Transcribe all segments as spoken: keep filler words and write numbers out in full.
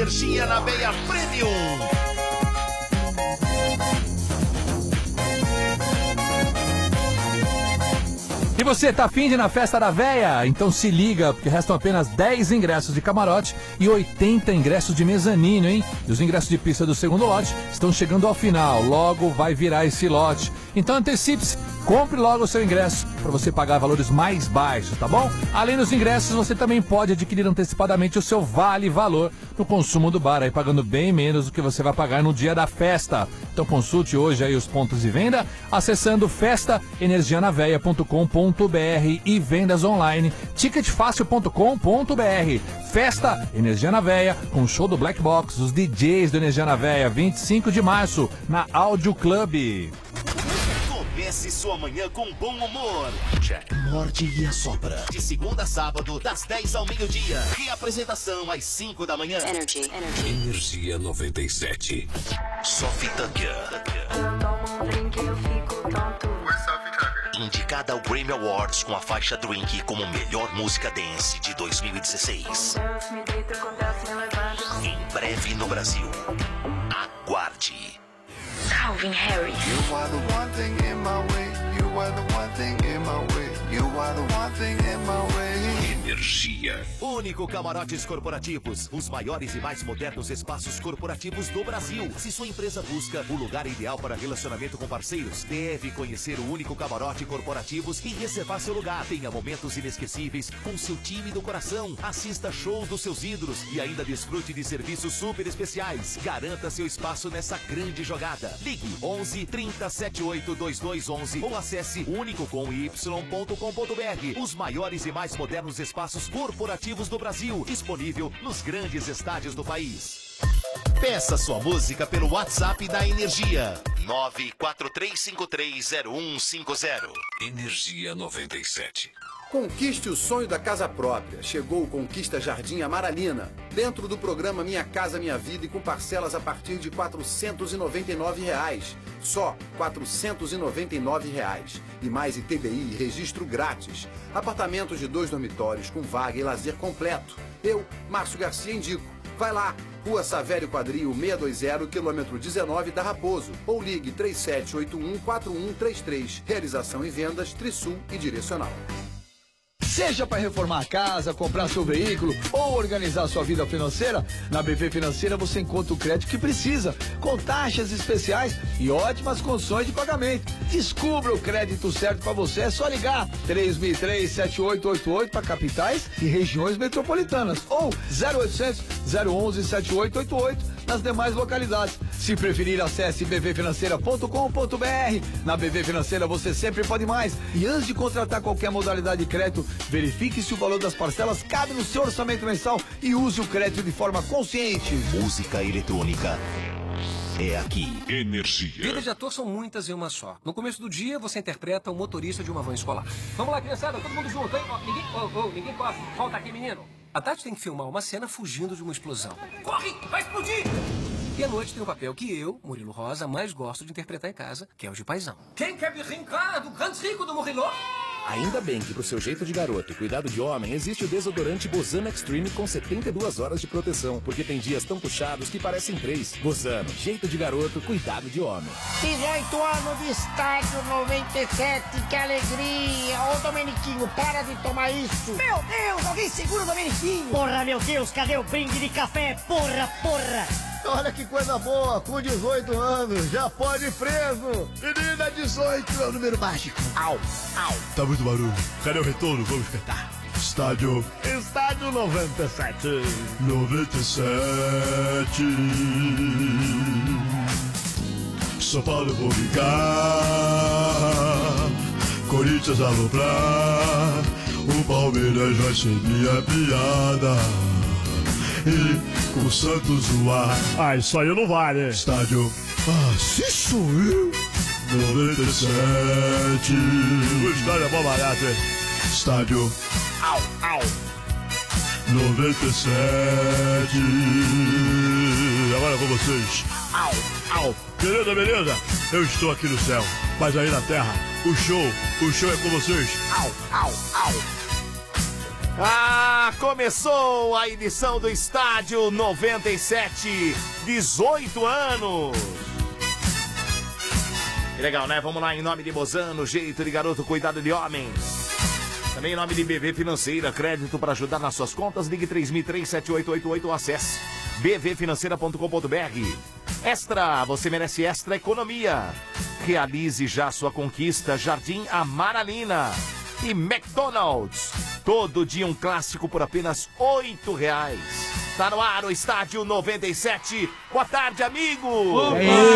Energia na Veia Premium. E você tá afim de ir na festa da véia? Então se liga, porque restam apenas dez ingressos de camarote e oitenta ingressos de mezanino, hein? E os ingressos de pista do segundo lote estão chegando ao final, logo vai virar esse lote. Então antecipe-se, compre logo o seu ingresso para você pagar valores mais baixos, tá bom? Além dos ingressos, você também pode adquirir antecipadamente o seu vale-valor no consumo do bar, aí pagando bem menos do que você vai pagar no dia da festa. Então consulte hoje aí os pontos de venda acessando festa energia na veia ponto com ponto br e vendas online ticket fácil ponto com ponto br. Festa Energia na Veia com o show do Black Box, os D Js do Energia na Veia, vinte e cinco de março na Áudio Club. Comece sua manhã com bom humor. Check. Morde e assopra. De segunda a sábado, das dez ao meio-dia. E apresentação às cinco da manhã. Energy, energy. Energia noventa e sete. Sophie Tucker. Indicada ao Grammy Awards com a faixa Drink como melhor música dance de dois mil e dezesseis. Em breve no Brasil. Aguarde. Calvin Harris. You are the one thing in my way. You are the one thing in my way. You are the one thing in my way. Energia. Único Camarotes Corporativos. Os maiores e mais modernos espaços corporativos do Brasil. Se sua empresa busca o lugar ideal para relacionamento com parceiros, deve conhecer o Único Camarote Corporativos e reservar seu lugar. Tenha momentos inesquecíveis com seu time do coração. Assista shows dos seus ídolos e ainda desfrute de serviços super especiais. Garanta seu espaço nessa grande jogada. Ligue onze, trinta, setenta e oito, vinte e dois onze ou acesse único com y ponto com ponto br. Os maiores e mais modernos espaços corporativos do Brasil, disponível nos grandes estádios do país. Peça sua música pelo WhatsApp da Energia. nove quatro três cinco três zero um cinco zero. Energia noventa e sete. Conquiste o sonho da casa própria. Chegou o Conquista Jardim Amaralina, dentro do programa Minha Casa Minha Vida e com parcelas a partir de quatrocentos e noventa e nove reais. Só quatrocentos e noventa e nove reais. E mais I T B I e registro grátis. Apartamentos de dois dormitórios com vaga e lazer completo. Eu, Márcio Garcia, indico. Vai lá, Rua Savério Quadril seiscentos e vinte, quilômetro dezenove da Raposo. Ou ligue três sete oito um, quatro um três três. Realização e vendas Trisul e Direcional. Seja para reformar a casa, comprar seu veículo ou organizar sua vida financeira, na B V Financeira você encontra o crédito que precisa, com taxas especiais e ótimas condições de pagamento. Descubra o crédito certo para você, é só ligar três mil e três, sete oito oito oito para capitais e regiões metropolitanas ou zero oitocentos, zero onze, sete oito oito oito nas demais localidades. Se preferir, acesse b v financeira ponto com ponto br. Na B V Financeira você sempre pode mais. E antes de contratar qualquer modalidade de crédito, verifique se o valor das parcelas cabe no seu orçamento mensal e use o crédito de forma consciente. Música eletrônica é aqui. Energia. Vidas de ator são muitas em uma só. No começo do dia, você interpreta o motorista de uma van escolar. Vamos lá, criançada, todo mundo junto, hein? Oh, ninguém, oh, oh, ninguém corre. Volta aqui, menino. À tarde tem que filmar uma cena fugindo de uma explosão. Corre, vai explodir! E à noite tem o papel que eu, Murilo Rosa, mais gosto de interpretar em casa, que é o de paizão. Quem quer brincar do grande rico do Murilo? Ainda bem que pro seu jeito de garoto e cuidado de homem, existe o desodorante Bozano Extreme com setenta e duas horas de proteção, porque tem dias tão puxados que parecem três. Bozano, jeito de garoto, cuidado de homem. dezoito anos de estádio noventa e sete, que alegria! Ô Domeniquinho, para de tomar isso! Meu Deus, alguém segura o Domeniquinho! Porra, meu Deus, cadê o brinde de café? Porra, porra! Olha que coisa boa, com dezoito anos, já pode ir preso! Menina, dezoito é o número mágico. Au, au. Tá muito barulho. Cadê o retorno? Vamos espetar. Estádio. Estádio noventa e sete. noventa e sete. São Paulo vou ficar. Corinthians aloprar. O Palmeiras vai ser minha piada. E o Santos zoar. Ah, isso aí não vale. Estádio. Ah, se sou eu. noventa e sete. O estádio é bom barato, hein? Estádio. Au, au. noventa e sete. Agora com vocês. Au, au. Beleza, beleza? Eu estou aqui no céu, mas aí na terra, o show, o show é com vocês. Au, au, au. Ah, começou a edição do Estádio noventa e sete, dezoito anos. Que legal, né? Vamos lá, em nome de Bozano, jeito de garoto, cuidado de homem. Também em nome de B V Financeira, crédito para ajudar nas suas contas, ligue três mil e três, sete oito oito oito ou acesse b v financeira ponto com ponto b r. Extra, você merece extra economia. Realize já sua conquista, Jardim Amaralina. E McDonald's, todo dia um clássico por apenas oito reais. Tá no ar o Estádio noventa e sete. Boa tarde, amigo! Opa!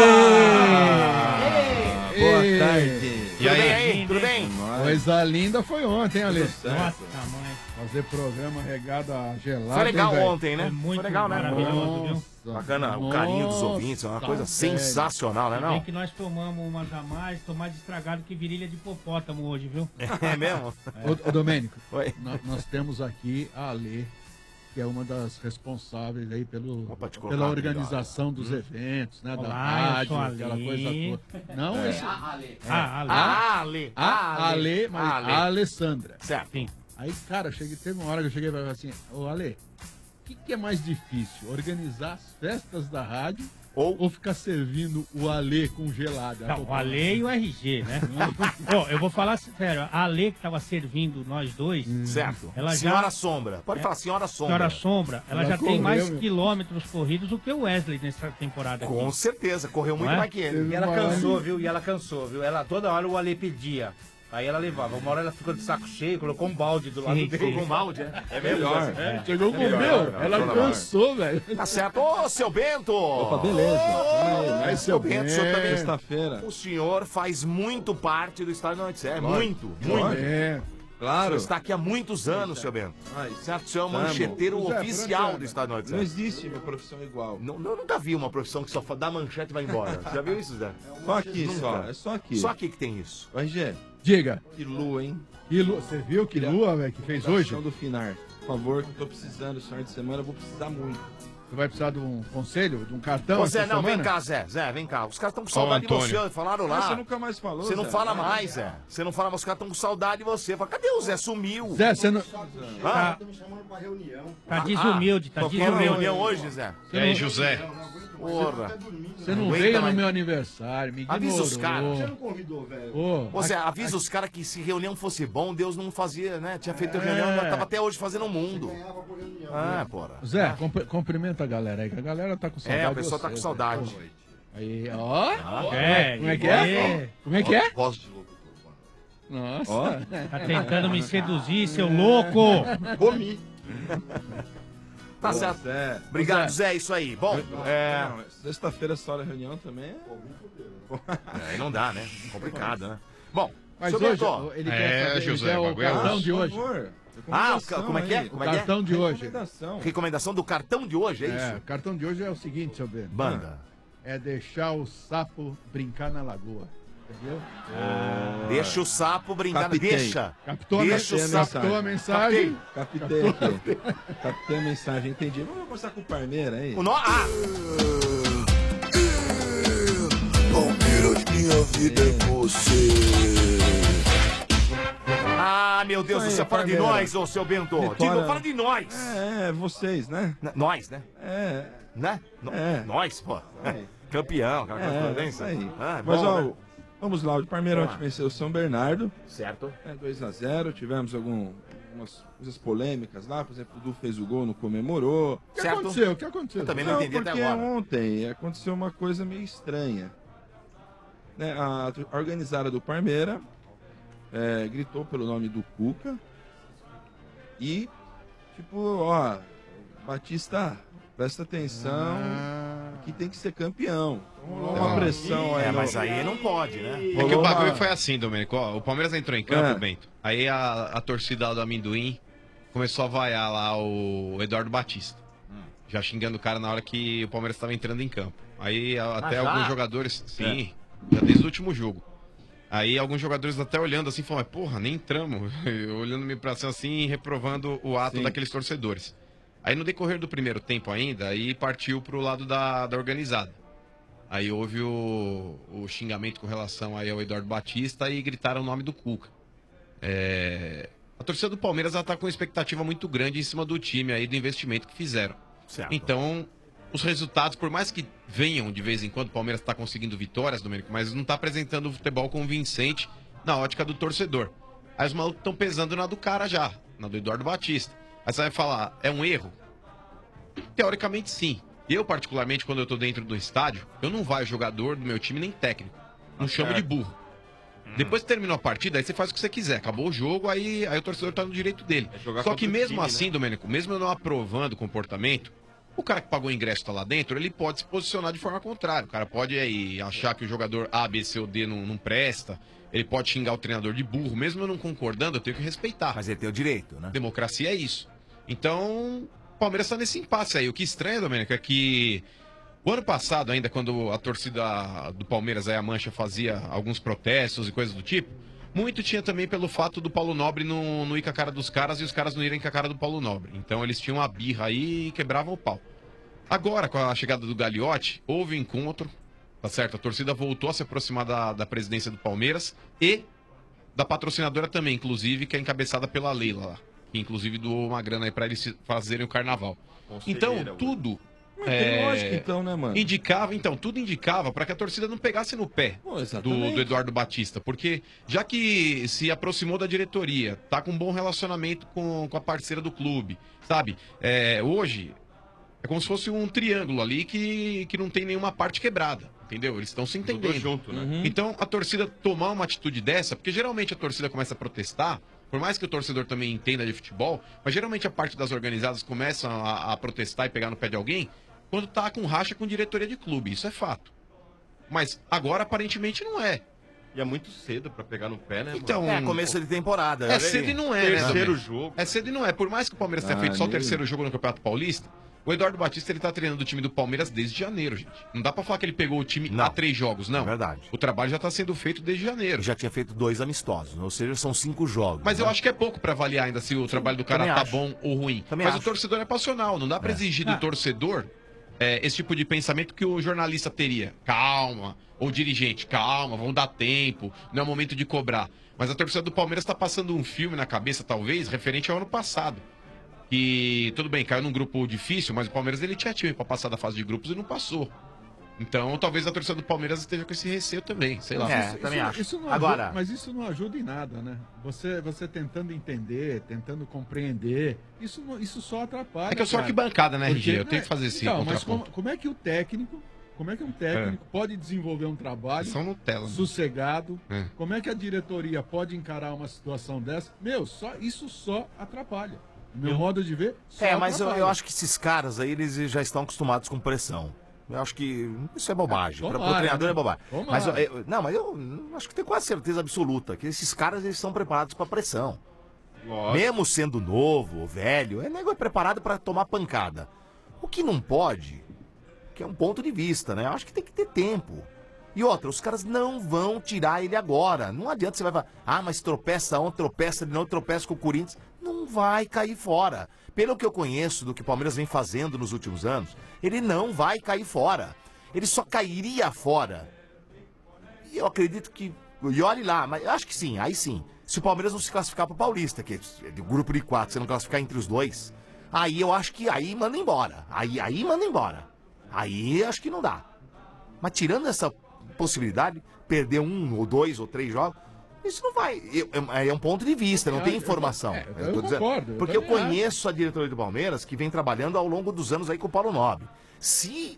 Boa tarde. Tudo bem aí? Tudo bem? Coisa linda foi ontem, Ale. Nossa, mãe. Fazer programa regado a gelado. Foi legal hein, ontem, né? Foi muito Foi legal, né? maravilhoso, viu? Bacana, o carinho dos ouvintes, é uma coisa sensacional, né, Se não? bem que nós tomamos umas a mais, tô mais estragado que virilha de hipopótamo hoje, viu? É mesmo? Ô, ô Domênico, Oi. nó- nós temos aqui a Ale, que é uma das responsáveis aí pelo, Opa, te colocar pela aqui, organização dos Hum. eventos, né? Olá, da eu rádio, sou a aquela Ale. coisa toda. Não, É. esse... Ah, Ale. A Ale. A Ale, mas Ale. a Alessandra. Certo. Sim. Aí, cara, eu cheguei, teve uma hora que eu cheguei e falei assim, ô Ale, o que, que é mais difícil? Organizar as festas da rádio ou, ou ficar servindo o Ale com gelada? Não, o Ale e o R G, né? Ó, eu vou falar sério, a Ale que tava servindo nós dois. Certo. Ela Senhora já, Sombra. Pode É. falar, Senhora Sombra. Senhora Sombra, ela, Ela já tem correu, mais meu. quilômetros corridos do que o Wesley nessa temporada aqui. Com certeza, correu muito Não é? mais que ele. E ela Uma cansou, hora- viu? E ela cansou, viu? Ela toda hora o Ale pedia. Aí ela levava. Uma hora ela ficou de saco cheio, colocou um balde do lado Sim, dele. sim. Com balde, é? É melhor. É. Chegou com o melhor, meu, melhor, ela melhor. cansou, velho. Tá certo. Ô, seu Bento! Opa, beleza. Ô, Aí, seu seu Bento, o senhor Bento. também... Sexta-feira. O senhor faz muito parte do Estádio noventa e sete. Lógico. Muito, muito. É. O Claro. senhor está aqui há muitos anos, seu Bento. Ai, Certo? O senhor é o Tamo. mancheteiro Zé, oficial Franca. do Estádio noventa e Não sete. existe minha profissão igual. Não, eu nunca vi uma profissão que só dá manchete e vai embora. Você já viu isso, Zé? Só aqui, Nunca. só. É só aqui. Só aqui que tem isso. R G, Diga, que lua, hein? que lua, você viu que lua, velho, que fez hoje? Recomendação do Finar. Por favor, que eu tô precisando esse final de semana, eu vou precisar muito. Você vai precisar de um conselho, de um cartão? Ô, Zé, essa não, vem semana? cá, Zé. Zé, vem cá. Os caras estão com Ó, saudade de Antônio. você. Falaram Ah, lá. você nunca mais falou, Você não Zé. fala mais, Zé. Você não fala mais, os caras estão com saudade de você. Fala, cadê o Zé? Sumiu. Zé, você não... Ah, Tá desumilde, tá Só foi uma desumilde. reunião hoje, Zé? E aí, José? Porra. Você não Aguenta veio no mais. meu aniversário, me ignorou. Avisa os caras. Você não convidou, velho? Ô, Ô, Zé, avisa os caras que se reunião fosse bom, Deus não fazia, né? Tinha feito reunião, já tava até hoje fazendo o mundo. Ah, porra. Zé, cumpri- cumprimenta a galera aí, que a galera tá com saudade. É, a de pessoa você, tá com Zé. saudade. Aí, ó. É, Como é que e é? aí? Como é que é? Voz de louco. Nossa. Ó. Tá tentando me seduzir, seu louco! Comi. Tá certo. Zé. Obrigado, Zé, isso aí. Bom, é... Não, sexta-feira só a reunião também. Aí não dá, né? Complicado, né? Bom, Mas seu hoje, Bento. ele É, quer fazer, ele José, quer o bagulho é cartão osso. de hoje. Por favor. Ah, o ca- como é que é? aí. O Como é que é? cartão de hoje. Recomendação. Recomendação do cartão de hoje, é É, isso? o cartão de hoje é o seguinte, seu Bento. Banda. É deixar o sapo brincar na lagoa. Entendeu? Deixa o sapo brincar. Captei. Deixa. Captou, a Deixa o men- sapo. captou a mensagem? Captei aqui. Captei a mensagem, entendi. Vamos começar com o Parmeira aí. O nó... Ah! Palmeiras, minha vida é você. Ah, meu Deus Isso do aí, céu, fala de Palmeiras. nós, ô seu Bento. Vitória. Digo, fala de nós. É, vocês, né? N- Nós, né? É. Né? No- É. Nós, pô. É. Campeão, aquela coisa toda, É, hein, isso aí. Ah, Mas, bom, ó, né? vamos lá. O Parmeira Vamos ontem lá. venceu o São Bernardo. Certo. É, dois a zero. Tivemos algum, algumas coisas polêmicas lá. Por exemplo, o Du fez o gol, não comemorou. O que Certo. aconteceu? O que aconteceu? Eu também não, Não, entendi até porque agora. ontem aconteceu uma coisa meio estranha. Né, a, a organizada do Parmeira é, gritou pelo nome do Cuca e, tipo, ó, Batista, presta atenção, que tem que ser campeão. Então, rolou uma pressão aí. É, no- mas aí não pode, né? É que Rolou o bagulho uma- foi assim, Domênico. Ó, o Palmeiras entrou em campo, É. Bento. Aí a, a torcida lá do Amendoim começou a vaiar lá o Eduardo Batista. Já xingando o cara na hora que o Palmeiras estava entrando em campo. Aí a- até já? alguns jogadores. Sim, já desde o último jogo. Aí alguns jogadores até olhando assim, falando, mas porra, nem entramos. Olhando-me pra cima assim e reprovando o ato Sim. daqueles torcedores. Aí no decorrer do primeiro tempo ainda, aí partiu pro lado da, da organizada. Aí houve o, o xingamento com relação aí ao Eduardo Batista e gritaram o nome do Cuca. É, A torcida do Palmeiras ela tá com uma expectativa muito grande em cima do time aí, do investimento que fizeram. Certo. Então, os resultados, por mais que venham de vez em quando, o Palmeiras está conseguindo vitórias, Domênico, mas não está apresentando o futebol convincente na ótica do torcedor. Aí os malucos estão pesando na do cara já, na do Eduardo Batista. Aí você vai falar, é um erro? Teoricamente, sim. Eu, particularmente, quando eu tô dentro do estádio, eu não vai jogador do meu time nem técnico. Não chamo de burro. Depois que terminou a partida, aí você faz o que você quiser. Acabou o jogo, aí, aí o torcedor tá no direito dele. jogar Só que contra o mesmo time, assim, né? Domênico, mesmo eu não aprovando o comportamento, o cara que pagou o ingresso tá lá dentro, ele pode se posicionar de forma contrária. O cara pode aí achar que o jogador A, B, C ou D não, não presta. Ele pode xingar o treinador de burro. Mesmo eu não concordando, eu tenho que respeitar. Mas ele tem o direito, né? Democracia é isso. Então, o Palmeiras tá nesse impasse aí. O que estranha, Domênico, é que o ano passado ainda, quando a torcida do Palmeiras, aí a Mancha, fazia alguns protestos e coisas do tipo, muito tinha também pelo fato do Paulo Nobre não, não ir com a cara dos caras e os caras não irem com a cara do Paulo Nobre. Então eles tinham uma birra aí e quebravam o pau. Agora, com a chegada do Gagliotti, houve encontro, tá certo? A torcida voltou a se aproximar da, da presidência do Palmeiras e da patrocinadora também, inclusive, que é encabeçada pela Leila lá. Que inclusive doou uma grana aí pra eles fazerem o carnaval. Então, tudo... Tem lógica, então, né, mano? Indicava, então, tudo indicava para que a torcida não pegasse no pé Pô, do, exatamente. do Eduardo Batista. Porque já que se aproximou da diretoria, tá com um bom relacionamento com, com a parceira do clube, sabe? É, hoje é como se fosse um triângulo ali que, que não tem nenhuma parte quebrada, entendeu? Eles estão se entendendo. junto, né? Uhum. Então, a torcida tomar uma atitude dessa, porque geralmente a torcida começa a protestar, por mais que o torcedor também entenda de futebol, mas geralmente a parte das organizadas começam a, a protestar e pegar no pé de alguém quando tá com racha com diretoria de clube, isso é fato. Mas agora aparentemente não é. E é muito cedo pra pegar no pé, né? Então, É, começo de temporada. É cedo e não é, né? Terceiro Domênico? jogo. É cedo e não é. Por mais que o Palmeiras tenha Ah, feito só o nem- terceiro jogo no Campeonato Paulista, o Eduardo Batista ele tá treinando o time do Palmeiras desde janeiro, gente. Não dá pra falar que ele pegou o time há três jogos, não. É verdade. O trabalho já tá sendo feito desde janeiro. Já tinha feito dois amistosos, ou seja, são cinco jogos. Mas eu né? acho que é pouco pra avaliar ainda se o trabalho do cara também tá acho. bom ou ruim. Também Mas acho. o torcedor é passional, não dá pra É. exigir do Ah. torcedor é, esse tipo de pensamento que o jornalista teria. Calma, ou o dirigente, calma, vamos dar tempo, não é momento de cobrar. Mas a torcida do Palmeiras tá passando um filme na cabeça, talvez, referente ao ano passado. Que, tudo bem, caiu num grupo difícil, mas o Palmeiras ele tinha time pra passar da fase de grupos e não passou. Então, talvez a torcida do Palmeiras esteja com esse receio também, sei lá. É, também acho. Isso não Agora- ajuda, mas isso não ajuda em nada, né? Você, você tentando entender, tentando compreender, isso, não- isso só atrapalha. É que eu sou cara. arquibancada, né, R G? Porque- Eu tenho que fazer esse Então, mas contraponto. como, como é que o técnico, como é que um técnico pode desenvolver um trabalho São Nutella, né? sossegado? É. Como é que a diretoria pode encarar uma situação dessa? Meu, só, isso só atrapalha. Meu modo de ver, só É, mas eu, atrapalha. eu acho que esses caras aí, eles já estão acostumados com pressão. Eu acho que isso é bobagem. Para Tomara, o treinador né? é bobagem. Tomara. Mas eu- eu- não, mas eu hum, acho que tenho quase certeza absoluta que esses caras eles são preparados para pressão. Lógico. Mesmo sendo novo ou velho, é nego é preparado para tomar pancada. O que não pode, que é um ponto de vista, né? Eu acho que tem que ter tempo. E outra, os caras não vão tirar ele agora. Não adianta você vai falar, ah, mas tropeça ontem, tropeça de novo, tropeça com o Corinthians. Não vai cair fora. Pelo que eu conheço do que o Palmeiras vem fazendo nos últimos anos, ele não vai cair fora. Ele só cairia fora. E eu acredito que. E olhe lá, mas eu acho que sim, aí sim. Se o Palmeiras não se classificar pro Paulista, que é do grupo de quatro, você não classificar entre os dois, aí eu acho que aí manda embora. Aí, aí manda embora. Aí acho que não dá. Mas tirando essa possibilidade, perder um ou dois ou três jogos, isso não vai. eu- É, é um ponto de vista, não É, tem eu- informação. é, eu Eu tô dizendo. concordo, eu Porque eu também acho. conheço a diretoria do Palmeiras que vem trabalhando ao longo dos anos aí com o Paulo Nobre. Se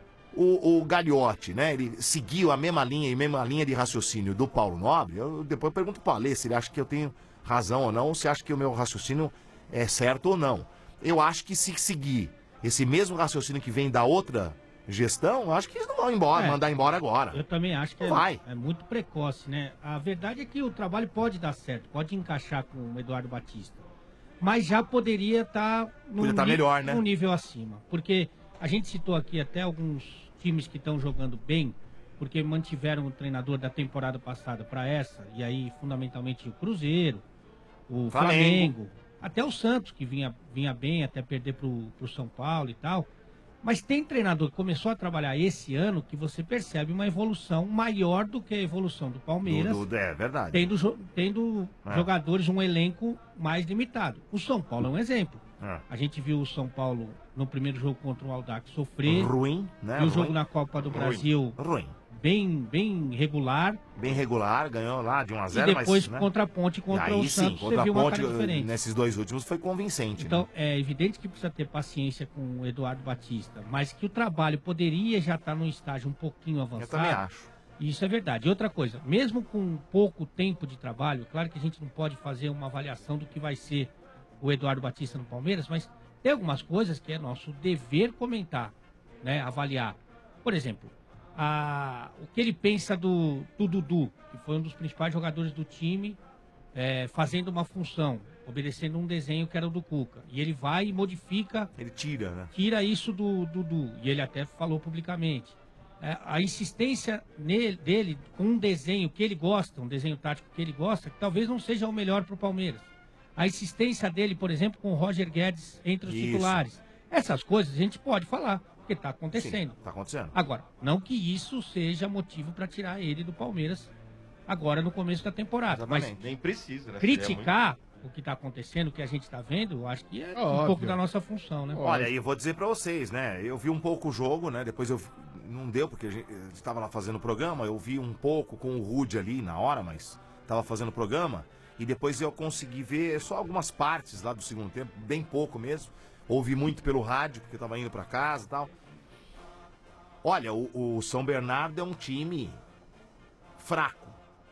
o, o Gagliotti, né, ele seguiu a mesma linha e a mesma linha de raciocínio do Paulo Nobre, eu depois pergunto pro Alê se ele acha que eu tenho razão ou não, ou se acha que o meu raciocínio é certo ou não. Eu acho que se seguir esse mesmo raciocínio que vem da outra gestão, eu acho que eles não vão embora, É. mandar embora agora. Eu também acho que é, Vai. é muito precoce, né? A verdade é que o trabalho pode dar certo, pode encaixar com o Eduardo Batista. Mas já poderia estar Podia tá melhor, né? um nível acima. Porque a gente citou aqui até alguns times que estão jogando bem, porque mantiveram o treinador da temporada passada para essa, e aí fundamentalmente o Cruzeiro, o Flamengo. Flamengo, até o Santos, que vinha, vinha bem até perder pro, pro São Paulo e tal. Mas tem treinador que começou a trabalhar esse ano que você percebe uma evolução maior do que a evolução do Palmeiras. Do- do- é verdade. Tendo, jo- tendo É. jogadores, um elenco mais limitado. O São Paulo é um exemplo. É. A gente viu o São Paulo no primeiro jogo contra o Audax sofrer. Ruim, né? E o jogo Ruim. na Copa do Ruim. Brasil Ruim. bem, bem regular. Bem regular, ganhou lá de um a zero, E depois mas, né? contra a Ponte, contra E aí, o Santos, sim, você contra viu a uma Ponte, cara diferente. nesses dois últimos foi convincente. Então, né? é evidente que precisa ter paciência com o Eduardo Batista, mas que o trabalho poderia já estar num estágio um pouquinho avançado. Eu também acho. Isso é verdade. E outra coisa, mesmo com pouco tempo de trabalho, claro que a gente não pode fazer uma avaliação do que vai ser o Eduardo Batista no Palmeiras, mas tem algumas coisas que é nosso dever comentar, né, avaliar. Por exemplo, a, o que ele pensa do, do Dudu, que foi um dos principais jogadores do time, é, fazendo uma função, obedecendo um desenho que era o do Cuca. E ele vai e modifica. Ele tira, né? Tira isso do Dudu. E ele até falou publicamente. É, a insistência nele, dele com um desenho que ele gosta, um desenho tático que ele gosta, que talvez não seja o melhor para o Palmeiras. A insistência dele, por exemplo, com o Roger Guedes entre os Isso. titulares. Essas coisas a gente pode falar, porque está acontecendo. Sim, tá acontecendo. Agora, não que isso seja motivo para tirar ele do Palmeiras agora no começo da temporada. Exatamente. Mas Nem precisa, né? criticar o que está acontecendo, o que a gente está vendo, eu acho que é um Óbvio. pouco da nossa função, né? Olha, e eu vou dizer pra vocês, né? Eu vi um pouco o jogo, né? Depois eu não deu porque a gente estava lá fazendo o programa. Eu vi um pouco com o Rude ali na hora, mas estava fazendo o programa e depois eu consegui ver só algumas partes lá do segundo tempo, bem pouco mesmo. Ouvi muito pelo rádio porque eu estava indo para casa e tal. Olha, o, o São Bernardo é um time fraco.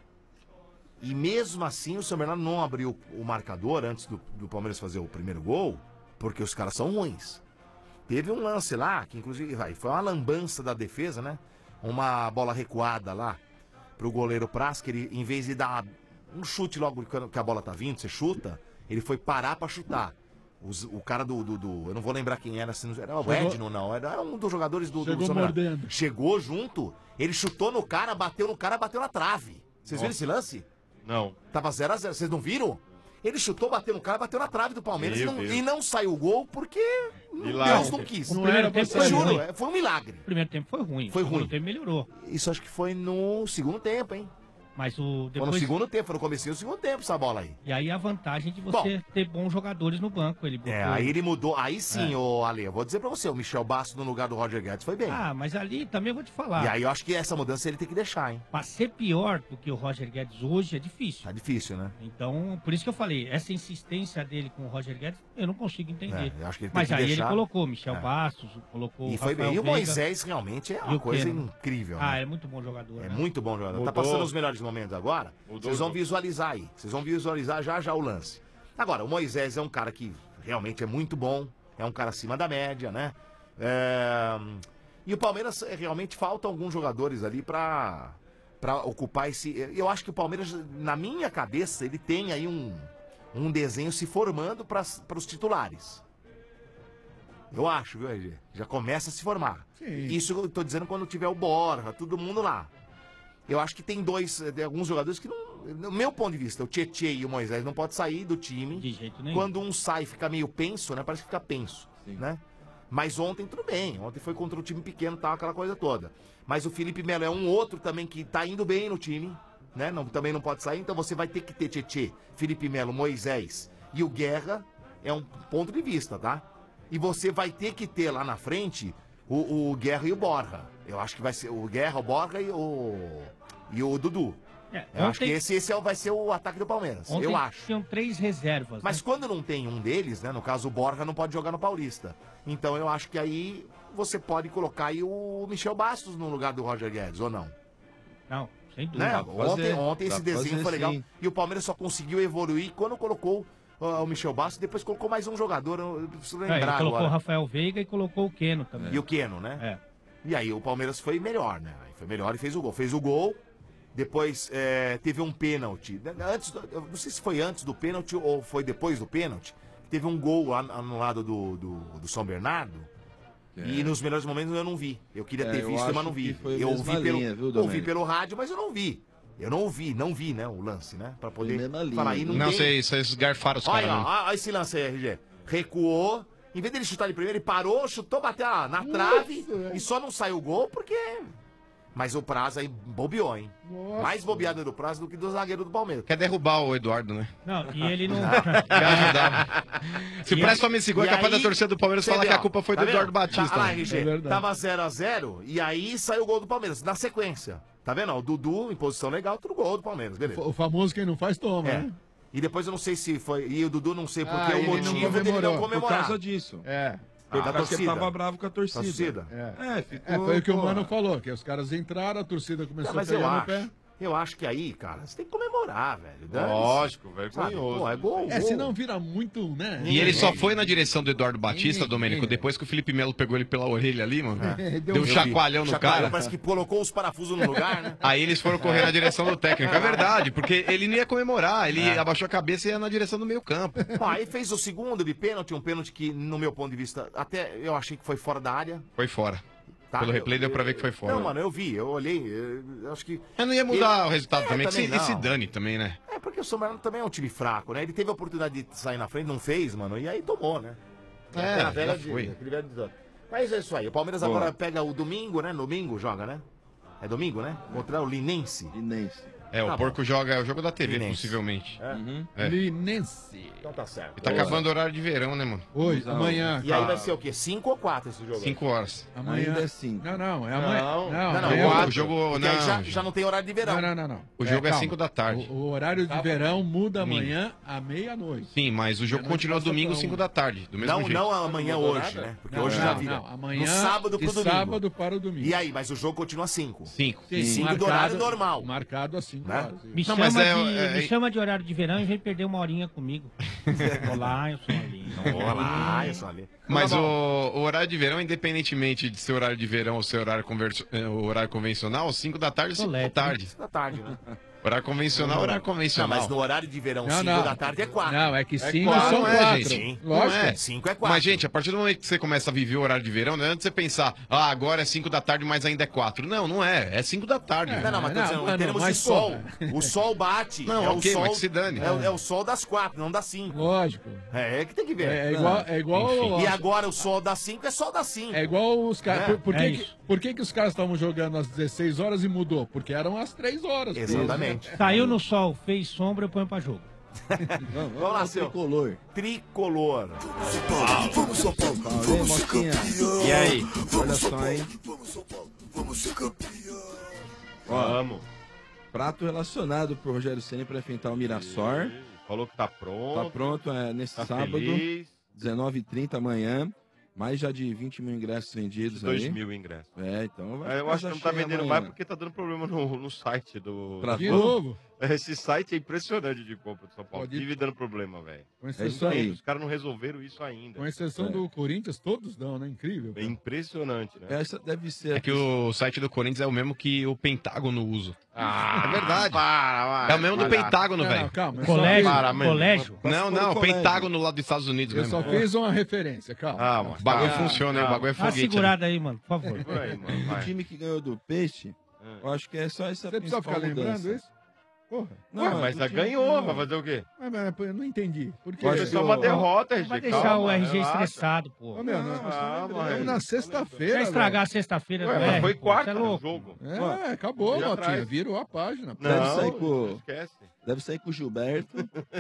E mesmo assim o São Bernardo não abriu o marcador antes do, do Palmeiras fazer o primeiro gol, porque os caras são ruins. Teve um lance lá, que inclusive vai, foi uma lambança da defesa, né? Uma bola recuada lá pro goleiro Praz, que ele, em vez de dar um chute logo que a bola tá vindo, você chuta, ele foi parar pra chutar. Os- o cara do, do, do- eu não vou lembrar quem era, se não era o Chegou- Edno, não, era um dos jogadores do, do Chegou São Bernardo. mordendo. Chegou junto, ele chutou no cara, bateu no cara, bateu na trave. Vocês viram esse lance? Não. Tava zero a zero, vocês não viram? Ele chutou, bateu no cara, bateu na trave do Palmeiras e Meu não, Deus. e não saiu o gol porque Milagre. Deus não quis. No primeiro tempo foi Juro, ruim. é, foi um milagre. O primeiro tempo foi ruim. Foi o segundo ruim. tempo melhorou. Isso acho que foi no segundo tempo, hein? Mas o Foi no depois... segundo tempo, foi no comecinho do segundo tempo essa bola aí. E aí a vantagem de você ter bons jogadores no banco. Ele botou... É, aí ele mudou. Aí sim, É. ô Ale, eu vou dizer pra você, o Michel Bastos no lugar do Roger Guedes foi bem. Ah, mas ali também eu vou te falar. E aí eu acho que essa mudança ele tem que deixar, hein? Pra ser pior do que o Roger Guedes hoje é difícil. Tá difícil, né? Então, por isso que eu falei, essa insistência dele com o Roger Guedes, eu não consigo entender. É, eu acho que ele tem Mas que aí deixar. ele colocou o Michel É. Bastos, colocou E o foi Rafael bem. E o Veiga. Moisés realmente é E uma o coisa Keno. incrível. Ah, né? é muito bom jogador. É né? muito bom jogador. Tá Mudou. passando os melhores momentos agora. Mudou Vocês o vão jogo. visualizar aí. Vocês vão visualizar já já o lance. Agora, o Moisés é um cara que realmente é muito bom. É um cara acima da média, né? É, E o Palmeiras é, realmente falta alguns jogadores ali pra, pra ocupar esse. Eu acho que o Palmeiras, na minha cabeça, ele tem aí um, um desenho se formando para os titulares. Eu acho, viu, R G? Já começa a se formar. Sim. Isso eu tô dizendo quando tiver o Borja, todo mundo lá. Eu acho que tem dois, eh, tem alguns jogadores que não. No meu ponto de vista, o Tietê e o Moisés não podem sair do time. De jeito nenhum. Quando um sai e fica meio penso, né? Parece que fica penso, né? Mas ontem tudo bem. Ontem foi contra um time pequeno, tal, aquela coisa toda. Mas o Felipe Melo é um outro também que tá indo bem no time, né? Não, também não pode sair. Então você vai ter que ter Tietê, Felipe Melo, Moisés e o Guerra. É um ponto de vista, tá? E você vai ter que ter lá na frente o, o Guerra e o Borja. Eu acho que vai ser o Guerra, o Borja e o, e o Dudu. É, Eu acho que ontem- esse, esse é o- vai ser o ataque do Palmeiras. Ontem eu acho. tinham três reservas. Mas né? quando não tem um deles, né? No caso o Borja não pode jogar no Paulista. Então eu acho que aí você pode colocar aí o Michel Bastos no lugar do Roger Guedes, ou não? Não, sem dúvida. Né? Dá pra Ontem, fazer, ontem dá esse pra desenho fazer foi legal. sim. E o Palmeiras só conseguiu evoluir quando colocou ah, o Michel Bastos, depois colocou mais um jogador, eu preciso É, ele lembrar colocou o agora. Rafael Veiga e colocou o Keno também. E o Keno, né? É. E aí o Palmeiras foi melhor, né? Aí foi melhor e fez o gol. Fez o gol, depois é, teve um pênalti. Antes, do- eu não sei se foi antes do pênalti ou foi depois do pênalti. Teve um gol lá no lado do, do, do São Bernardo. E nos melhores momentos eu não vi. Eu queria É, ter eu visto, acho mas não vi. que foi a Eu mesma ouvi pelo, linha, viu, ouvi Domênico? pelo rádio, mas eu não vi. Eu não ouvi, não vi, né, o lance, né? Pra poder mesma linha, falar aí. Não, Não tem... sei, vocês garfaram os caras. Olha, né? ó, olha esse lance aí, R G. Recuou, Em vez dele chutar de primeiro, ele parou, chutou, bateu na, na trave e só não saiu o gol porque... Mas o Prazo aí bobeou, hein? Nossa. Mais bobeado do Prazo do que do zagueiro do Palmeiras. Quer derrubar o Eduardo, né? Não, e ele não... Quer ajudar. Se o Prazo só me segura, é capaz da torcida do Palmeiras falar que a culpa foi do Eduardo Batista. Tá lá, né? R G, tava zero a zero e aí saiu o gol do Palmeiras, na sequência. Tá vendo? O Dudu, em posição legal, tudo gol do Palmeiras, beleza. O famoso quem não faz, toma, É. né? E depois eu não sei se foi... E o Dudu não sei porque Ah, o ele não motivo dele comemorou, não por comemorar. Por causa disso. É. Por Da causa que ele torcida. tava bravo com a torcida. Da torcida. É, É, ficou, é foi o que o pô, Mano falou, que os caras entraram, a torcida Não, começou mas a eu pegar no acho, pé. eu acho que aí, cara, você tem que comemorar, velho. Dane-se. Lógico, Sabe? vergonhoso. Pô, é gol, É, gol. senão vira muito, né? E ele só foi na direção do Eduardo Batista, Ninguém, Domênico, ninguém. depois que o Felipe Melo pegou ele pela orelha ali, mano. É, Deu um eu vi. chacoalhão no Chacoalhão, cara. Parece que colocou os parafusos no lugar, né? Aí eles foram correr na direção do técnico. É verdade, porque ele não ia comemorar, ele É. abaixou a cabeça e ia na direção do meio campo. Pô, aí fez o segundo de pênalti, um pênalti que, no meu ponto de vista, até eu achei que foi fora da área. Foi fora. Tá? Pelo Eu- replay deu pra ver que foi fora. Não, mano, eu vi, eu olhei, eu, eu acho que... Eu não ia mudar Ele- o resultado É, também, que se, também e se não. dane também, né? É porque o São Bernardo também é um time fraco, né? Ele teve a oportunidade de sair na frente, não fez, mano, e aí tomou, né? É, Aquela velha já de- foi. aquele velho de- Mas é isso aí, o Palmeiras Boa. agora pega o domingo, né? Domingo joga, né? É domingo, né? Contra o Linense. Linense. É, o Tá porco bom. joga, é o jogo da T V, Linense. possivelmente. É. Uhum. É. Linense. Então tá certo. E tá acabando o horário de verão, né, mano? Hoje, Não. amanhã. E aí cara. vai ser o quê? cinco ou quatro esse jogo? aí? Cinco horas. Amanhã. Ainda é cinco. Não, não, é amanhã. Não. Não, Não, não, amanhã- quatro. O jogo. Porque aí Não, já, já não tem horário de verão. Não, não, não, não. O jogo é calma. cinco da tarde. O, o horário de verão muda Domingo. amanhã à meia-noite. Sim, mas o jogo Meia-noite continua passa domingo, pra cinco um. da tarde. Do mesmo Não, jeito. não amanhã mudou hoje, nada? né? Porque Não, hoje não, já vira. não, amanhã No sábado de pro domingo. sábado para o domingo. E aí, mas o jogo continua cinco. Cinco. Sim, cinco do horário normal. Marcado às cinco Né? horas. Me, Não, chama mas é- de, é- me chama de horário de verão e vem perder uma horinha comigo. Olá, eu sou ali. Olá, eu sou ali. Mas Tá o, bom. o horário de verão, independentemente de ser horário de verão ou ser horário, converso- eh, o horário convencional, cinco da tarde, cinco da Colete, tarde. Cinco da tarde, né? Horário convencional, horário Não, convencional. mas no horário de verão, Não, cinco não. da tarde é quatro. Não, é que cinco quatro, são não é, quatro. gente? Sim. Lógico. Não é. Cinco é quatro. Mas, gente, a partir do momento que você começa a viver o horário de verão, não adianta você pensar, ah, agora é cinco da tarde, mas ainda é quatro. Não, não é. É cinco da tarde. Não, não, mas tô Não, dizendo, em mano, termos de mas, sol, porra. o sol bate. Não, é o ok, sol, mas que se dane. É, o- é o sol das quatro, não das cinco. Lógico. É, é que tem que ver. É, é igual. É igual, E agora o sol das cinco é sol das cinco. é igual os caras. É. Por, por É que, que, isso. por que, que os caras estavam jogando às dezesseis horas e mudou? Porque eram às três horas. Exatamente. Saiu no sol, fez sombra, eu ponho pra jogo. Vamos, Vamos lá, seu. Tricolor. Tricolor. Vamos, São Paulo. Aí, Vamos ser Moquinha. campeão. E aí? Olha só, hein? Vamos, São Paulo. Vamos ser campeão. Vamos. Prato relacionado pro Rogério Ceni para enfrentar o Mirassol. Falou que tá pronto. Tá pronto, é nesse Tá sábado, feliz. dezenove e trinta amanhã. Mais já de vinte mil ingressos vendidos dois aí. mil ingressos. É, então vai É, eu ficar acho que não tá cheio vendendo amanhã. mais porque tá dando problema no, no site do. Pra De tudo? novo. Esse site é impressionante de compra do São Paulo. Pode ir. Vive dando problema, velho. Com É isso exceção, aí. Os caras não resolveram isso ainda. com exceção É. do Corinthians, todos dão, né? Incrível. É cara. impressionante, né? Essa deve ser. É que o site do Corinthians é o mesmo que o Pentágono usa. Ah, É verdade. Para, É o mesmo do Pentágono, Não, velho. não, calma. eu só Colégio, fiz- Para, mano. colégio. Não, Mas não, foi o colégio. Pentágono lá dos Estados Unidos Eu mesmo. só fiz uma referência, calma. Ah, O mano. bagulho Ah, funciona, né? O bagulho é Dá uma foguete. ali. segurada aí, mano, por favor. Por aí, mano. O Vai. time que ganhou do Peixe, eu acho que é só essa Você precisa principal ficar lembrando mudança. isso? Porra. Não, Ué, é mas do já time que ganhou, ganhou. vai fazer o quê? Mas, mas, pô, eu não entendi. Por quê? Eu acho Foi que só uma o- derrota, Não vai R G. deixar calma, o R G relaxa. estressado, pô. Ô, meu, nós Ah, estamos mano. na sexta-feira. Vai estragar a sexta-feira do Ué, mas R, foi pô, quarta cê é no louco. jogo. velho. É, acabou, E Motinha. atrás? Virou a página. Deve Não, sair com- esquece. Deve sair com o Gilberto.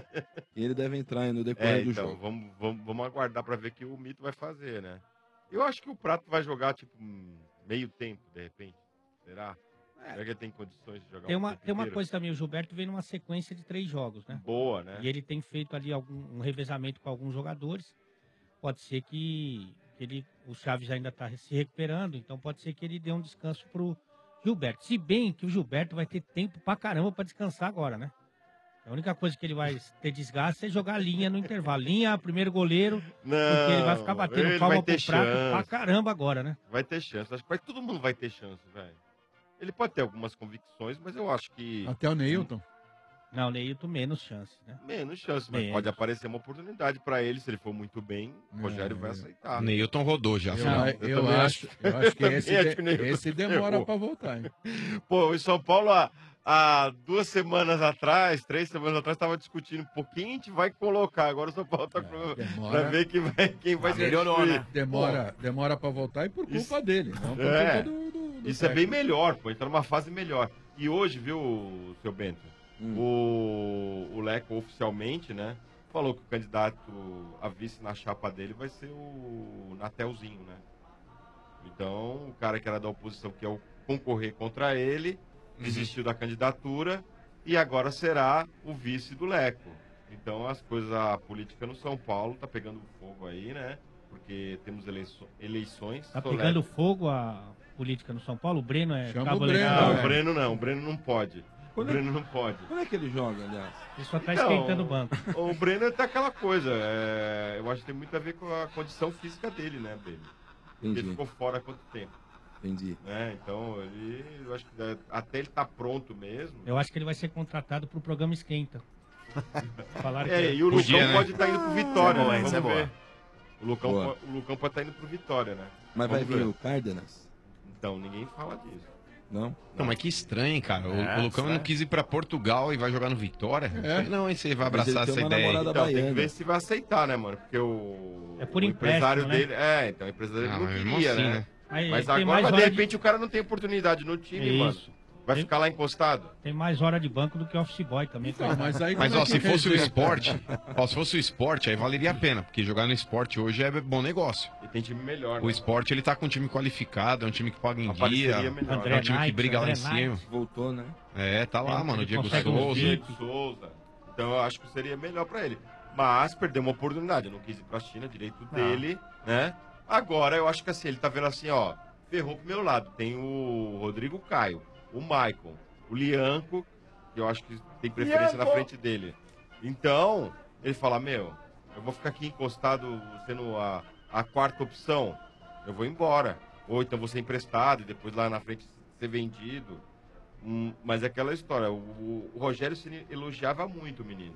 E ele deve entrar aí no decorrer É, do então, jogo. vamos, vamos, vamos aguardar pra ver o que o Mito vai fazer, né? Eu acho que o Prato vai jogar, tipo, um meio tempo, de repente. Será? Será que ele tem condições de jogar Tem um uma, tempo tem uma inteiro? coisa também, o Gilberto vem numa sequência de três jogos, né? Boa, né? E ele tem feito ali algum, um revezamento com alguns jogadores. Pode ser que, que ele, o Chaves ainda está se recuperando, então pode ser que ele dê um descanso pro Gilberto. Se bem que o Gilberto vai ter tempo pra caramba pra descansar agora, né? A única coisa que ele vai ter desgaste é jogar linha no intervalo. Linha, primeiro goleiro, Não, porque ele vai ficar batendo ele palma vai ter pro prato chance. pra caramba agora, né? Vai ter chance. Acho que vai- todo mundo vai ter chance, velho. Ele pode ter algumas convicções, mas eu acho que Até o Neilton. Não, o Neilton menos chance, né? menos chance, mas Menos. pode aparecer uma oportunidade pra ele, se ele for muito bem, o Rogério vai aceitar. Neilton rodou já. Eu, final. eu, também acho, eu acho que também esse, acho de- que o Neilton esse demora errou. pra voltar, hein? Pô, o São Paulo, a, há duas semanas atrás, três semanas atrás, estava discutindo um pouquinho, a gente vai colocar. Agora o São Paulo tá com... demora. pra ver quem vai, quem vai Ah, melhorou, substituir. né? Demora, demora pra voltar e por culpa Isso- dele, não por É, culpa do, do, do isso é bem técnico. melhor, pô. Então numa fase melhor. E hoje, viu, seu Bento? O, o Leco oficialmente, né? Falou que o candidato a vice na chapa dele vai ser o Natelzinho, né? Então, o cara que era da oposição, que ia concorrer contra ele, desistiu da candidatura e agora será o vice do Leco. Então, as coisas, a política no São Paulo tá pegando fogo aí, né? Porque temos eleiço- eleições. Tá solenes. pegando fogo a política no São Paulo? O Breno é Chama cabo o Breno, legal. Não, é. o Breno não, o Breno não pode. Quando o é- Breno não pode. Quando é que ele joga, aliás? Ele só tá Então, esquentando o banco. O Breno tá aquela coisa, é, eu acho que tem muito a ver com a condição física dele, né, Breno? Porque Entendi. ele ficou fora há quanto tempo? Entendi. Né? Então, ele, eu acho que é, até ele tá pronto mesmo. Eu acho que ele vai ser contratado pro programa Esquenta. Falaram que É, e o Lucão Podia, né? pode estar indo pro Vitória, Isso é boa, né? isso é Vamos boa. ver. O Lucão, Boa. po- o Lucão pode estar indo pro Vitória, né? Mas Vamos vai vir ver. o Cárdenas? Então, ninguém fala disso. Não? Não, mas que estranho, hein, cara. O, É, o Lucão isso não é. quis ir pra Portugal e vai jogar no Vitória. Não É. sei não, hein, você vai Mas ele abraçar tem essa uma ideia aí. namorada Então, tem que baiana. ver se vai aceitar, né, mano? Porque o, É por o empréstimo, empresário né? dele... É, então, o empresário dele Ah, não mas mesmo queria, assim, né? né? Aí, Mas tem agora, mais mas de hora repente, o cara não tem oportunidade no time, Isso. mano. Vai Tem- ficar lá encostado? Tem mais hora de banco do que office boy também. Então, coitado. mas aí Mas como ó, é que se fosse o rejeita? esporte, ó, se fosse o esporte, aí valeria a pena, porque jogar no esporte hoje é bom negócio. E tem time melhor, O né? esporte ele tá com um time qualificado, é um time que paga em A parceria dia, é melhor. é um André time que Knight, briga lá em André cima. Knight. Voltou, né? É, tá lá, Ele mano, o Diego consegue um Souza. VIP. Diego Souza. Então eu acho que seria melhor pra ele. Mas perdeu uma oportunidade. Eu não quis ir pra China, direito dele, né? Agora eu acho que assim, ele tá vendo assim, ó, ferrou pro meu lado. Tem o Rodrigo Caio, o Maicon, o Lianco, que eu acho que tem preferência na frente dele. Então, ele fala, meu, eu vou ficar aqui encostado sendo a, a quarta opção, eu vou embora. Ou então vou ser emprestado e depois lá na frente ser vendido. Hum, mas é aquela história, o, o- o Rogério Ceni elogiava muito o menino.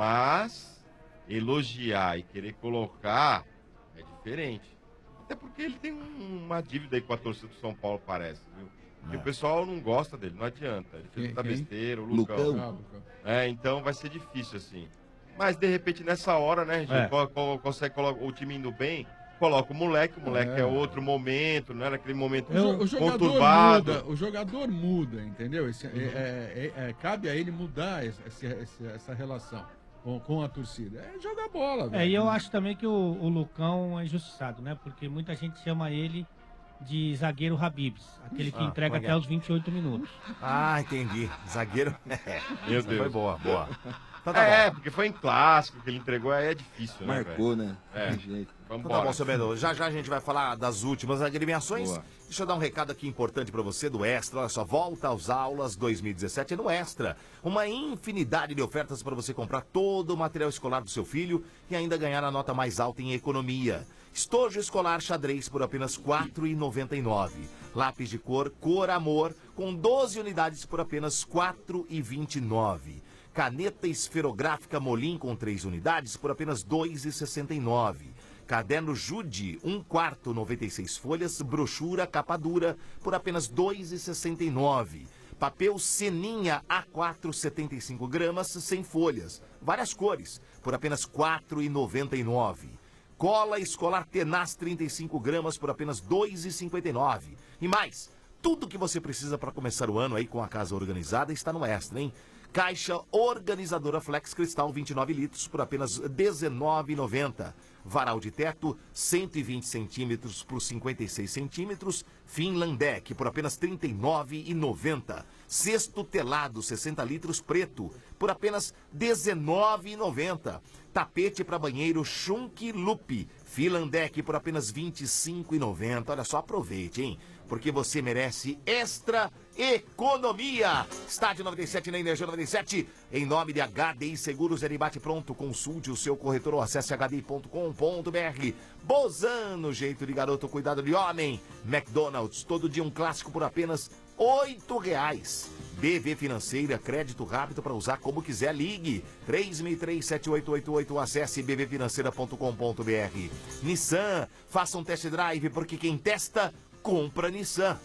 Mas elogiar e querer colocar é diferente. Até porque ele tem um- uma dívida aí com a torcida do São Paulo, parece, viu? E o pessoal não gosta dele, não adianta. Ele fez Quem- muita quem? besteira, o Lucão. Lucão. Ah, Lucão. É, então vai ser difícil assim. Mas de repente nessa hora, né, a gente É. co- co- consegue colocar o time indo bem, coloca o moleque, o moleque é, É. outro momento, não era aquele momento O, jo- o jogador conturbado. muda, o jogador muda, entendeu? Esse- é- é- é- é- cabe a ele mudar esse- esse- esse- essa relação com, com a torcida. É jogar bola, velho. É, e eu acho também que o, o Lucão é injustiçado, né? Porque muita gente chama ele de zagueiro Habibs, aquele que Ah, entrega como é que até é? os vinte e oito minutos. Ah, entendi. Zagueiro. É, Meu essa Deus. Foi boa, boa. Então tá É, bom. porque foi em clássico que ele entregou, aí é difícil, né, Marcou, velho? né? É. Tem jeito. Vamos Então tá bom, seu Bento. Já já a gente vai falar das últimas agremiações. Boa. Deixa eu dar um recado aqui importante pra você do Extra. Olha só, volta às aulas dois mil e dezessete no Extra. Uma infinidade de ofertas para você comprar todo o material escolar do seu filho e ainda ganhar a nota mais alta em economia. Estojo escolar xadrez por apenas quatro reais e noventa e nove centavos. Lápis de cor Cor Amor com doze unidades por apenas quatro reais e vinte e nove centavos. Caneta esferográfica Molim com três unidades por apenas dois reais e sessenta e nove centavos. Caderno Jude, um quarto, noventa e seis folhas, brochura capa dura por apenas dois reais e sessenta e nove centavos. Papel Seninha A quatro, setenta e cinco gramas, sem folhas, várias cores, por apenas quatro reais e noventa e nove centavos. Cola escolar Tenaz, trinta e cinco gramas, por apenas dois reais e cinquenta e nove centavos. E mais, tudo que você precisa para começar o ano aí com a casa organizada está no Extra, hein? Caixa organizadora Flex Cristal vinte e nove litros por apenas dezenove reais e noventa centavos. Varal de teto cento e vinte centímetros por cinquenta e seis centímetros. Finlandec por apenas trinta e nove reais e noventa centavos. Cesto telado sessenta litros preto por apenas dezenove reais e noventa centavos. Tapete para banheiro Schunk Loop Finlandec por apenas vinte e cinco reais e noventa centavos. Olha só, aproveite, hein? Porque você merece extra economia. Estádio noventa e sete na Energia noventa e sete. Em nome de H D I Seguros, ele bate pronto. Consulte o seu corretor ou acesse h d i ponto com ponto b r. Bozano, jeito de garoto, cuidado de homem. McDonald's, todo dia um clássico por apenas oito reais. B V Financeira, crédito rápido para usar como quiser. Ligue três seis três, sete oito oito oito. Acesse b v financeira ponto com ponto b r. Nissan, faça um test drive porque quem testa compra Nissan.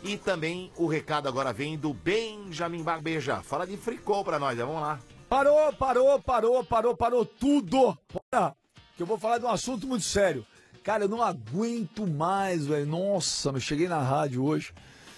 E também o recado agora vem do Benjamin Barbeja. Fala de fricô pra nós, vamos lá. Parou, parou, parou, parou, parou tudo. Para, que eu vou falar de um assunto muito sério. Cara, eu não aguento mais, velho. Nossa, eu cheguei na rádio hoje.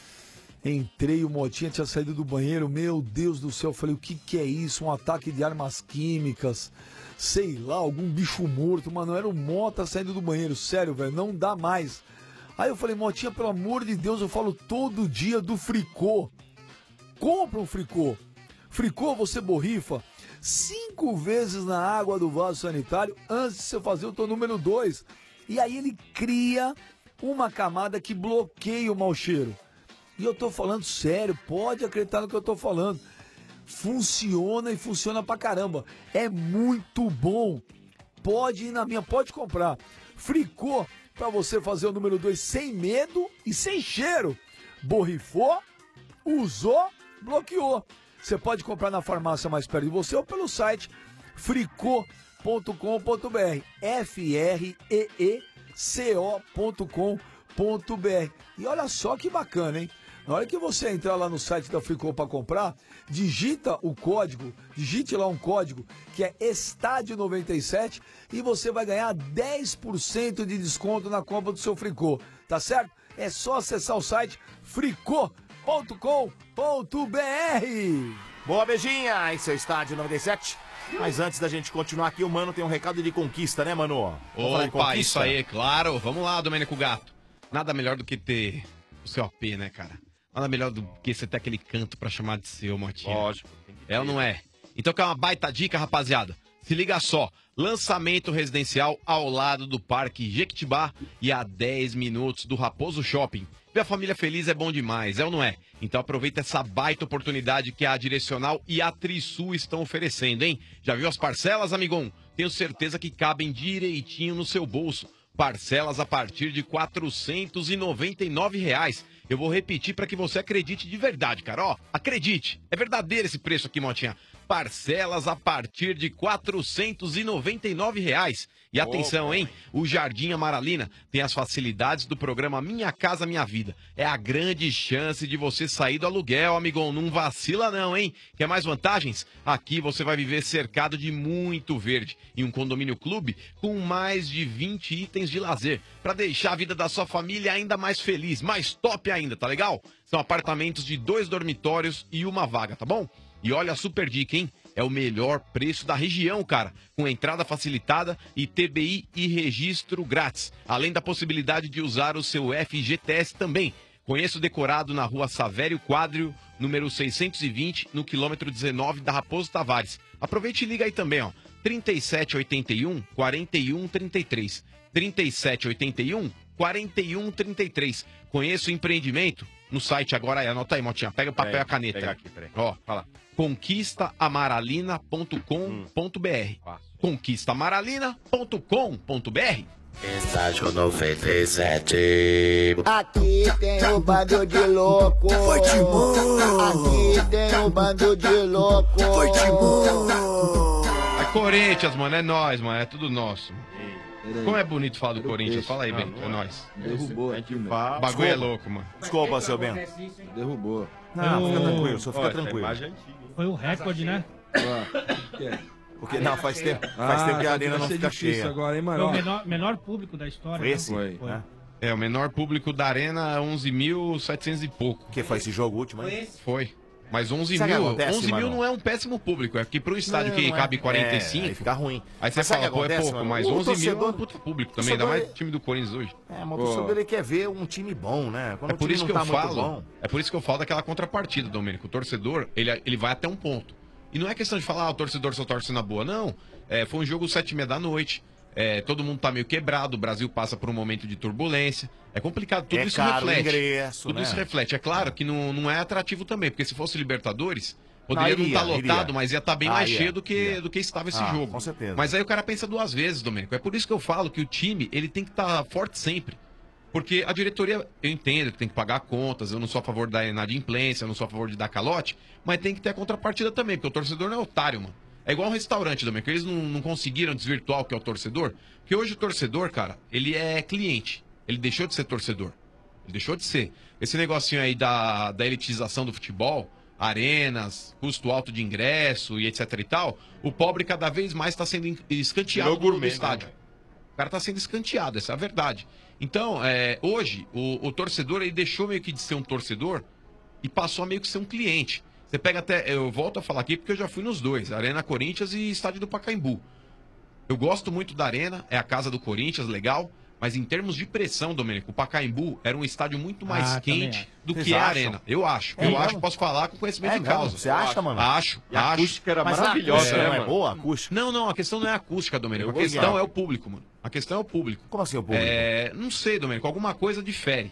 Entrei, o Motinha tinha saído do banheiro. Meu Deus do céu, eu falei, o que que é isso? Um ataque de armas químicas? Sei lá, algum bicho morto. Mano, era o Mota saindo do banheiro. Sério, velho, não dá mais. Aí eu falei, Motinha, pelo amor de Deus, eu falo todo dia do Fricô. Compra um Fricô. Fricô, você borrifa cinco vezes na água do vaso sanitário antes de você fazer o teu número dois. E aí ele cria uma camada que bloqueia o mau cheiro. E eu tô falando sério, pode acreditar no que eu tô falando. Funciona e funciona pra caramba. É muito bom. Pode ir na minha, pode comprar. Fricô, pra você fazer o número dois sem medo e sem cheiro. Borrifou, usou, bloqueou. Você pode comprar na farmácia mais perto de você ou pelo site fricô ponto com ponto br. F R E E C O ponto com ponto br. E olha só que bacana, hein? Na hora que você entrar lá no site da Fricô para comprar, digita o código, digite lá um código que é Estádio noventa e sete e você vai ganhar dez por cento de desconto na compra do seu Fricô, tá certo? É só acessar o site fricô ponto com ponto br. Boa, Beijinha, esse é o Estádio noventa e sete. Mas antes da gente continuar aqui, o Mano tem um recado de conquista, né, Mano? Vamos falar em Opa, conquista? isso aí, claro. Vamos lá, Domênico Gato. Nada melhor do que ter o seu A P, né, cara? Nada melhor do que você ter aquele canto pra chamar de seu, Motinha. Lógico. É ou não é? Então que é uma baita dica, rapaziada. Se liga só, lançamento residencial ao lado do Parque Jequitibá e a dez minutos do Raposo Shopping. Ver a família feliz é bom demais, é ou não é? Então aproveita essa baita oportunidade que a Direcional e a Trisul estão oferecendo, hein? Já viu as parcelas, amigão? Tenho certeza que cabem direitinho no seu bolso. Parcelas a partir de quatrocentos e noventa e nove reais. Eu vou repetir para que você acredite de verdade, cara. Ó, acredite. É verdadeiro esse preço aqui, Motinha. Parcelas a partir de quatrocentos e noventa e nove reais. E atenção, hein? O Jardim Amaralina tem as facilidades do programa Minha Casa Minha Vida. É a grande chance de você sair do aluguel, amigão. Não vacila não, hein? Quer mais vantagens? Aqui você vai viver cercado de muito verde. E um condomínio clube com mais de vinte itens de lazer. Para deixar a vida da sua família ainda mais feliz, mais top ainda, tá legal? São apartamentos de dois dormitórios e uma vaga, tá bom? E olha a super dica, hein? É o melhor preço da região, cara. Com entrada facilitada e T B I e registro grátis. Além da possibilidade de usar o seu F G T S também. Conheça o decorado na rua Savério Quadrio, número seiscentos e vinte, no quilômetro dezenove da Raposo Tavares. Aproveite e liga aí também, ó. trinta e sete oitenta e um, quarenta e um trinta e três. trinta e sete oitenta e um, quarenta e um trinta e três. Conheça o empreendimento no site agora aí. Anota aí, Motinha. Pega o papel e a caneta. Pega aqui, peraí. Ó, fala. conquista amaralina ponto com ponto br. conquista amaralina ponto com ponto br. Estádio noventa e sete. Aqui tem um bando de louco. Foi Timão. Aqui tem um bando de louco. Foi Timão. É Corinthians, mano. É nós, mano. É tudo nosso. Como é bonito falar do Corinthians. Fala aí, Bento. É nóis. Derrubou aqui, mano. O bagulho é louco, mano. Desculpa, seu Bento. Derrubou. Não, fica Eu- tranquilo, só fica Ó, essa tranquilo. imagem é antiga, hein? Foi o recorde, né? Porque não, faz tempo, faz Ah, tempo que a tá arena vai não ser fica difícil cheia. agora, hein, Foi mano? o Ó, menor, menor público da história. Foi né? esse? Foi. Né? É, o menor público da arena, onze mil e setecentos e pouco. Que foi esse jogo último, hein? Foi. Mas onze Sabe o que mil, acontece, onze mil mano? não é um péssimo público. É que para um estádio Não, que não é. cabe quarenta e cinco, É, aí fica ruim. aí você Mas sabe fala, o que pô, é acontece, pouco, mano? mas O onze mil é torcedor- um puta público também, ainda torcedor- mais time do Corinthians hoje. É, mas o Pô. torcedor ele quer ver um time bom, né? Quando É o por time isso não que eu tá muito falo, bom. é por isso que eu falo daquela contrapartida, Domênico. O torcedor, ele, ele vai até um ponto. E não é questão de falar, ah, o torcedor só torce na boa, não. É, foi um jogo sete e meia da noite, é, todo mundo tá meio quebrado, o Brasil passa por um momento de turbulência. É complicado, tudo É isso caro o reflete. ingresso, tudo né? isso reflete. É claro que não, não é atrativo também, porque se fosse Libertadores, poderia Não, não iria, estar lotado, iria. mas ia estar bem Ah, mais ia, cheio do que, ia. do que estava esse Ah, jogo. com certeza. Mas aí o cara pensa duas vezes, Domênico. É por isso que eu falo que o time, ele tem que estar forte sempre. Porque a diretoria, eu entendo que tem que pagar contas, eu não sou a favor da inadimplência, eu não sou a favor de dar calote, mas tem que ter a contrapartida também, porque o torcedor não é otário, mano. É igual um restaurante, Domênico, eles não, não conseguiram desvirtuar o que é o torcedor, porque hoje o torcedor, cara, ele é cliente, ele deixou de ser torcedor. Deixou de ser. Esse negocinho aí da, da elitização do futebol, arenas, custo alto de ingresso e etc e tal, o pobre cada vez mais está sendo escanteado Virou do, do gourmet, estádio. né? O cara está sendo escanteado, essa é a verdade. Então, é, hoje, o, o torcedor ele deixou meio que de ser um torcedor e passou a meio que ser um cliente. Você pega até, eu volto a falar aqui porque eu já fui nos dois, Arena Corinthians e Estádio do Pacaembu. Eu gosto muito da Arena, é a casa do Corinthians, legal. Mas em termos de pressão, Domênico, o Pacaembu era um estádio muito mais Ah, quente do Vocês que a acham? Arena. Eu acho. É eu mesmo? acho que posso falar com conhecimento É de mesmo? causa. Você acha, mano? Acho. E a acho. acústica era Mas a maravilhosa, acústica é, não é boa, a acústica? Não, não, a questão não é a acústica, Domênico. Eu A questão gostava. é o público, mano. A questão é o público. Como assim o público? É, não sei, Domênico, alguma coisa difere.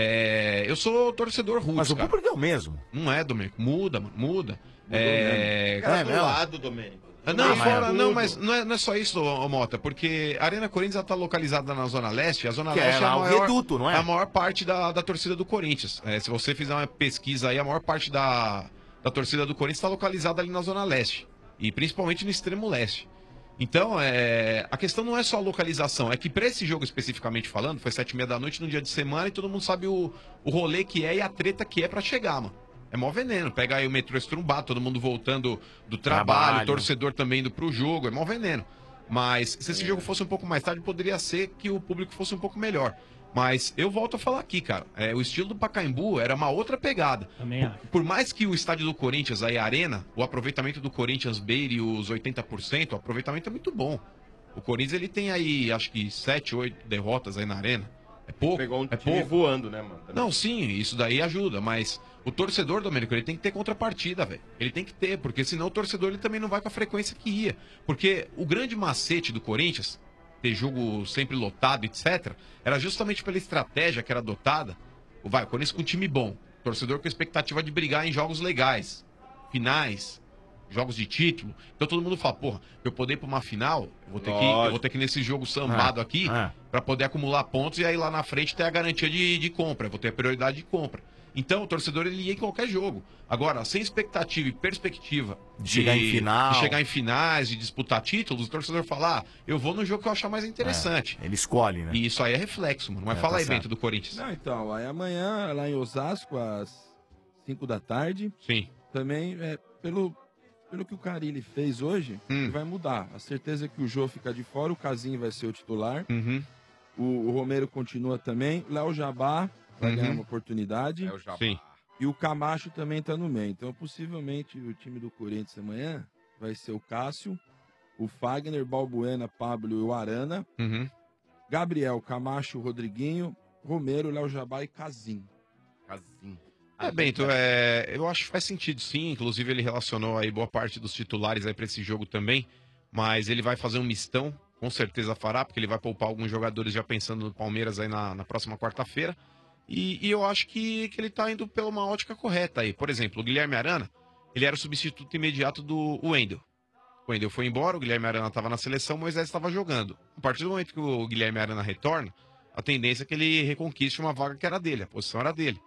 É, eu sou torcedor roots, Mas o cara. público é o mesmo. Não é, Domênico. Muda, mano. Muda. Mudou é... mesmo. Era é do mesmo? lado, Domênico. Ah, Não, Ah, mas fora, é não, tudo. mas não é, não é só isso, ô, ô, Mota, porque a Arena Corinthians está localizada na Zona Leste, e a Zona Que é Leste é, lá a o maior, reduto, não é? a maior parte da, da torcida do Corinthians. É, se você fizer uma pesquisa aí, a maior parte da, da torcida do Corinthians está localizada ali na Zona Leste, e principalmente no extremo leste. Então, é, a questão não é só a localização, é que para esse jogo especificamente falando, foi sete e meia da noite, num dia de semana, e todo mundo sabe o, o rolê que é e a treta que é para chegar, mano. É mó veneno. Pega aí o metrô estrumbado, todo mundo voltando do trabalho, Trabalho. torcedor também indo pro jogo. É mó veneno. Mas se esse jogo fosse um pouco mais tarde, poderia ser que o público fosse um pouco melhor. Mas eu volto a falar aqui, cara. É, o estilo do Pacaembu era uma outra pegada. Também por, por mais que o estádio do Corinthians, aí a Arena, o aproveitamento do Corinthians beire os oitenta por cento, o aproveitamento é muito bom. O Corinthians ele tem aí, acho que sete, oito derrotas aí na Arena. É pouco. Pegou um é time pouco. voando, né, mano? Também. Não, sim, isso daí ajuda, mas o torcedor, Domênico, ele tem que ter contrapartida, velho. Ele tem que ter, porque senão o torcedor ele também não vai com a frequência que ia. Porque o grande macete do Corinthians, ter jogo sempre lotado, etcétera, era justamente pela estratégia que era adotada. O vai, o Corinthians com um time bom, torcedor com expectativa de brigar em jogos legais, finais, jogos de título. Então todo mundo fala, porra, pra eu poder ir pra uma final, eu vou ter, que, eu vou ter que ir nesse jogo sambado Ah, aqui, ah. pra poder acumular pontos e aí lá na frente ter a garantia de, de compra, eu vou ter a prioridade de compra. Então o torcedor ele ia em qualquer jogo. Agora, sem expectativa e perspectiva De chegar em final. de chegar em finais, de disputar títulos, o torcedor fala, ah, eu vou no jogo que eu achar mais interessante. Ele escolhe, né? E isso aí é reflexo, mano. Mas É, fala tá aí, certo. Bento, do Corinthians. Não, então, aí amanhã, lá em Osasco, às cinco da tarde. Sim. Também, é, pelo, pelo que o Carille fez hoje, Hum. ele vai mudar. A certeza é que o Jô fica de fora, o Casim vai ser o titular. Uhum. O, o Romero continua também. Léo Jabá vai Uhum. ganhar uma oportunidade. Léo Jabá. Sim. E o Camacho também tá no meio. Então, possivelmente, o time do Corinthians amanhã vai ser o Cássio, o Fagner, Balbuena, Pablo e o Arana. Uhum. Gabriel, Camacho, Rodriguinho, Romero, Léo Jabá e Casim. Casim. É, Bento, é, eu acho que faz sentido sim. Inclusive, ele relacionou aí boa parte dos titulares aí pra esse jogo também. Mas ele vai fazer um mistão, com certeza fará, porque ele vai poupar alguns jogadores já pensando no Palmeiras aí na, na próxima quarta-feira. E, e eu acho que, que ele tá indo pela uma ótica correta aí. Por exemplo, o Guilherme Arana, ele era o substituto imediato do Wendel. O Wendel foi embora, o Guilherme Arana estava na seleção, o Moisés estava jogando. A partir do momento que o Guilherme Arana retorna, a tendência é que ele reconquiste uma vaga que era dele, a posição era dele.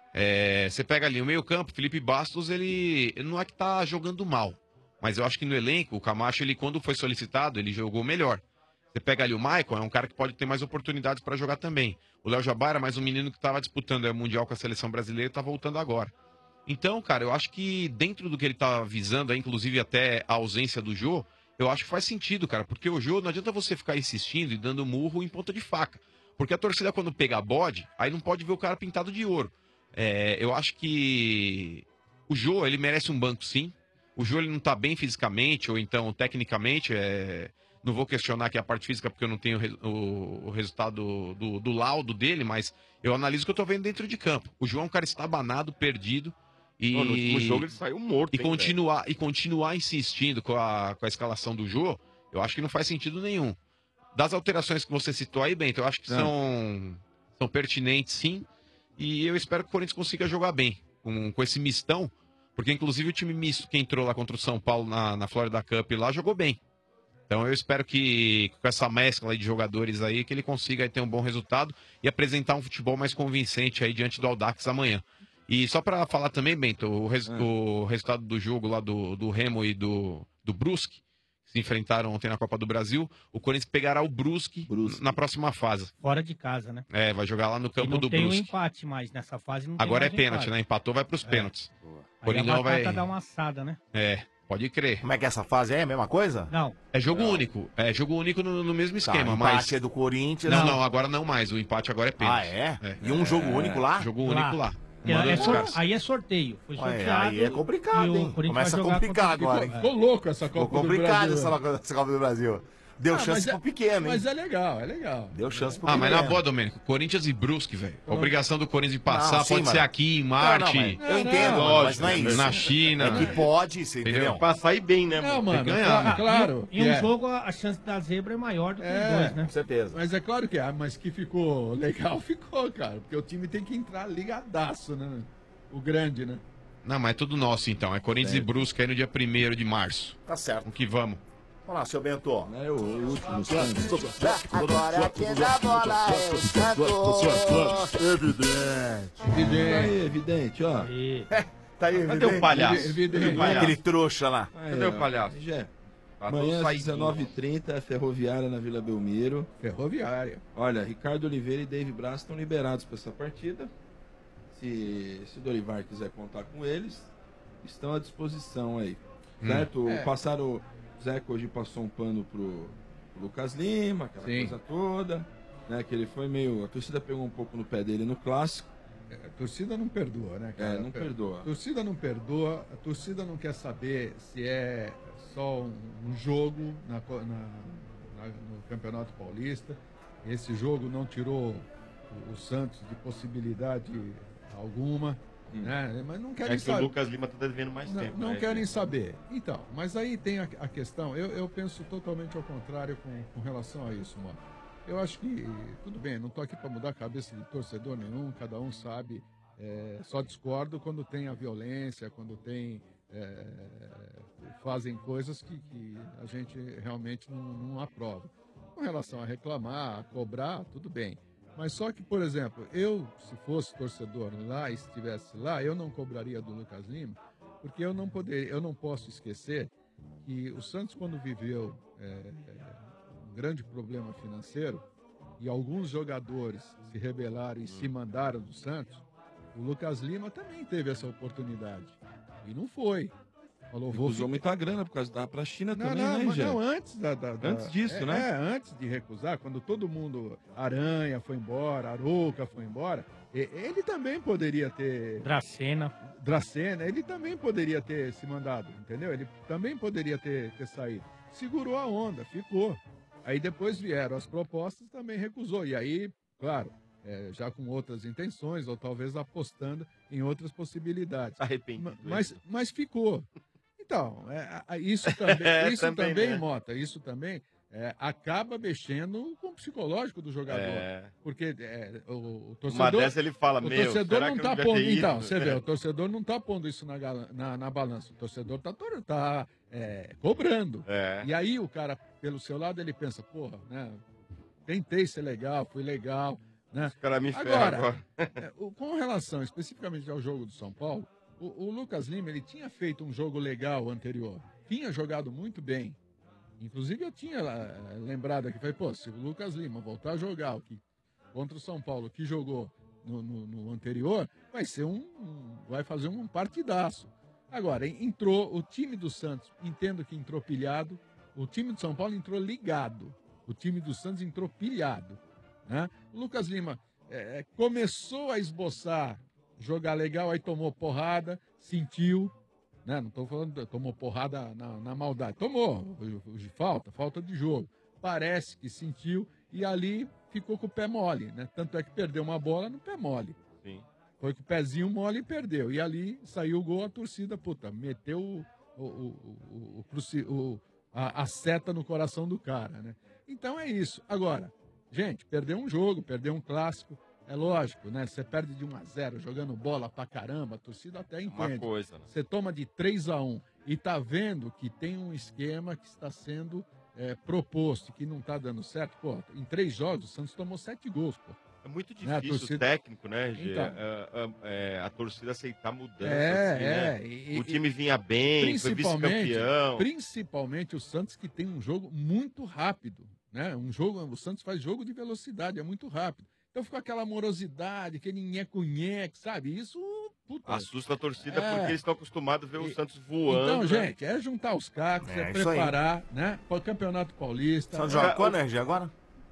É, você pega ali o meio-campo, Felipe Bastos, ele, ele não é que tá jogando mal, mas eu acho que no elenco, o Camacho, ele quando foi solicitado, ele jogou melhor. Você pega ali o Maicon, é um cara que pode ter mais oportunidades para jogar também. O Léo Jabá era mais um menino que estava disputando o Mundial com a seleção brasileira e tá voltando agora. Então, cara, eu acho que dentro do que ele tá visando, aí, inclusive até a ausência do Jô, eu acho que faz sentido, cara, porque o Jô não adianta você ficar insistindo e dando murro em ponta de faca. Porque a torcida, quando pega bode, aí não pode ver o cara pintado de ouro. É, eu acho que o Jô, ele merece um banco, sim. O Jô, ele não tá bem fisicamente, ou então tecnicamente, é... não vou questionar aqui a parte física, porque eu não tenho o, o, o resultado do, do laudo dele, mas eu analiso o que eu tô vendo dentro de campo. O João é um cara estabanado, perdido. E, Pô, no último jogo ele saiu morto, E hein, continuar, e continuar insistindo com a, com a escalação do Jô, eu acho que não faz sentido nenhum. Das alterações que você citou aí, Bento, eu acho que É. são, são pertinentes, sim. E eu espero que o Corinthians consiga jogar bem com, com esse mistão, porque inclusive o time misto que entrou lá contra o São Paulo na, na Florida Cup lá jogou bem. Então eu espero que com essa mescla aí de jogadores aí, que ele consiga aí ter um bom resultado e apresentar um futebol mais convincente aí diante do Audax amanhã. E só pra falar também, Bento, o, res- o resultado do jogo lá do, do Remo e do, do Brusque, se enfrentaram ontem na Copa do Brasil. O Corinthians pegará o Brusque, na próxima fase. Fora de casa, né? É, vai jogar lá no E campo não do tem um Brusque. empate mais nessa fase. Não tem Agora é mais um pênalti, empate. né? Empatou, vai pros É. pênaltis. Aí a Coringão batata vai... dá uma assada, né? É, pode crer. Como é que é essa fase aí? É a mesma coisa? Não. É jogo único. É jogo único no, no mesmo Tá, esquema, o mas... empate é do Corinthians. Não, Não. não, agora não mais. O empate agora é pênalti. Ah, é? E um jogo único lá? Jogo único lá. É, Manda é os sor- caras. Aí é sorteio. Foi Olha, sorteado. aí é complicado, e o hein? Corinthians Começa vai a jogar complicar contra- agora, hein? Ficou louco essa Ficou Copa do complicado Brasil. essa, essa Copa do Brasil. Deu Ah, chance mas é- pro pequeno, hein? Mas é legal, é legal. Deu chance pro Ah, mas na pequeno. boa, Domênico, Corinthians e Brusque, velho. A obrigação do Corinthians de passar Não, sim, pode mano. ser aqui em Não, Marte. não, mas eu entendo, mano, mas não é isso. Na China. É que pode, você entendeu? Passar e bem, né, Não, mano? mano, Tem que ganhar, cla- né? claro. Em um que é. jogo, a a chance da zebra é maior do que os É, dois, né? Com certeza. Mas é claro que é, mas que ficou legal, ficou, cara. Porque o time tem que entrar ligadaço, né? O grande, né? Não, mas é tudo nosso então. É Corinthians e Brusque aí no dia primeiro de março. Tá certo. Vamos que vamos. Vamos lá, seu Bento. É o último. Agora quem dá bola é o Santos. Evidente. Evidente. Aí, evidente, ó. Tá aí, Cadê o palhaço? Evidente. Cadê o palhaço? Aquele trouxa lá. Aí, Cadê ó. o palhaço? Gé. Tá Amanhã todo às saidinho. dezenove e trinta, Ferroviária na Vila Belmiro. Ferroviária. Olha, Ricardo Oliveira e Dave Braz estão liberados para essa partida. Se, se o Dorivar quiser contar com eles, estão à disposição aí. Hum. Certo? É. Passaram. O Zeca hoje passou um pano pro, pro Lucas Lima, aquela Sim. coisa toda. Né, que ele foi meio. A torcida pegou um pouco no pé dele no clássico. É, a torcida não perdoa, né, cara? É, não perdoa. A torcida não perdoa, a torcida não quer saber se é só um, um jogo na co- na- na- no Campeonato Paulista. Esse jogo não tirou o, o Santos de possibilidade alguma, né? Mas não querem É que o saber. Lucas Lima tá devendo mais Não, tempo. não né? querem saber. Então, mas aí tem a, a questão, eu, eu penso totalmente ao contrário com, com relação a isso, mano. Eu acho que, tudo bem, não tô aqui para mudar a cabeça de torcedor nenhum, cada um sabe, é, só discordo quando tem a violência, quando tem, é, fazem coisas que, que a gente realmente não, não aprova. Com relação a reclamar, a cobrar, tudo bem. Mas só que, por exemplo, eu, se fosse torcedor lá e estivesse lá, eu não cobraria do Lucas Lima, porque eu não poderia, eu não posso esquecer que o Santos, quando viveu é, um grande problema financeiro e alguns jogadores se rebelaram e se mandaram do Santos, o Lucas Lima também teve essa oportunidade e não foi. Falou, vou Usou muita grana por causa da pra China não, também, não, né, mas Gé? não, antes da, da- da- Antes disso, é, né? É, antes de recusar, quando todo mundo, Aranha foi embora, Arouca foi embora, e- ele também poderia ter... Dracena. Dracena, ele também poderia ter se mandado, entendeu? Ele também poderia ter, ter saído. Segurou a onda, ficou. Aí depois vieram as propostas, também recusou. E aí, claro, é, já com outras intenções, ou talvez apostando em outras possibilidades. Arrependido. Ma- Mas, mas ficou. Então, é, a- isso também, É, isso também, também, né? Mota, isso também é, acaba mexendo com o psicológico do jogador. É. Porque é, o, o Uma torcedor. dessa ele fala, o meu, torcedor será não que eu tá devia pondo. ter ido? Então, você vê, É. o torcedor não tá pondo isso na, gala- na, na balança. O torcedor tá, tor- tá é, cobrando. É. E aí o cara, pelo seu lado, ele pensa, porra, né? Tentei ser legal, fui legal. Né? Os caras me ferram Agora, agora. é, o- com relação especificamente ao jogo do São Paulo, o, o Lucas Lima ele tinha feito um jogo legal anterior, tinha jogado muito bem. Inclusive eu tinha eh, lembrado aqui, falei, pô, se o Lucas Lima voltar a jogar o que, contra o São Paulo, que jogou no, no- no anterior, vai ser um, um- vai fazer um partidaço. Agora, en- entrou o time do Santos, entendo que entrou pilhado, o time do São Paulo entrou ligado, o time do Santos entrou pilhado. Né? O Lucas Lima eh, começou a esboçar, jogar legal, aí tomou porrada, sentiu, né? Não estou falando, tomou porrada na, na maldade, tomou, de falta, falta de jogo. Parece que sentiu e ali ficou com o pé mole, né? Tanto é que perdeu uma bola no pé mole. Sim. Foi com o pezinho mole e perdeu. E ali saiu o gol, a torcida, puta, meteu o, o, o, o, o cruci- o- a, a seta no coração do cara, né? Então é isso. Agora, gente, perdeu um jogo, perdeu um clássico. É lógico, né? Você perde de um a zero jogando bola pra caramba, a torcida até entende. coisa, né? Você toma de três a um e tá vendo que tem um esquema que está sendo é, proposto, que não tá dando certo. Pô, em três jogos, o Santos tomou sete gols, pô. É muito Né, a difícil torcida- o técnico, né, Gê? Então. É, é, é, a torcida aceitar mudança. É, assim, é. né? e- o time e- vinha bem, foi principalmente- vice-campeão. Principalmente o Santos, que tem um jogo muito rápido. Né? Um jogo, o Santos faz jogo de velocidade, é muito rápido. Então ficou aquela morosidade, aquele nheco-nheco, sabe? Isso, puta. Assusta a torcida É. porque eles estão acostumados a ver o Santos voando. Então, né? gente, é juntar os cacos, é, É, isso aí. preparar, né? Para o Campeonato Paulista. Santos É, joga o- quando, R G, agora?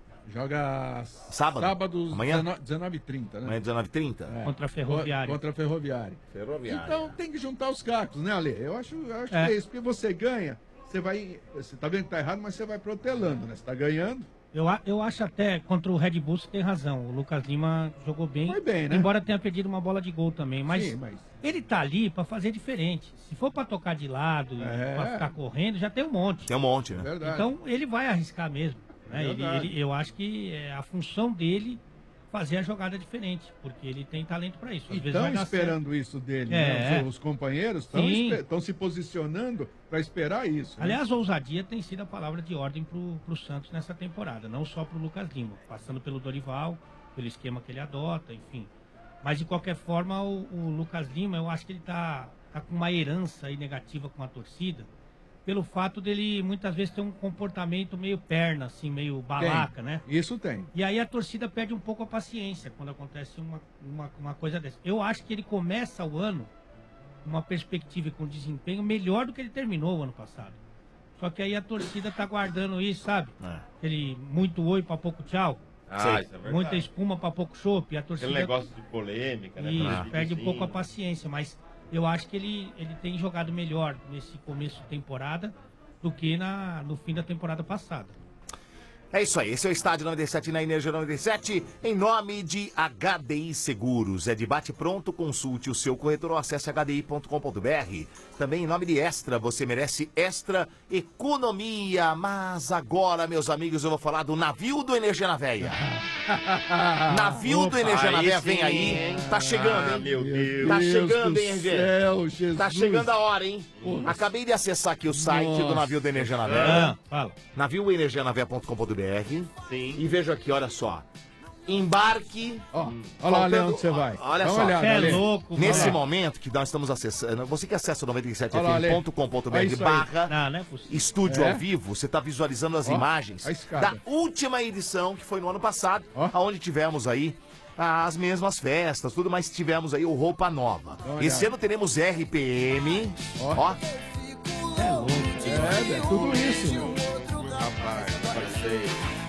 Joga Sábado? sábado Amanhã? dezenove e trinta, né? Amanhã é dezenove e trinta? É. Contra a Ferroviária. Contra a Ferroviária. Ferroviária. Então tem que juntar os cacos, né, Ale? Eu acho, eu acho É. que é isso. Porque você ganha, você vai. Você tá vendo que tá errado, mas você vai protelando, né? Você tá ganhando. Eu, a- eu acho até, contra o Red Bull, você tem razão. O Lucas Lima jogou bem. Foi bem, né? Embora tenha perdido uma bola de gol também. Mas, Sim, mas- ele tá ali pra fazer diferente. Se for pra tocar de lado, É. pra ficar correndo, já tem um monte. Tem um monte, né? Verdade. Então, ele vai arriscar mesmo. né? Ele- Verdade. ele- eu acho que é a função dele fazer a jogada diferente. Porque ele tem talento pra isso. Às E vezes estão vai dar esperando certo. isso dele, É. né? Os, os companheiros Sim. estão se posicionando para esperar isso. né? Aliás, ousadia tem sido a palavra de ordem pro, pro Santos nessa temporada, não só pro Lucas Lima, passando pelo Dorival, pelo esquema que ele adota, enfim. Mas de qualquer forma, o, o Lucas Lima, eu acho que ele tá, tá com uma herança aí negativa com a torcida, pelo fato dele muitas vezes ter um comportamento meio perna, assim, meio balaca, Tem. né? Isso tem. E aí a torcida perde um pouco a paciência quando acontece uma, uma, uma coisa dessa. Eu acho que ele começa o ano com uma perspectiva e com desempenho melhor do que ele terminou o ano passado. Só que aí a torcida tá guardando isso, sabe? É. Aquele muito oi pra pouco tchau. Ah, isso é verdade. Muita espuma pra pouco chopp. A torcida Aquele negócio de polêmica, né? Isso, Aquele perde um videozinho. pouco a paciência, mas eu acho que ele, ele tem jogado melhor nesse começo de temporada do que na, no fim da temporada passada. É isso aí, esse é o Estádio noventa e sete na Energia noventa e sete, em nome de H D I Seguros. É de bate pronto, consulte o seu corretor ou acesse h d i ponto com ponto b r. Também em nome de Extra, você merece Extra Economia. Mas agora, meus amigos, eu vou falar do navio do Energia na Veia. Navio do Opa, Energia na aí Veia sim, vem aí. hein? Tá chegando, Ah, hein? meu Deus. Tá Deus chegando, do hein, R G? céu, Jesus. Tá chegando a hora, hein? Acabei de acessar aqui o site do Nossa. navio do Energia na Veia. Ah, fala. navio energia na veia ponto com ponto b r. Sim. E veja aqui, olha só. Embarque. Ó, olha lá, Ale, faltando- onde você vai. Olha Dá uma só. olhada, Cê é Ale. louco, Nesse mano. momento que nós estamos acessando, você que acessa o noventa e sete Olha lá, f Ale. m ponto com ponto b Olha r isso aí. barra Não, não é possível. estúdio É. ao vivo, você está visualizando as Ó, imagens a escada. da última edição, que foi no ano passado, Ó. onde tivemos aí as mesmas festas, tudo, mas tivemos aí o Roupa Nova. Dá uma Esse olhada. ano teremos R P M, Ó. ó, É louco. É, é tudo isso, meu. Rapaz, parece.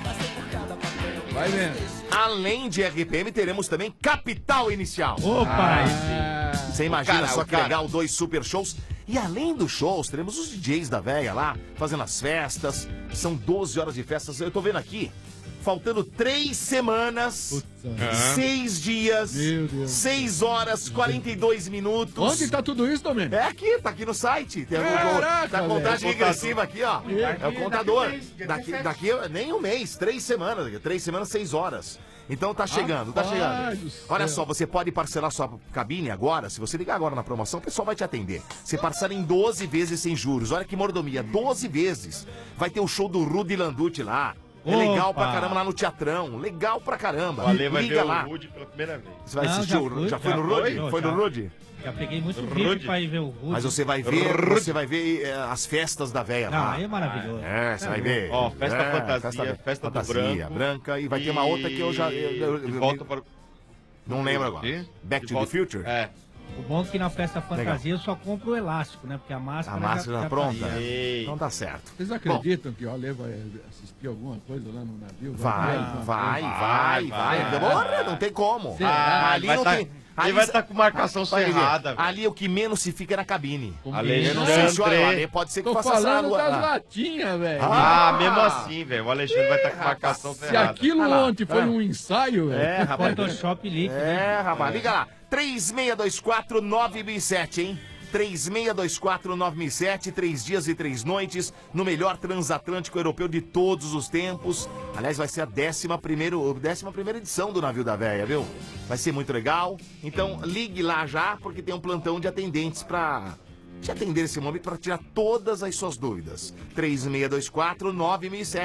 Vai vendo. além de R P M, teremos também Capital Inicial. Opa! Ah, Você imagina O cara, só o que cara. legal, dois super shows. E além dos shows, teremos os D Js da véia lá, fazendo as festas. São doze horas de festas. Eu tô vendo aqui, faltando três semanas, Putz, seis dias, Meu Deus. seis horas, quarenta e dois minutos. onde tá tudo isso, Domênico? É aqui, tá aqui no site. Tem o- Caraca, tá a contagem velho. regressiva aqui, ó. É o Daqui- contador. daqui Daqui, dezessete. daqui, nem um mês, três semanas. Três semanas, seis horas. Então tá chegando, tá Rapaz chegando. do céu. Olha só, você pode parcelar sua cabine agora. Se você ligar agora na promoção, o pessoal vai te atender. Você parcela em doze vezes sem juros. Olha que mordomia, doze vezes. Vai ter o show do Rudy Landucci lá. É Opa. legal pra caramba lá no Teatrão. Legal pra caramba. O Ale vai Liga ver lá. o Rude pela primeira vez. Você vai Não, assistir já o fui, Já foi já no Rudy? foi, Foi no já. Rudy? Já peguei muito Rude. vídeo pra ir ver o Rude. Mas você vai ver, você vai ver eh, as festas da véia Não, lá. aí é maravilhoso. É, você vai ver. Ó, festa É, fantasia, festa do fantasia, branco. branca. E vai ter uma outra que eu já. eu- eu- De eu- volta para o. Não lembro agora. Quê? Back De to volta- the Future? É. O bom é que na festa fantasia eu só compro o elástico, né? Porque a máscara A máscara já pronta? tá aí, é. Então tá certo. Vocês acreditam que o Ale vai assistir alguma coisa lá no navio? Vai, ver alguma vai, coisa? vai, vai. vai. Demora, não tem como. Será? Ali vai não tá- tem. ele ali- vai estar com marcação Olha, cerrada, velho. Ali o que menos se fica é na cabine. Alexandre. Eu não sei se olha, o Ale pode ser que Tô faça falando essa- das ah, latinhas, velho. Ah, Ah. mesmo assim, velho. O Alexandre vai estar com marcação Se cerrada. aquilo Ah lá. ontem foi É. um ensaio, velho. É, rapaz. Photoshop líquido. É, rapaz, liga lá. três seis dois quatro nove mil e sete, hein? três seis dois quatro nove mil e sete, três dias e três noites, no melhor transatlântico europeu de todos os tempos. Aliás, vai ser a décima primeira, décima primeira edição do Navio da Véia, viu? Vai ser muito legal. Então, ligue lá já, porque tem um plantão de atendentes pra te atender esse momento, pra tirar todas as suas dúvidas. três seis dois quatro nove mil e sete.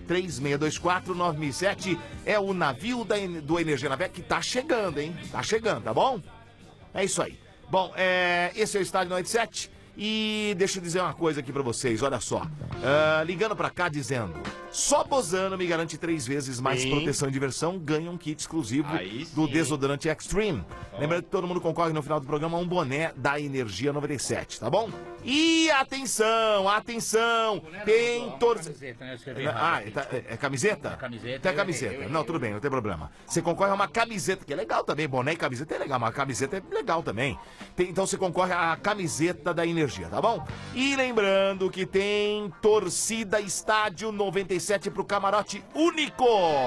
três seis dois quatro nove seis sete é o navio da, do Energia Naveca que tá chegando, hein? Tá chegando, tá bom? É isso aí. Bom, é, esse é o Estádio noventa e sete e deixa eu dizer uma coisa aqui pra vocês, olha só. Uh, ligando pra cá dizendo, só Bozano me garante três vezes mais Sim. proteção e diversão, ganha um kit exclusivo Aí do sim. desodorante Extreme. Lembrando que todo mundo concorre no final do programa a um boné da Energia noventa e sete, tá bom? E atenção, atenção, tem torcida... Ah, é, tá- é camiseta? Camiseta. Tem a camiseta. Não, tudo bem, não tem problema. Você concorre a uma camiseta, que é legal também. Boné e camiseta é legal, mas a camiseta é legal também. Tem- então você concorre à camiseta da Energia, tá bom? E lembrando que tem torcida Estádio noventa e sete pro camarote único.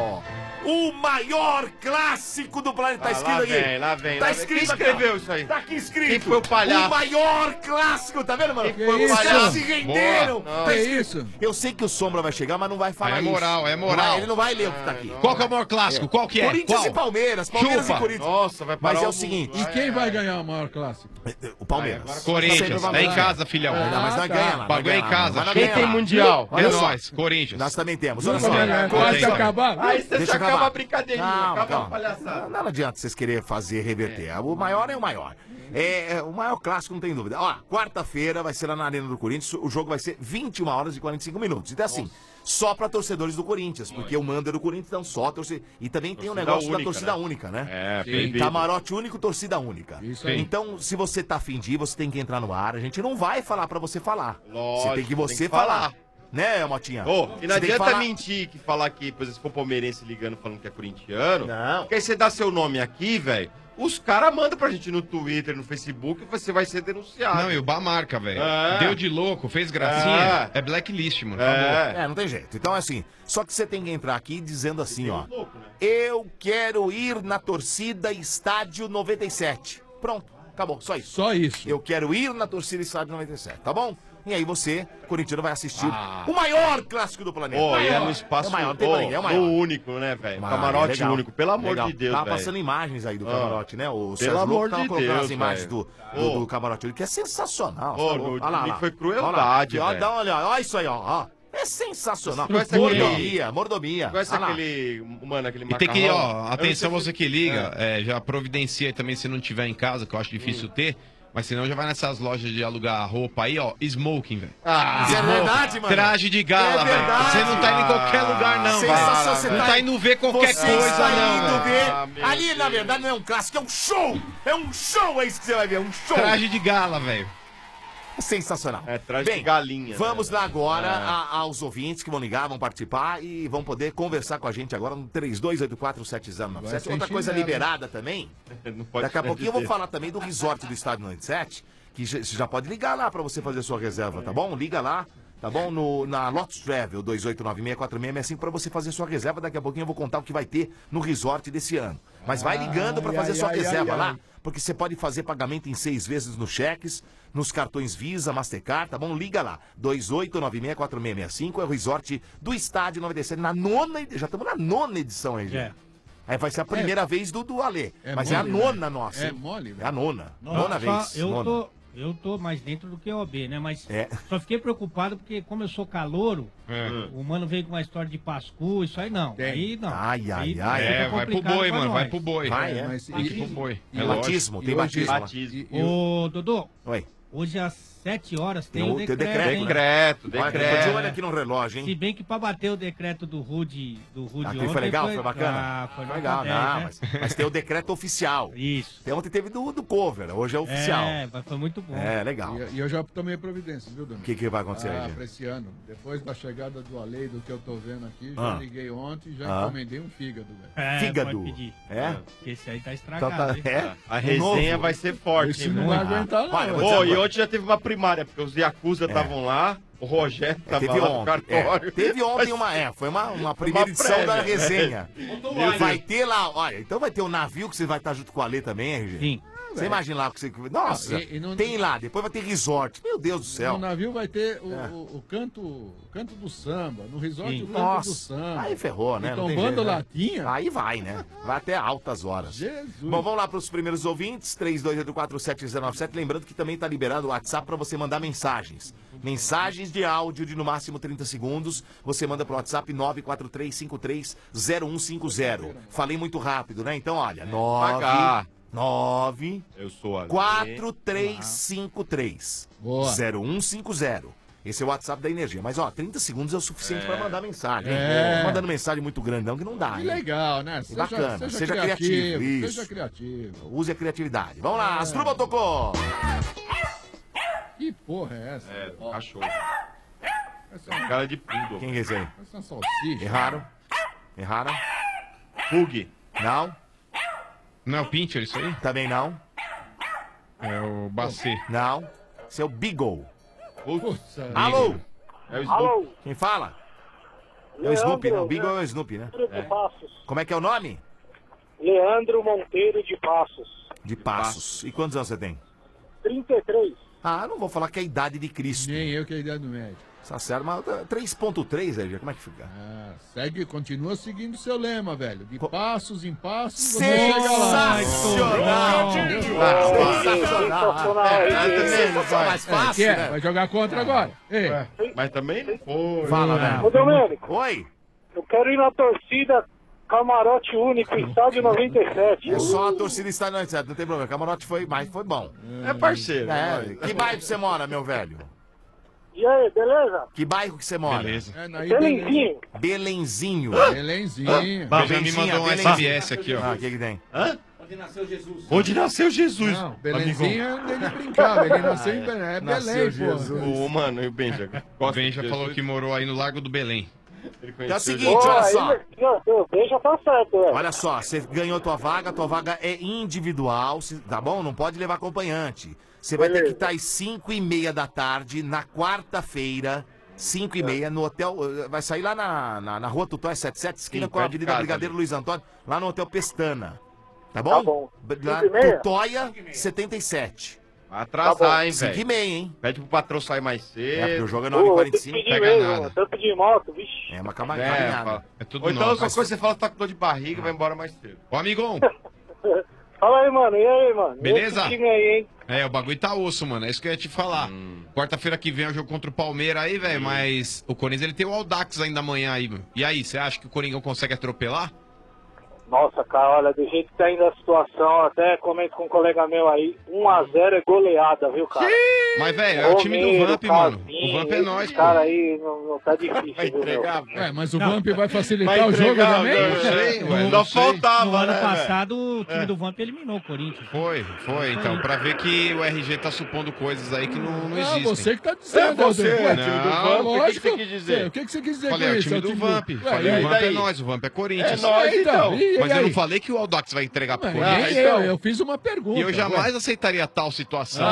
O maior clássico do planeta. Tá Ah, escrito lá aqui. vem, lá vem, Tá lá vem. escrito Quem aqui, escreveu ó. isso aí? Tá aqui escrito. Quem foi o palhaço? O maior clássico, tá vendo, mano? Quem foi o Os palhaço? caras se renderam. Boa. Não. Tá Que escrito. isso? Eu sei que o Sombra vai chegar, mas não vai falar É isso. moral, é Não moral. vai- ele não vai ler o que tá aqui. Qual que é o maior clássico? Qual que é? Corinthians Qual? e Palmeiras. Palmeiras Chupa. e Corinthians. Nossa, vai parar Mas é o o- seguinte. E quem vai ganhar o maior clássico? O Palmeiras. Ai, agora- Corinthians, Sempre é vai em ganhar. casa, filhão. Não, mas nós Ah, tá. ganhamos lá. Bagulho é em nós casa. ganhamos lá, Quem nós tem ganhamos lá. mundial? É Olha só. nóis, Corinthians. Nós também temos. Olha Não só. vai ganhar. Conta Pode aí, acabar? Aí você Deixa já eu acaba acabar. a brincadeirinha, Calma, acaba calma. a palhaçada. Não adianta vocês quererem fazer reverter. O maior é o maior. É, é o maior clássico, não tem dúvida. Ó, quarta-feira vai ser lá na Arena do Corinthians. O jogo vai ser vinte e uma horas e quarenta e cinco minutos. Então, assim, só pra torcedores do Corinthians, porque o mando é do Corinthians, então só torcedor. E também tem o Torcida negócio da única, torcida né? única, né? É, Sim. proibido. Camarote único, torcida única. Isso aí. Então, se você tá afim de ir, você tem que entrar no ar. A gente não vai falar pra você falar. Lógico, você tem que você tem que falar. falar. Né, Motinha? Ô, e não Você tem que adianta falar- mentir que falar que, por exemplo, se for palmeirense ligando falando que é corintiano. Não. Porque aí você dá seu nome aqui, velho. Os caras mandam pra gente no Twitter, no Facebook, e você vai ser denunciado. Não, e o Bamarca, velho. É. Deu de louco, fez gracinha. É. É, blacklist, mano. É. Acabou. É, não tem jeito. Então, assim, só que você tem que entrar aqui dizendo assim, ó. louco, né? Eu quero ir na torcida Estádio noventa e sete. Pronto, acabou, só isso. Só isso. Eu quero ir na torcida Estádio noventa e sete, tá bom? E aí você, corintiano, vai assistir Ah. o maior clássico do planeta. Ô, e é Maior. no espaço É o maior, não tem ô, pra ninguém, é o maior. no único, né, velho? Mas Camarote é legal. único, pelo amor Legal. de Deus, Tava velho. passando imagens aí do Ah. camarote, né? O Pelo César amor Louco tava de colocando Deus, as imagens velho. do, do, Ô. do camarote, que é sensacional. Ô, tá louco? no Olha lá, domingo lá. foi crueldade, Olha lá, aqui, ó, velho. dá uma olhada, olha isso aí, ó. ó. É sensacional. Você conhece aquele- Mordomia, mordomia. Conhece Olha lá. aquele, mano, aquele E tem que, macarrão? ó, Eu atenção não sei você que liga, é, já providencia aí também se não tiver em casa, que eu acho difícil ter, mas senão já vai nessas lojas de alugar roupa aí, ó, smoking, velho. Ah, Isso é verdade, mano. Traje de gala, É velho. verdade. Você não tá indo em qualquer lugar, não, Sensacional, velho. você Não tá- tá indo ver qualquer Você coisa, está não, indo velho. ver. Ah, meu Ali, na verdade, não é um clássico, é um show. É um show, é isso que você vai ver, é um show. Traje de gala, velho. Sensacional. É, traje Bem, de galinha. Vamos né? lá agora É. a- aos ouvintes que vão ligar, vão participar e vão poder conversar com a gente agora no três dois oito quatro sete zero nove sete. Vai Outra ter coisa chinelo. liberada também. Não pode Daqui a pouquinho eu vou dizer. falar também do resort do Estádio noventa e sete, que já- você já pode ligar lá pra você fazer a sua reserva, tá bom? Liga lá, tá bom? No, na Lotus Travel dois oito nove seis quatro seis seis cinco pra você fazer a sua reserva. Daqui a pouquinho eu vou contar o que vai ter no resort desse ano. Mas vai ligando pra Ai, fazer ai, sua ai, reserva ai, lá, ai. porque você pode fazer pagamento em seis vezes nos cheques, nos cartões Visa, Mastercard, tá bom? Liga lá, dois oito nove seis quatro seis seis cinco, é o resort do Estádio noventa e sete, na nona, ed- já estamos na nona edição aí, gente. É. Aí vai ser a primeira vez do, do Alê, É mas é a mole, nona né? nossa. É hein? mole, É velho. a nona, Não, nona só vez. Eu nona. tô, eu tô mais dentro do que o O B, né? Mas É. só fiquei preocupado porque, como eu sou calouro, É. o mano veio com uma história de pascu, isso aí não. Tem. Aí não. Ai, ai, Aí ai. fica É, vai pro complicado boi, pra mano, nós. vai pro boi. Vai, é. Mas Vai e- pro boi. Tem É lógico. batismo, E tem hoje- batismo. lá. Batismo. E- e- Ô, Dodô, Oi. hoje às sete horas tem, Tem o o- tem o decreto. decreto, hein? Decreto, Olha, eu tô de decreto. olho aqui no relógio, Se hein? bem que pra bater o decreto do Rude, do Rude Aqui ontem foi legal, foi bacana? Ah, foi Foi legal, nota dez, não, né? mas, mas tem o decreto oficial. Isso. Tem, ontem teve do, do cover, hoje é oficial. É, mas foi muito bom. É, legal. E, e eu já tomei providência, viu, Domingo? O que, que vai acontecer Ah, aí, gente? pra esse ano. Depois da chegada do Alei, do que eu tô vendo aqui, já Ah. liguei ontem e já Ah. encomendei um fígado, velho. É, Fígado. pode pedir. É? Esse aí tá Então estragado, tá, hein? é? A Um resenha novo? vai ser forte, Esse hein, não mano? vai aguentar, não. Olha, eu vou velho. Ô, dizer e uma ontem já teve uma primária, porque os Yakuza estavam lá, o Rogério É, tava teve lá no ontem. cartório. É, teve ontem Mas- uma. É, foi uma, uma Foi primeira uma edição da prévia, resenha. Meu Vai Deus. ter lá, olha, então vai ter o navio que você vai estar junto com a Alê também, R G? Sim. Você imagina lá que você. Nossa, E- e não- tem lá, depois vai ter resort. Meu Deus do céu. No navio vai ter o, É. o- o canto, o canto do samba. No resort, Sim. o canto Nossa, do samba. aí ferrou, né? E Não tem tombando jeito, né? latinha. Aí vai, né? Vai até altas horas. Jesus. Bom, vamos lá para os primeiros ouvintes, três dois oito quatro sete zero nove sete. Lembrando que também está liberado o WhatsApp para você mandar mensagens. Mensagens de áudio de no máximo trinta segundos. Você manda pro WhatsApp nove quatro três cinco três zero um cinco zero. Falei muito rápido, né? Então, olha, nove nove Eu sou a quatro três cinco três zero um cinco zero. Esse é o WhatsApp da Energia. Mas, ó, trinta segundos é o suficiente É. pra mandar mensagem. hein? É. Não mandando mensagem muito grande, não, que não dá. Que hein? legal, né? Seja, Bacana. seja Seja, criativo. criativo, Isso. seja criativo. Use a criatividade. Vamos lá, Asdrubal tocou. Que porra é essa? É, cachorro. Essa é Cara de pingo. Quem que é esse aí? Essa é uma salsicha. Erraram. Erraram. Pug. Não. Não é o Pincher isso aí? Também não. É o Bacê. Não. Esse é o Beagle. Putz, Alô? É o Alô? Quem fala? É o Leandro, Snoopy, né? O Beagle né? é o Snoopy, né? Leandro de Passos. Como é que é o nome? Leandro Monteiro de Passos. De Passos. E quantos anos você tem? trinta e três. Ah, não vou falar que é a idade de Cristo. Nem eu que é a idade do médico. Tá certo, mas três ponto três, velho, como é que fica? Ah, segue, continua seguindo o seu lema, velho. De passos em passos, você chega lá. Sensacional! Sensacional! É mais É, fácil, que é? né? Vai jogar contra agora? Ei. Mas também não foi. Fala, velho. Ô, Domênico. Oi. Eu quero ir na torcida Camarote Único, estádio noventa e sete. É só a torcida está no certo, não tem problema. Camarote foi, mas foi bom. É parceiro. É. Que bairro você mora, meu velho? E aí, beleza? Que bairro que você mora? Beleza. É, naí, Belenzinho. Belenzinho. Belenzinho. Bah, já me mandou um S M S aqui, ó. Ah, o que que tem? Hã? Onde nasceu Jesus. Onde nasceu Jesus? Não, Belenzinho é onde ele brincava. Ele nasceu em Belém. É Belém, pô. Ô, mano, e o Benja? O Benja falou que morou aí no Largo do Belém. É o seguinte, olha só. Deixa tá certo, velho. Olha só, você ganhou tua vaga, tua vaga é individual, se- tá bom? Não pode levar acompanhante. Você vai ter que estar às cinco e meia da tarde, na quarta-feira, cinco e meia, no hotel. eh, Vai sair lá na, na, na rua Tutóia setenta e sete, esquina Sim, com a perto de Avenida casa, Brigadeiro ali. Luiz Antônio, lá no Hotel Pestana. Tá bom? Tá bom. Lá, Cinco e meia? Tutóia setenta e sete. Vai atrasar, hein, cinco e velho. meia, hein? Pede pro patrão sair mais cedo. É, porque o jogo é Pô, nove e tem quarenta e que cinco, pedir pega mesmo, nada. mano. Tanto de moto, vixi. É uma cama É, caminhada. fala. É tudo Ou então, nosso. outra coisa, você fala que tá com dor de barriga e vai embora mais cedo. Ô, amigão. Fala aí, mano. E aí, mano? Beleza? Esse time aí, hein? É, o bagulho tá osso, mano. É isso que eu ia te falar. Hum. Quarta-feira que vem é o jogo contra o Palmeiras aí, velho. Mas o Corinthians ele tem o Audax ainda amanhã aí, mano. E aí, você acha que o Coringão consegue atropelar? Nossa, cara, olha, do jeito que tá indo a situação, até comento com um colega meu aí, um a zero é goleada, viu, cara? Mas, velho, é o time do Romero, Vamp, mano. Casinho, O Vamp é esses nós, pô. cara aí não, não tá difícil, Vai viu, meu? entregar, É, mas o Vamp vai Vai facilitar o jogo entregar, também? velho. Não sei, ué, Não não sei. faltava, No ano né, passado, o time do Vamp eliminou o Corinthians. Foi, foi, então. Pra ver que o R G tá supondo coisas aí que não, não Ah, existem. você que tá É dizendo. você, Aldo. é o time do Não, Vamp. O que que Lógico. você quis dizer? O que, que você quis dizer Falei, com é o isso? time do Vamp. Falei, Ué, o e Vamp é daí? nós, o Vamp é É Corinthians. nóis, então. E- e Mas eu aí? não falei que o Audax vai entregar pro Ué, Corinthians. nem eu, eu fiz uma pergunta. E eu jamais Ué. aceitaria tal situação.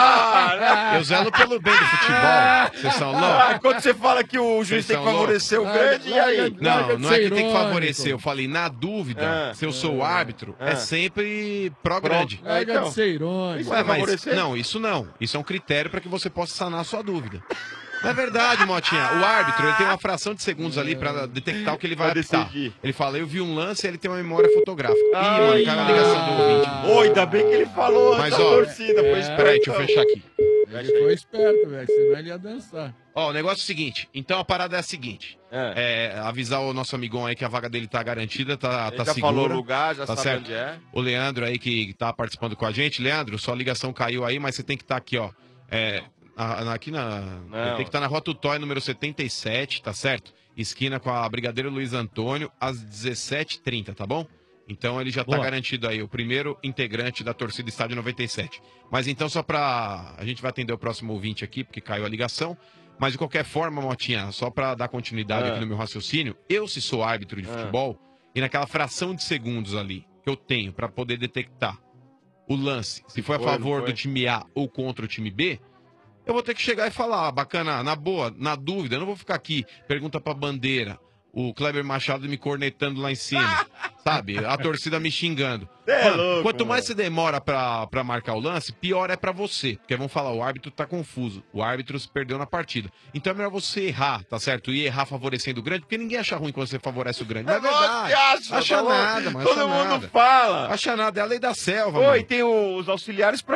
Ah, Eu zelo pelo bem do futebol. Vocês são Ah, loucos? quando você fala que o juiz Vocês tem que são favorecer o loucos. grande, e aí? Larga- Não, não é que tem que irônico. favorecer. Eu falei, na dúvida, Ah, se eu sou o árbitro, é ah. sempre pró-grande. Larga Então. de ser irônico. Isso Ué, vai mas, favorecer? não, isso não. Isso é um critério para que você possa sanar a sua dúvida. Não é verdade, Motinha. O árbitro ele tem uma fração de segundos ali para detectar o que ele vai Pra apitar. decidir. Ele fala, eu vi um lance e ele tem uma memória fotográfica. Ih, Ah, mano, caiu a ligação do ouvinte. Ô, ainda bem que ele falou Mas, da ó, torcida. Foi é, esperto. Peraí, deixa eu fechar aqui. Ele foi esperto, velho, senão ele ia dançar. Ó, o negócio é o seguinte. Então a parada é a seguinte. É. É, avisar o nosso amigão aí que a vaga dele tá garantida, tá, Ele tá já segura. falou o lugar, já tá sabe certo? onde é. O Leandro aí que tá participando com a gente. Leandro, sua ligação caiu aí, mas você tem que estar aqui, ó. É, na- na- aqui na... Não. Tem que estar na Rua Tutóia, número setenta e sete, tá certo? Esquina com a Brigadeiro Luiz Antônio, às dezessete e trinta, tá bom? Então ele já tá Boa. garantido aí, o primeiro integrante da torcida Estádio noventa e sete. Mas então só pra... A gente vai atender o próximo ouvinte aqui, porque caiu a ligação. Mas de qualquer forma, Motinha, só pra dar continuidade Ah. aqui no meu raciocínio, eu se sou árbitro de Ah. futebol, e naquela fração de segundos ali que eu tenho pra poder detectar o lance, se foi a foi, não favor foi? do time A ou contra o time B, eu vou ter que chegar e falar, ah, bacana, na boa, na dúvida, eu não vou ficar aqui, pergunta pra bandeira, o Kleber Machado me cornetando lá em cima, sabe? A torcida me xingando. É Mano, louco, quanto mais mano. você demora pra, pra marcar o lance, pior é pra você. Porque vão falar, o árbitro tá confuso, o árbitro se perdeu na partida. Então é melhor você errar, tá certo? E errar favorecendo o grande, porque ninguém acha ruim quando você favorece o grande. Mas é verdade. Acha, acha tá louco? nada, mas Todo acha mundo nada. fala. Acha nada, é a lei da selva, Oi, mano. tem os auxiliares pra quê?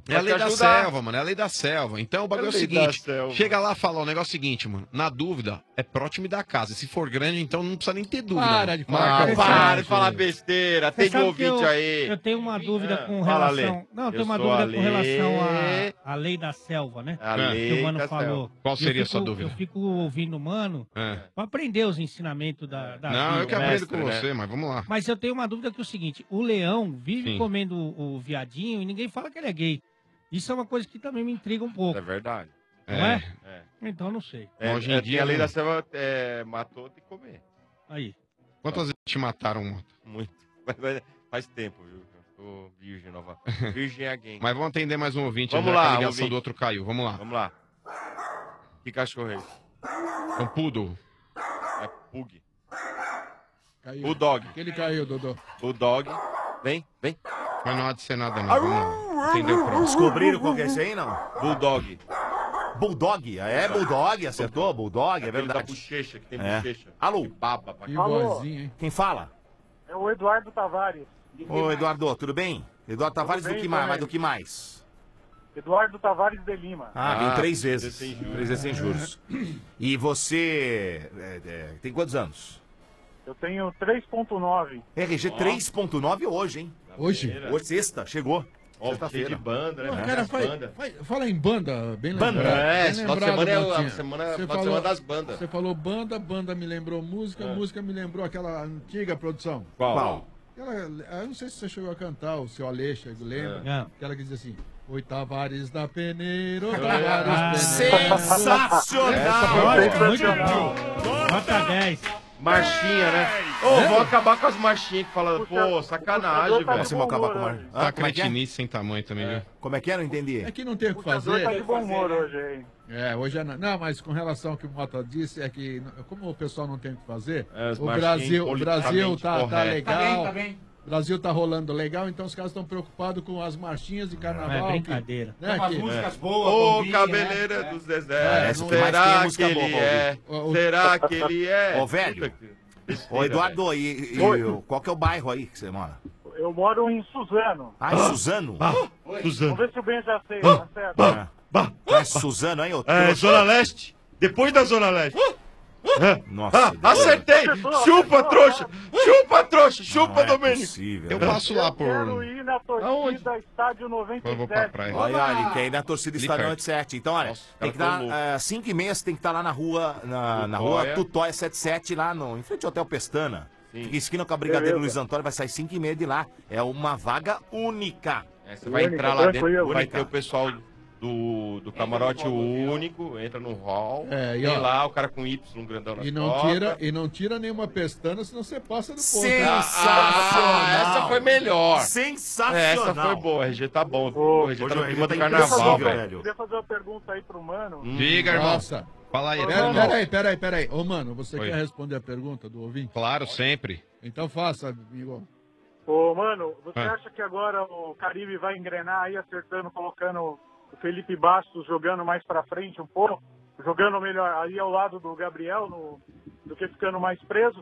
É a lei da ajudar. selva, mano. É a lei da selva. Então o bagulho é, É o a lei da seguinte: selva. chega lá e fala o negócio seguinte, mano. Na dúvida, é pró time da casa. Se for grande, então não precisa nem ter dúvida. Para mano. de falar Marca, que- Para de falar besteira, Você tem de sabe que ouvinte eu, aí. eu tenho uma dúvida com Fala, relação. Lê. Não, eu Eu tenho uma sou dúvida a com Lê. relação à à lei da selva, né? A que lei o Mano da falou. selva. Qual Eu seria a fico- sua dúvida? Eu fico ouvindo o Mano É. pra aprender os ensinamentos da, da Não, vida, eu que né? aprendo com você, mas vamos lá. Mas eu tenho uma dúvida que é o seguinte: o leão vive Sim. comendo o viadinho e ninguém fala que ele é gay. Isso é uma coisa que também me intriga um pouco. É verdade. Não é? É. Então não sei. É, Hoje em é, dia tem a lei não. da selva é, matou, tem que comer. Aí. Quantas vezes te mataram, Mota? Muito. Mas- mas Faz tempo, viu? Eu tô virgem nova. Virgem again. Mas vamos atender mais um ouvinte. Vamos já que lá, a ligação ouvinte. do outro caiu. Vamos lá. Vamos lá. Que cachorro é esse? É um poodle. É Pug. Caiu. O dog. Aquele caiu, Dodô. O dog. Vem, vem. Mas não há de ser nada, não. Vamos lá. Entendeu? Pronto. Descobriram qual que é esse aí, não? Bulldog. Bulldog. É, Bulldog. Acertou, Bulldog, é Aquele da verdade. bochecha, que tem É. bochecha. Alô? Que baba pra Que caralho. vozinha, hein? Quem fala? É o Eduardo Tavares. Ô, Eduardo, tudo bem? Eduardo Tavares bem, do que mais? também. Mas do que mais? Eduardo Tavares de Lima. Ah, vem Ah, três vezes. sem juros. Três vezes sem juros. E você é, é, tem quantos anos? Eu tenho três ponto nove. R G Ó. três ponto nove hoje, hein? Hoje? Hoje, sexta, chegou. Ó, cheio de Sexta-feira. banda, né? Pô, Várias cara, faz, bandas. faz- fala em banda, bem Banda. lembrado. É, Bem esse final de lembrado, semana é o- Botinha. a semana- Você final de falou- semana das bandas. Você falou banda, banda me lembrou música, É. música me lembrou aquela antiga produção. Qual? Qual? Aquela, eu não sei se você chegou a cantar, o seu Aleixo, lembra? É. Aquela que diz assim, Oi Tavares da Peneira, oi Ah, Tavares Peneira. Sensacional! Sensacional! Nota dez. Marchinha, né? Ô, vou acabar com as marchinhas que falam, pô, sacanagem, velho. Você vai acabar com uma... Tá Ah, como é que é? cretinice sem tamanho também, viu? Como é que é? Não entendi. É que não tem o que O jogador tá de fazer. bom humor hoje aí. É, hoje é. Não, não, mas com relação ao que o Mota disse, é que como o pessoal não tem o que fazer, É, os o marchinhos Brasil, o Brasil politicamente tá, tá correto. legal. Tá bem, tá bem. O Brasil tá rolando legal, então os caras estão preocupados com as marchinhas de carnaval. É brincadeira. Que, né, Umas que- músicas boas, Ô, bombinha, cabeleira né? dos É, desertos, essa que mais tem será que música boa ele pra é? ouvir. Será que ele é? Ô, velho. Puta que- Ô, besteira, Eduardo, e, e- Oi. qual que é o bairro aí que você mora? Eu moro em Suzano. Ah, em Suzano? Vamos ver se o Ben já sei, tá certo? Ah, é Suzano, hein? ô? velho. É, Zona Leste. Depois da Zona Leste. Nossa, Ah, Deus. acertei! Chupa, trouxa! Chupa, trouxa! Chupa, Não é Domênico! possível. Eu passo lá Eu por. quero ir na torcida Estádio noventa Eu vou e pra sete. praia. Olha, olha, que aí na torcida Ali está perto. noventa e sete. Então, olha, Nossa, tem que cara, dar tô louco. às cinco e meia, você tem que estar lá na rua, na, na rua Tutóia. Tutóia setenta e sete, lá no, em frente ao Hotel Pestana. Sim. Fica esquina com a Brigadeiro Beleza. Luiz Antônio, vai sair cinco e meia de lá. É uma vaga única. É, você vai Única, entrar lá dentro, tranquilo. vai Única. ter o pessoal do, do camarote único, entra no hall, É, e tem ó, lá o cara com Y grandão na E não, costas. tira, e não tira nenhuma pestana, senão você passa do ponto. Sensacional! Ah, essa foi melhor. Sensacional! É, essa foi boa, o R G tá bom. Ô, o R G tá hoje no o clima R G do tá carnaval, impossível, velho. velho. Queria fazer uma pergunta aí pro Mano. Hum. Diga, irmão. Nossa. Fala aí, Pera, irmão. peraí, peraí, peraí. Ô, mano, você Oi. quer responder a pergunta do ouvinte? Claro, sempre. Então faça, amigo. Ô, Mano, você Ah. acha que agora o Caribe vai engrenar aí, acertando, colocando o Felipe Bastos jogando mais pra frente um pouco? Jogando melhor aí ao lado do Gabriel, no, do que ficando mais preso?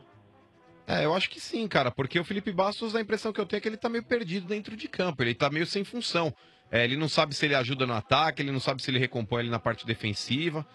É, eu acho que sim, cara, porque o Felipe Bastos, a impressão que eu tenho é que ele tá meio perdido dentro de campo, ele tá meio sem função. É, ele não sabe se ele ajuda no ataque, ele não sabe se ele recompõe ali na parte defensiva.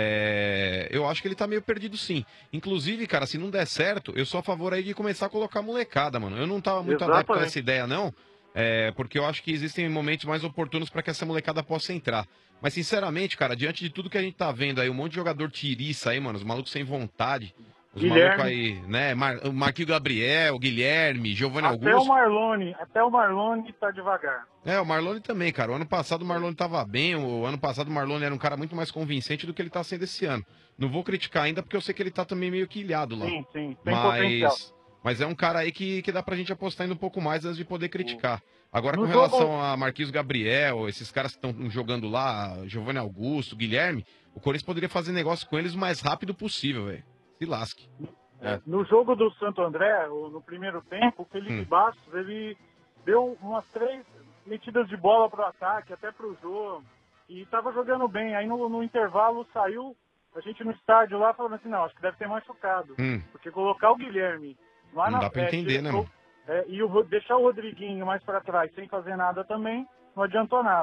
É, eu acho que ele tá meio perdido sim. Inclusive, cara, se não der certo, eu sou a favor aí de começar a colocar molecada, mano. Eu não tava muito adepto a Exatamente. essa ideia, não. É, porque eu acho que existem momentos mais oportunos para que essa molecada possa entrar. Mas, sinceramente, cara, diante de tudo que a gente tá vendo aí, um monte de jogador tiriça aí, mano, os malucos sem vontade, os Guilherme. malucos aí, né, Mar o Marquinhos Gabriel, o Guilherme, Giovanni Até o Augusto. Marlone, até o Marlone tá devagar. É, o Marlone também, cara. O ano passado o Marlone tava bem, o ano passado o Marlone era um cara muito mais convincente do que ele tá sendo esse ano. Não vou criticar ainda porque eu sei que ele tá também meio que ilhado lá. Sim, sim, tem potencial. Mas, mas é um cara aí que, que dá pra gente apostar ainda um pouco mais antes de poder criticar. Agora, No com jogo- relação a Marquinhos Gabriel, esses caras que estão jogando lá, Giovanni Augusto, Guilherme, o Corinthians poderia fazer negócio com eles o mais rápido possível, velho. Se lasque. É. No jogo do Santo André, o- no primeiro tempo, o Felipe Hum. Bastos, ele deu umas três metidas de bola pro ataque, até pro jogo, e tava jogando bem. Aí no, no intervalo saiu, a gente no estádio lá falando assim, não, acho que deve ter machucado. Hum. Porque colocar o Guilherme lá Não na dá pra frente, entender, né, mano? é, e o, Ro- deixar o Rodriguinho mais pra trás sem fazer nada também, não adiantou nada.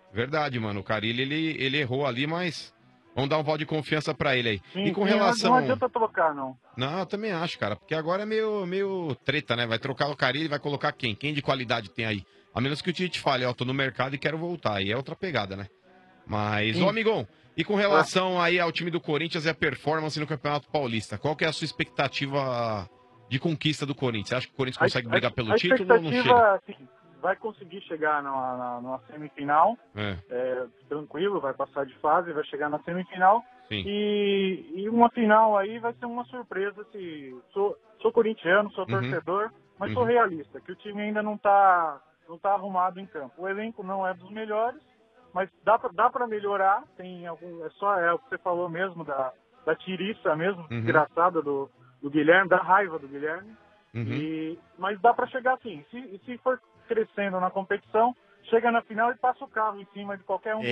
Verdade, mano. O Carille, ele, ele errou ali, mas vamos dar um voto de confiança pra ele aí. Sim, e com sim, relação... Não adianta trocar, não. Não, eu também acho, cara. Porque agora é meio, meio treta, né? Vai trocar o Carille e vai colocar quem? Quem de qualidade tem aí? A menos que o Tite fale, ó, tô no mercado e quero voltar. Aí é outra pegada, né? Mas, Sim. ô amigão, e com relação aí ao time do Corinthians e a performance no Campeonato Paulista, qual que é a sua expectativa de conquista do Corinthians? Você acha que o Corinthians consegue A- brigar a- pelo a título ou não chega? expectativa, assim, vai conseguir chegar numa, na- numa semifinal, É. é, tranquilo, vai passar de fase, vai chegar na semifinal. Sim. E, e uma final aí vai ser uma surpresa. Se, sou, sou corintiano, sou Uhum. torcedor, mas Uhum. sou realista, que o time ainda não está não tá arrumado em campo. O elenco não é dos melhores, mas dá pra, dá pra melhorar. Tem algum, é só é o que você falou mesmo, da, da tiriça mesmo, Uhum. desgraçada do, do Guilherme, da raiva do Guilherme. Uhum. E, mas dá pra chegar assim. Se, e se for crescendo na competição, chega na final e passa o carro em cima de qualquer um.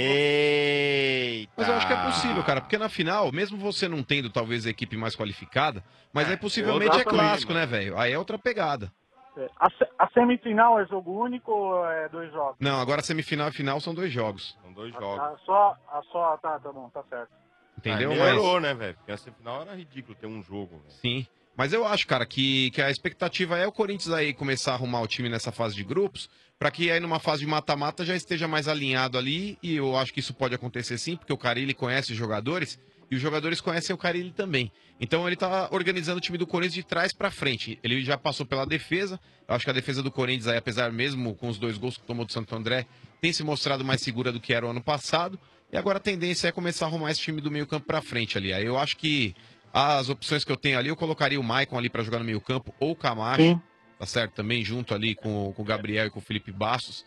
Eita! Mas eu acho que é possível, cara, porque na final, mesmo você não tendo talvez a equipe mais qualificada, mas aí possivelmente é exatamente, clássico, né, velho? Aí é outra pegada. É, A, se- a semifinal é jogo único ou é dois jogos? Não, agora semifinal e final são dois jogos. São dois A, jogos. a só, a só, tá, tá bom, tá certo. Entendeu? Ah, melhorou, Mas- né, velho? Porque a semifinal era ridículo ter um jogo. velho. Sim. Mas eu acho, cara, que, que a expectativa é o Corinthians aí começar a arrumar o time nessa fase de grupos, pra que aí numa fase de mata-mata já esteja mais alinhado ali, e eu acho que isso pode acontecer sim, porque o Carille conhece os jogadores, e os jogadores conhecem o Carille também. Então ele tá organizando o time do Corinthians de trás pra frente. Ele já passou pela defesa, eu acho que a defesa do Corinthians aí, apesar mesmo com os dois gols que tomou do Santo André, tem se mostrado mais segura do que era o ano passado, e agora a tendência é começar a arrumar esse time do meio campo pra frente ali. Aí eu acho que as opções que eu tenho ali, eu colocaria o Maicon ali pra jogar no meio campo, ou o Camacho, Sim. tá certo? Também junto ali com, com o Gabriel e com o Felipe Bastos.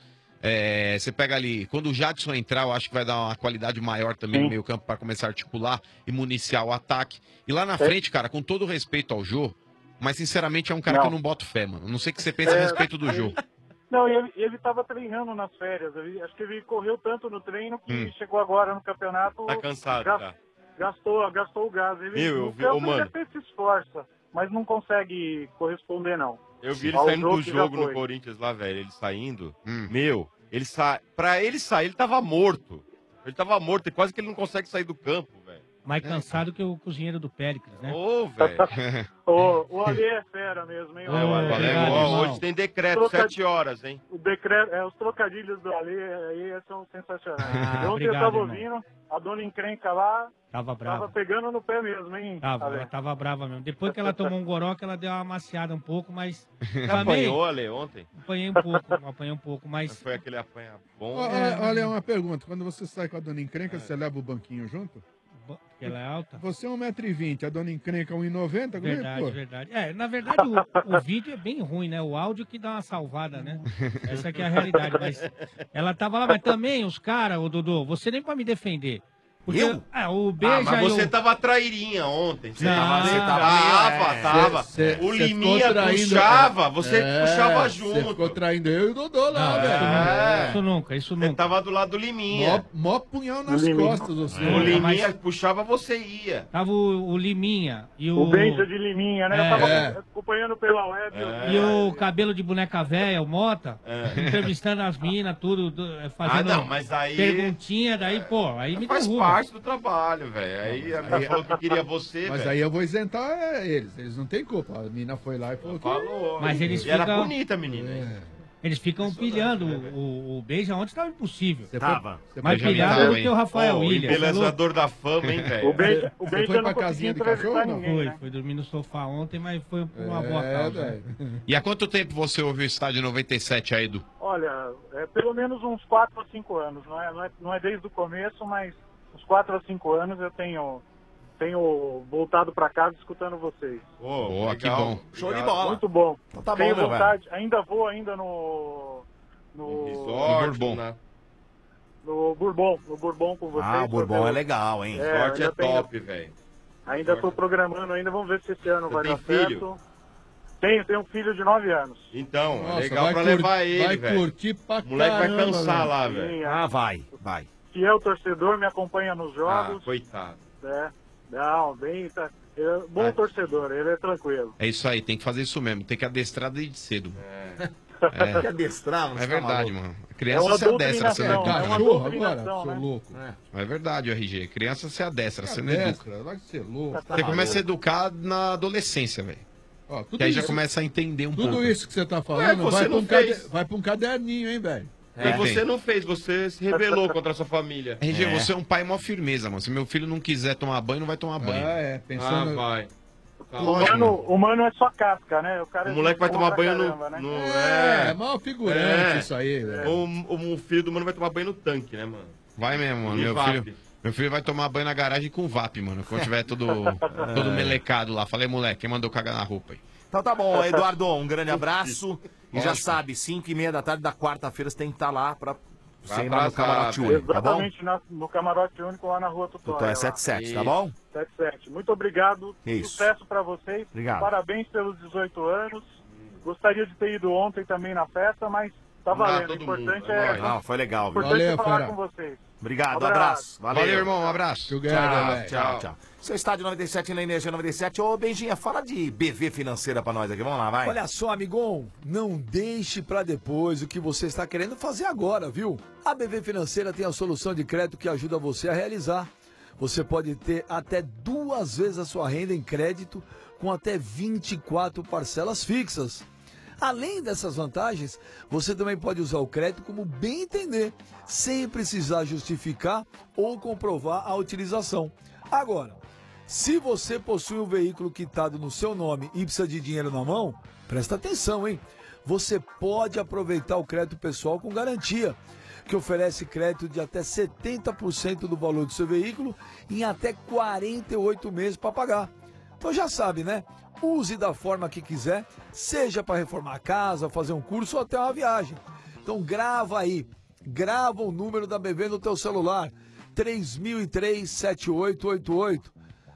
É, você pega ali, quando o Jadson entrar, eu acho que vai dar uma qualidade maior também Sim. no meio campo para começar a articular e municiar o ataque. E lá na É. frente, cara, com todo o respeito ao Jô, mas sinceramente é um cara Não. que eu não boto fé, mano. Não sei o que você pensa a É, respeito do Jô. Não, e ele, ele tava treinando nas férias. Ele- acho que ele correu tanto no treino que Hum. chegou agora no campeonato. Tá cansado, gas- tá? Gastou, gastou o gás. Ele, Meu, eu no vi- campo ô, ele mano. até se esforça, mas não consegue corresponder, não. Eu vi ele Ao saindo do que já jogo no foi. Corinthians lá, velho. Ele saindo. Hum. Meu, ele sa... pra ele sair, ele tava morto. Ele tava morto e quase que ele não consegue sair do campo, velho. Mais cansado que o cozinheiro do Péricles, né? Ô, velho. O, o Ale é fera mesmo, hein? É, o Ale- obrigado, ó, irmão. hoje tem decreto, Troca- sete horas, hein? O decreto, é, os trocadilhos do Ale aí são sensacionais. Ah, Ontem obrigado, eu tava irmão. ouvindo, a dona encrenca lá, Tava tava brava. pegando no pé mesmo, hein? Tava, Ale? ela tava brava mesmo. Depois que ela tomou um goró, que ela deu uma amaciada um pouco, mas. Você também apanhou, Ale, ontem? apanhei um pouco, apanhei um pouco, mas. Foi aquele apanha bom. Ó, ó, Olha, uma pergunta. Quando você sai com a dona encrenca, você leva o banquinho junto? Porque ela é alta. Você é um metro e vinte, a dona encrenca é um e noventa? Como é, Verdade, pô? verdade. É, na verdade, o, o vídeo é bem ruim, né? O áudio que dá uma salvada, né? Essa aqui é a realidade. Mas ela tava lá, mas também os caras, ô Dodô, você nem pra me defender. Porque, Eu? É, o Ah, Beija mas e você o... tava trairinha ontem. Você Não, tava, você não. tava, É. tava. Cê- o cê Liminha ficou traindo- puxava, você É, puxava Você junto. ficou traindo eu e o Dodô lá, Não, velho. isso nunca, É. isso nunca, isso Você nunca. tava do lado do Liminha. Mó, mó punhal nas Liminha. costas, você. O É, Liminha mas- puxava, você ia. Tava o, o Liminha e o... O Benja de Liminha, né? É. Eu tava É. acompanhando pela web. eu É. vi. E o cabelo de boneca velha, o Mota, É. entrevistando as minas, tudo, do- Ah, fazendo não, mas aí perguntinha, daí, pô, aí me faz derruba. parte do trabalho, velho. Aí a mina falou que queria você, Mas velho. aí eu vou isentar é, eles. Eles não têm culpa. A mina foi lá e falou que... Falou. Mas eles E era ficam- bonita a menina, hein? É. Eles ficam pilhando o, o, o Beija, ontem tava impossível. Você Tava. Foi, você Mas foi, Beija pilhado tava, do hein? que o Rafael Ô, o William. embelezador da fama, hein, O velho? Benja, o Você Benja foi não pra conseguia casinha de entrevistar cachorro, não? ninguém, Foi, né? foi dormir no sofá ontem, mas foi por uma boa é, causa. velho. E há quanto tempo você ouviu o estádio noventa e sete aí, Edu? Olha, é pelo menos uns quatro ou cinco anos. Não é, não, é, não é desde o começo, mas uns quatro ou cinco anos eu tenho, tenho voltado pra casa escutando vocês. Ô, Boa, que legal. bom. Show de bola. Muito bom. Então tá bom, tenho meu vontade, ainda vou ainda no... No No, resort, Bourbon. né? no Bourbon, no Bourbon com vocês. Ah, o Bourbon eu- é legal, hein? É, Resort é ainda tenho- top, velho. Ainda tô programando ainda, vamos ver se esse ano Você vai tem dar filho? certo. Tenho, tenho um filho de nove anos. Então, Nossa, é legal vai pra cur- levar ele, vai velho. curtir pra O moleque vai caramba, cansar velho. lá, velho. Sim, Ah, vai, vai. fiel torcedor, me acompanha nos Ah, jogos. coitado. É, não, bem, tá, ele é bom Ah. torcedor, ele é tranquilo. É isso aí, tem que fazer isso mesmo. Tem que adestrar desde cedo. É. Que adestrava, É você tá verdade, maluco. mano. Criança É uma se adestra, você não doutrinação, educa. é uma né? doutrinação, agora, né? seu louco. É verdade, o R G. Criança se adestra, você não Adestra, educa. larga de ser louco. Você começa a educar na adolescência, velho. Ó, tudo Que aí já isso- começa a entender um Tudo pouco. isso que você tá Ué, falando você vai, pra não um fez. cade- vai pra um caderninho, hein, velho? E você não fez, você se rebelou contra a sua família. R G, você é um pai mó firmeza, mano. Se meu filho não quiser tomar banho, não vai tomar banho. Ah, é, Ah, vai. O humano, o humano é só casca, né? O, cara O moleque vai é tomar pra banho no. caramba, né? no- É, mal figurante isso aí, velho. O, o, o filho do mano vai tomar banho no tanque, né, mano? Vai mesmo, mano. E Meu V A P. filho, meu filho vai tomar banho na garagem com V A P, mano. Quando tiver tudo, todo melecado lá. Falei, moleque, quem mandou cagar na roupa aí? Então tá bom, Eduardo, um grande abraço. E já Ótimo. sabe, cinco e meia da tarde da quarta-feira você tem que estar lá pra você ir lá no atrasar, camarote velho. único, tá bom? Exatamente, na- no camarote único lá na rua Tutóia. Tutóia lá. setenta e sete, tá bom? setenta e sete. Muito obrigado. Isso. Sucesso pra vocês. Obrigado. Parabéns pelos dezoito anos. Gostaria de ter ido ontem também na festa, mas tá Não dá valendo. O todo importante mundo, é. é nóis. Não, foi legal, viu? Importante é Valeu, falar fera. com vocês. Obrigado, Um abraço. Valeu, irmão, um abraço. Tchau, velho. tchau, tchau. Seu estádio noventa e sete na Energia noventa e sete. Ô, Benjinha, fala de B V Financeira pra nós aqui. Vamos lá, vai. Olha só, amigão, não deixe pra depois o que você está querendo fazer agora, viu? A B V Financeira tem a solução de crédito que ajuda você a realizar. Você pode ter até duas vezes a sua renda em crédito com até vinte e quatro parcelas fixas. Além dessas vantagens, você também pode usar o crédito como bem entender, sem precisar justificar ou comprovar a utilização. Agora, se você possui um veículo quitado no seu nome e precisa de dinheiro na mão, presta atenção, hein? Você pode aproveitar o crédito pessoal com garantia, que oferece crédito de até setenta por cento do valor do seu veículo em até quarenta e oito meses para pagar. Então já sabe, né? Use da forma que quiser, seja para reformar a casa, fazer um curso ou até uma viagem. Então grava aí, grava o número da B V no teu celular, três mil e três, sete oito oito oito,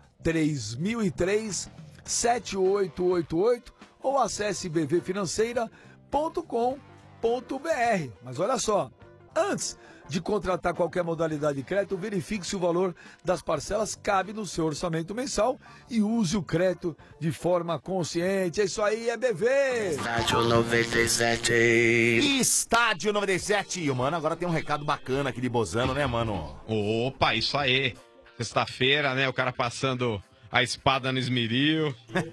três mil e três, sete oito oito oito ou acesse b v financeira ponto com ponto b r. Mas olha só, antes de contratar qualquer modalidade de crédito, verifique se o valor das parcelas cabe no seu orçamento mensal e use o crédito de forma consciente. É isso aí, é B V! Estádio noventa e sete. Estádio noventa e sete. E, mano, agora tem um recado bacana aqui de Bozano, né, mano? Opa, isso aí. Sexta-feira, né? O cara passando a espada no esmeril,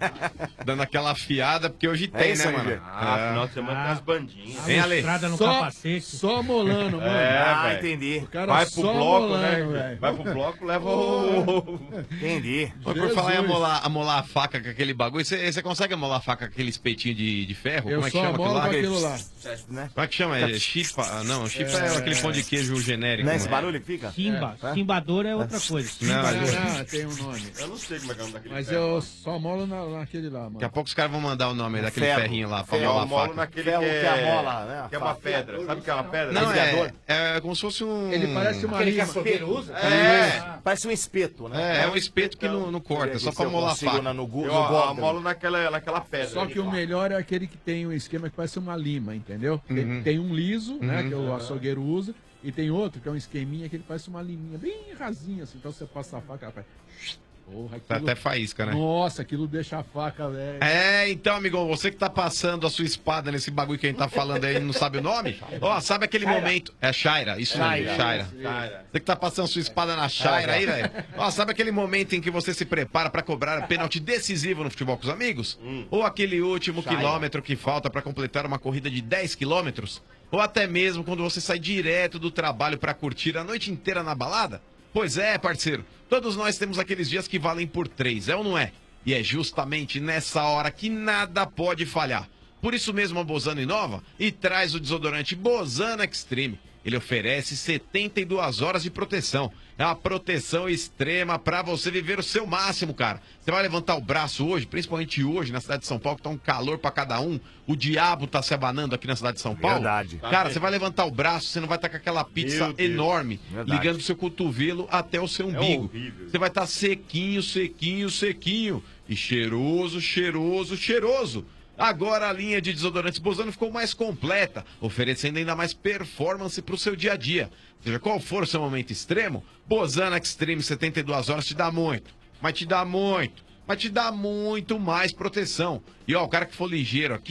dando aquela afiada, porque hoje tem, isso né, aí, mano? velho. Ah, final de semana tem as bandinhas. Vem, Ale. no Só- capacete. Só molando, mano. É, Ah, velho. entendi. O cara Vai pro só bloco, molando, né? velho. Vai pro bloco, leva o... Entendi. Mas por falar em amolar, amolar a faca com aquele bagulho, você você consegue amolar a faca com aquele espetinho de, de ferro? Eu Como é que só chama amolo com aquilo lá? aquilo lá. Né? Como é que chama? É chipa? Ah, não, chipa é, É. aquele pão de queijo genérico. Não é esse mano. barulho que fica? Simba. É. Simbador é outra coisa. Não, Ah, ah, tem um nome. Eu não sei como é que é o nome daquele Mas ferro, eu mano. só molo na, naquele lá, mano. Daqui a pouco os caras vão mandar o nome daquele Ferro. ferrinho lá pra Ferro, amolar Eu a molo faca. naquele Ferro que é... que amola, né, a Que é uma faca. pedra. Sabe o que é uma pedra? Não, Desviador. é, é como se fosse um... Ele parece uma Aquele que lima. açougueiro usa? É, parece um espeto, né? É, é um espeto que não, não corta, é só pra amolar a Consigo faca. na- no, gu- Eu no Gordon. amolo naquela, naquela pedra. Só que o melhor é aquele que tem um esquema que parece uma lima, entendeu? Tem, Uhum. tem um liso, né, Uhum. que o açougueiro usa, e tem outro que é um esqueminha que ele parece uma liminha, bem rasinha assim. Então você passa a faca, rapaz. Porra, Tá aquilo... até faísca, né? Nossa, aquilo deixa a faca, velho. É, então, amigão, você que tá passando a sua espada nesse bagulho que a gente tá falando aí e não sabe o nome, ó, sabe aquele momento... É Shaira, isso mesmo, Shaira. Shaira. Você que tá passando a sua espada na Shaira aí, velho. Ó, sabe aquele momento em que você se prepara pra cobrar pênalti decisivo no futebol com os amigos? Ou aquele último Shaira. quilômetro que falta pra completar uma corrida de dez quilômetros? Ou até mesmo quando você sai direto do trabalho pra curtir a noite inteira na balada? Pois é, parceiro. Todos nós temos aqueles dias que valem por três, é ou não é? E é justamente nessa hora que nada pode falhar. Por isso mesmo a Bozano inova e traz o desodorante Bozano Extreme. Ele oferece setenta e duas horas de proteção. É uma proteção extrema pra você viver o seu máximo, cara. Você vai levantar o braço hoje, principalmente hoje na cidade de São Paulo, que tá um calor pra cada um. O diabo tá se abanando aqui na cidade de São Paulo. Verdade. Cara, você vai levantar o braço, você não vai estar com aquela pizza Meu Deus. enorme, Verdade. ligando o seu cotovelo até o seu umbigo. horrível. Você vai estar sequinho, sequinho, sequinho. E cheiroso, cheiroso, cheiroso. Agora a linha de desodorantes Bozano ficou mais completa, oferecendo ainda mais performance para o seu dia a dia. Seja qual for o seu momento extremo, Bozano Extreme setenta e duas horas te dá muito, mas te dá muito, mas te dá muito mais proteção. E ó, o cara que for ligeiro aqui,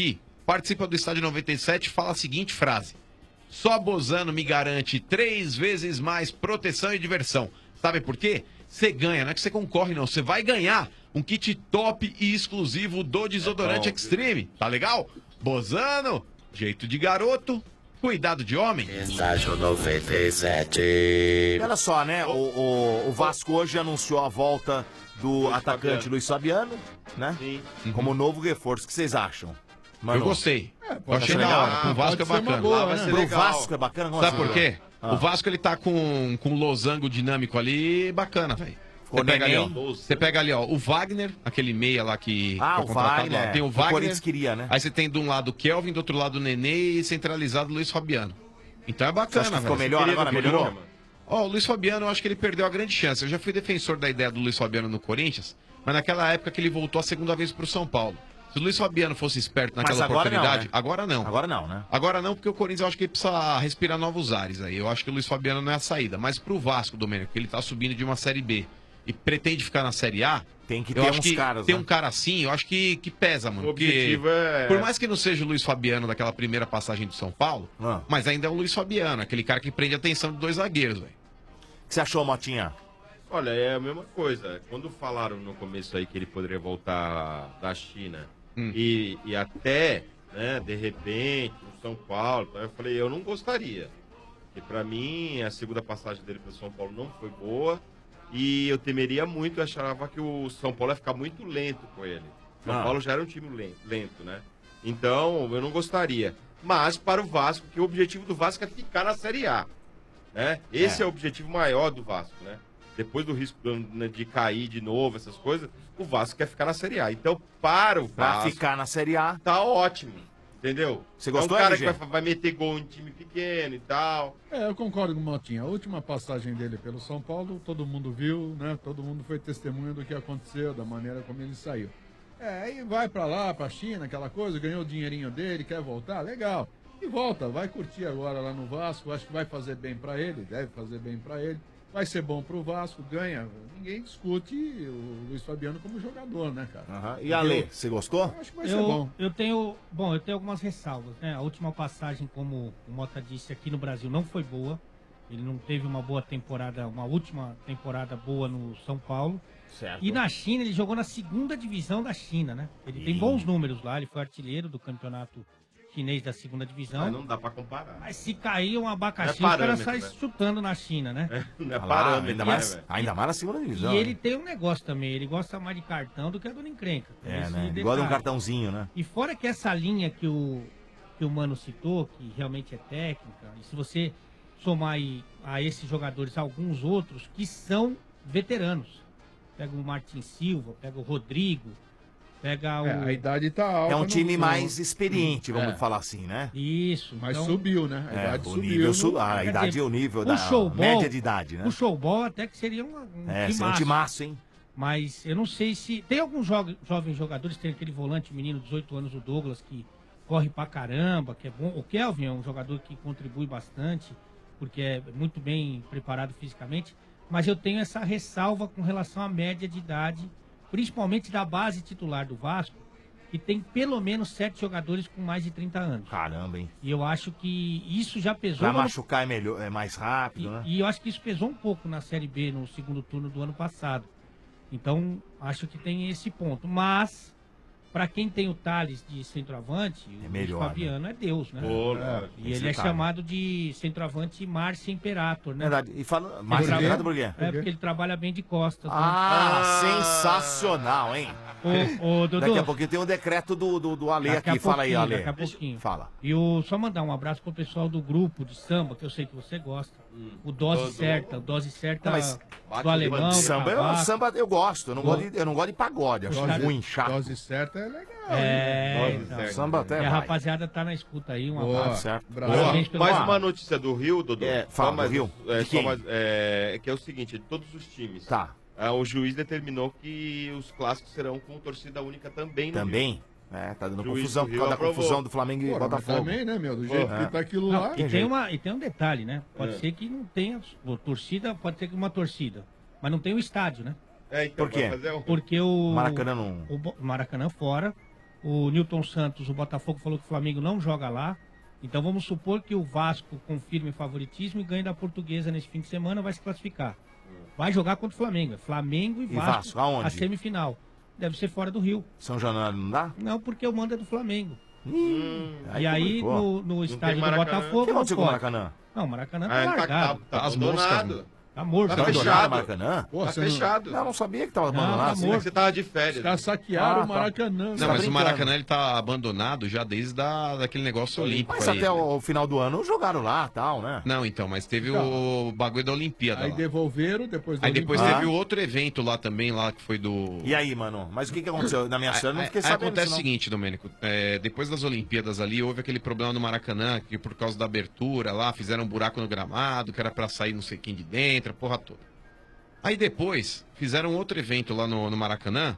participa do Estádio noventa e sete e fala a seguinte frase: só Bozano me garante três vezes mais proteção e diversão. Sabe por quê? Você ganha, não é que você concorre não, você vai ganhar um kit top e exclusivo do Desodorante É bom, Extreme, tá legal? Bozano, jeito de garoto, cuidado de homem. Estádio noventa e sete. E olha só, né? O, o, o Vasco hoje anunciou a volta do Luiz atacante Fabiano. Luiz Fabiano, né? Sim. Como novo reforço. O que vocês acham? Eu gostei. É, Eu achei da hora. Pro Vasco é bacana. Boa, né? Pro Vasco é bacana. Como Sabe assim, por quê? Ah. O Vasco ele tá com, com um losango dinâmico ali bacana, velho. Você Ficou pega ali, ó. neném. Você pega ali, ó, o Wagner, aquele meia lá que. Ah, que o foi contratado Wagner, lá. Tem o o Wagner. Corinthians queria, né? Aí você tem de um lado o Kelvin, do outro lado o Nenê e centralizado o Luiz Fabiano. Então é Você bacana, acha que ficou velho. melhor agora? Melhorou? Ó, o Luiz Fabiano, eu acho que ele perdeu a grande chance. Eu já fui defensor da ideia do Luiz Fabiano no Corinthians, mas naquela época que ele voltou a segunda vez pro São Paulo. Se o Luiz Fabiano fosse esperto naquela Mas agora oportunidade, não, né? agora não. Agora não, né? Agora não, porque o Corinthians eu acho que ele precisa respirar novos ares aí. Eu acho que o Luiz Fabiano não é a saída. Mas pro Vasco, Domênico, que ele tá subindo de uma Série B e pretende ficar na Série A, tem que eu ter acho uns que caras, ter né? um cara assim, eu acho que, que pesa, mano. O porque objetivo é- Por mais que não seja o Luiz Fabiano daquela primeira passagem do São Paulo, Ah. mas ainda é o Luiz Fabiano, aquele cara que prende a atenção de dois zagueiros, velho. O que você achou, Motinha? Olha, é a mesma coisa. Quando falaram no começo aí que ele poderia voltar da China Hum. e, e até, né, de repente, no São Paulo, então eu falei, eu não gostaria. Porque pra mim, a segunda passagem dele pro São Paulo não foi boa e eu temeria muito, eu achava que o São Paulo ia ficar muito lento com ele. São Ah. Paulo já era um time lento, lento, né? Então, eu não gostaria. Mas para o Vasco, que o objetivo do Vasco é ficar na Série A. Né? Esse é. É. o objetivo maior do Vasco, né? Depois do risco de, de cair de novo, essas coisas, o Vasco quer ficar na Série A. Então, para o Pra Vasco, ficar na Série A. tá ótimo. Entendeu? Você gostou, é um cara L G? que vai, vai meter gol em time pequeno e tal. É, eu concordo com o Motinha. A última passagem dele pelo São Paulo, todo mundo viu, né? Todo mundo foi testemunha do que aconteceu, da maneira como ele saiu. É, aí vai pra lá, pra China, aquela coisa, ganhou o dinheirinho dele, quer voltar, legal. E volta, vai curtir agora lá no Vasco, acho que vai fazer bem pra ele, deve fazer bem pra ele. Vai ser bom pro Vasco, ganha. Ninguém discute o Luiz Fabiano como jogador, né, cara? Aham. E a Lê, você gostou? Acho que vai ser Eu, bom. eu tenho, bom, eu tenho algumas ressalvas, né? A última passagem, como o Mota disse, aqui no Brasil não foi boa. Ele não teve uma boa temporada, uma última temporada boa no São Paulo. Certo. E na China, ele jogou na segunda divisão da China, né? Ele tem bons números lá, ele foi artilheiro do campeonato chinês da segunda divisão. Mas não dá pra comparar. Mas se cair um abacaxi, Não é os caras parâmetro, saem né? chutando na China, né? Não é Ah lá, parâmetro, ainda né, mais, velho? ainda mais na segunda divisão. E ele né? tem um negócio também, ele gosta mais de cartão do que a dona encrenca. Tem É, esse né? detalhe. Igual de um cartãozinho, né? E fora que essa linha que o, que o Mano citou, que realmente é técnica, e se você somar aí a esses jogadores alguns outros que são veteranos. Pega o Martin Silva, pega o Rodrigo, pega o... É, a idade tá alta. É um no- time no- mais experiente, vamos É. falar assim, né? Isso. Mas então- subiu, né? A É, idade o subiu. nível su- no- a Quer idade dizer, e o nível o da showball- média de idade, né? O showball até que seria um, um É, seria um timaço, hein? Mas eu não sei se... Tem alguns jo jovens jogadores, tem aquele volante, menino de dezoito anos, o Douglas, que corre pra caramba, que é bom. O Kelvin é um jogador que contribui bastante, porque é muito bem preparado fisicamente. Mas eu tenho essa ressalva com relação à média de idade, principalmente da base titular do Vasco, que tem pelo menos sete jogadores com mais de trinta anos. Caramba, hein? E eu acho que isso já pesou... Pra no- machucar é, melhor, é mais rápido, né? e eu acho que isso pesou um pouco na Série B, no segundo turno do ano passado. Então, acho que tem esse ponto. Mas, para quem tem o Thales de centroavante, É o melhor, Fabiano é Deus, né? Pô, É, lógico. E ele é chamado de centroavante Márcio Imperator, né? Verdade. E fala, Ele mais trabalha- lembrado por quê? É, porque ele trabalha bem de costas. né? Ah, sensacional, hein? Ô, ô, Dodô. Daqui a pouquinho tem um decreto do, do, do Ale Daqui a aqui. Fala aí, pouquinho, Ale. Daqui a pouquinho. Fala. E o, só mandar um abraço pro pessoal do grupo de samba, que eu sei que você gosta. O Dose Todo- Certa, o Dose Certa Não, mas do alemão. do samba, eu, cavaco. samba eu gosto. Eu não, Do- gosto de, eu não gosto de pagode. Acho Dose- ruim, chato. Dose certa é legal. É, hein? então. Samba até E a vai. rapaziada tá na escuta aí, um Boa. abraço. Certo. Bravo. Parabéns pelo Mais trabalho. uma notícia do Rio, Dodô. É, Só fala, do mais- Rio. É, De só quem? mais- é, que é o seguinte, de todos os times. Tá. Ah, o juiz determinou que os clássicos serão com torcida única também no Rio. Também? É, tá dando Juiz confusão do por Rio causa da aprovou. confusão do Flamengo e Porra, mas Botafogo. também, né, meu? Do jeito É. que tá aquilo Não, lá. e, tem uma, e tem um detalhe, né? Pode É. ser que não tenha. Pô, torcida, pode ter uma torcida. Mas não tem o estádio, né? É, então, Por quê? vai fazer um- Porque o. Maracanã não- O Bo- Maracanã fora. O Newton Santos, o Botafogo, falou que o Flamengo não joga lá. Então vamos supor que o Vasco confirme favoritismo e ganhe da Portuguesa nesse fim de semana, vai se classificar. Vai jogar contra o Flamengo. É Flamengo e E Vasco, Vasco, aonde? a semifinal. Deve ser fora do Rio. São Januário não dá? Não, porque o mando é do Flamengo. Hum, e aí, no, no estádio do Botafogo. O que não aconteceu com o pode. Maracanã? Não, o Maracanã tá Ah, ele tá- largado. tá- tá As abandonado. moscas, mano. Tá morto. Tá abandonado fechado. o Maracanã. Pô, Tá você não- fechado. Não, eu não sabia que tava Não, abandonado. tá Assim, morto. você tava de férias. Os caras saquearam Ah, o tá. Maracanã. Não, Você tá mas o brincando. Maracanã ele tá abandonado já desde da, daquele negócio olímpico. Mas aí. até o, o final do ano jogaram lá e tal, né? Não, então, mas teve Então. o bagulho da Olimpíada Aí lá. devolveram, depois da Aí depois Olimpíada. teve outro evento lá também, lá que foi do... E aí, mano? Mas o que que aconteceu? Na minha cena eu não fiquei Aí sabendo acontece disso, o não. seguinte, Domênico, é, depois das Olimpíadas ali, houve aquele problema no Maracanã, que por causa da abertura lá, fizeram um buraco no gramado, que era pra sair não sei quem de dentro, a porra toda. Aí depois, fizeram outro evento lá no, no Maracanã,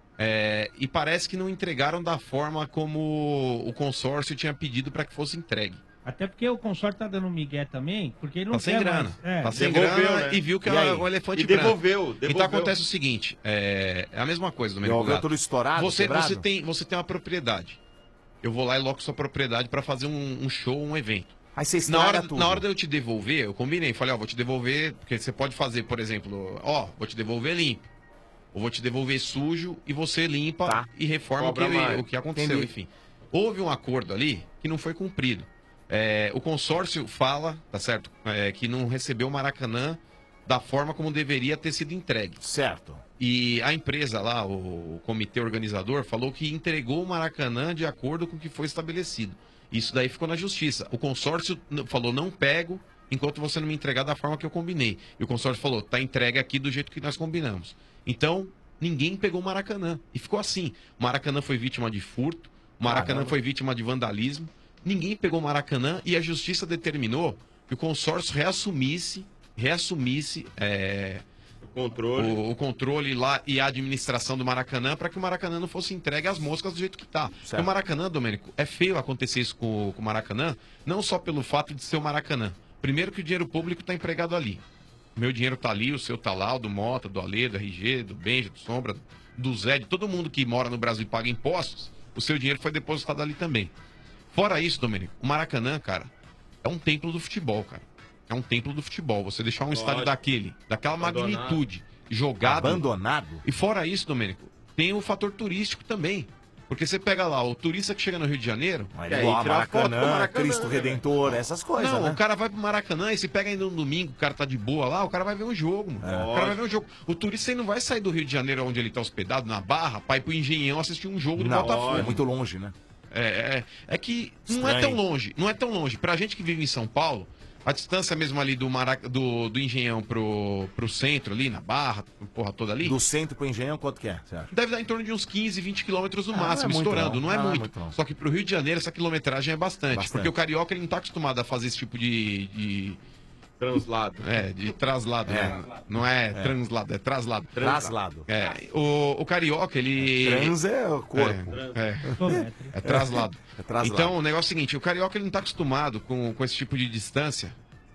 é, e parece que não entregaram da forma como o consórcio tinha pedido pra que fosse entregue. Até porque o consórcio tá dando um migué também, porque ele não Tá sem quer grana. mais. É. Tá sem Devolveu, grana né? e viu que E era aí? o elefante E branco. devolveu, Então devolveu. acontece o seguinte, é, é a mesma coisa, Domênico Devolveu Gato. tudo estourado, Você, quebrado? você, tem, você tem uma propriedade. Eu vou lá e loco sua propriedade pra fazer um, um show, um evento. Aí você na estraga hora, tudo. na hora de eu te devolver, eu combinei. Falei, ó, vou te devolver, porque você pode fazer, por exemplo, ó, vou te devolver limpo. Ou vou te devolver sujo e você limpa e reforma o que, Cobra mais. o que aconteceu, Entendi. enfim. Houve um acordo ali que não foi cumprido. É, o consórcio fala, tá certo, é, que não recebeu o Maracanã da forma como deveria ter sido entregue. Certo. E a empresa lá, o, o comitê organizador, falou que entregou o Maracanã de acordo com o que foi estabelecido. Isso daí ficou na justiça. O consórcio n- falou, não pego enquanto você não me entregar da forma que eu combinei. E o consórcio falou, tá entregue aqui do jeito que nós combinamos. Então, ninguém pegou o Maracanã. E ficou assim. O Maracanã foi vítima de furto, o Maracanã Caramba. foi vítima de vandalismo. Ninguém pegou o Maracanã e a justiça determinou que o consórcio reassumisse, reassumisse é, o, controle. O, o controle lá e a administração do Maracanã para que o Maracanã não fosse entregue às moscas do jeito que tá. Porque o Maracanã, Domênico, é feio acontecer isso com, com o Maracanã, não só pelo fato de ser o Maracanã. Primeiro que o dinheiro público está empregado ali. O meu dinheiro tá ali, o seu tá lá, o do Mota, do Alê, do R G, do Benja, do Sombra, do Zé, de todo mundo que mora no Brasil e paga impostos, o seu dinheiro foi depositado ali também. Fora isso, Domênico, o Maracanã, cara, é um templo do futebol, cara. É um templo do futebol. Você deixar um Lógico. estádio daquele, daquela Abandonado. magnitude, jogado. Abandonado? E fora isso, Domênico, tem o fator turístico também. Porque você pega lá, o turista que chega no Rio de Janeiro. Mas igual a Maracanã, Cristo Redentor, essas coisas, Não, né? o cara vai pro Maracanã e se pega ainda no domingo, o cara tá de boa lá, o cara vai ver um jogo, mano. É. O cara vai ver um jogo. O turista ele não vai sair do Rio de Janeiro, onde ele tá hospedado, na Barra, pra ir pro Engenhão assistir um jogo do Não, Botafogo. é muito longe, né? É, é, é que não é Estranho. tão longe, não é tão longe. Pra gente que vive em São Paulo, a distância mesmo ali do, Marac... do, do Engenhão pro, pro centro ali, na Barra, porra toda ali. Do centro pro Engenhão, quanto que é, você acha? Deve dar em torno de uns quinze, vinte quilômetros no Ah, não é máximo, muito, estourando. não. Não, é, Não, não é muito. muito, não. Só que pro Rio de Janeiro essa quilometragem é bastante. Bastante. Porque o carioca ele não tá acostumado a fazer esse tipo de. de... Translado. É, de traslado, É. né? Não é, É. translado, é traslado. Traslado. É, o, o carioca, ele. Trans é o corpo. É, é, é traslado. É traslado. Então, o negócio é o seguinte: o carioca ele não tá acostumado com, com esse tipo de distância.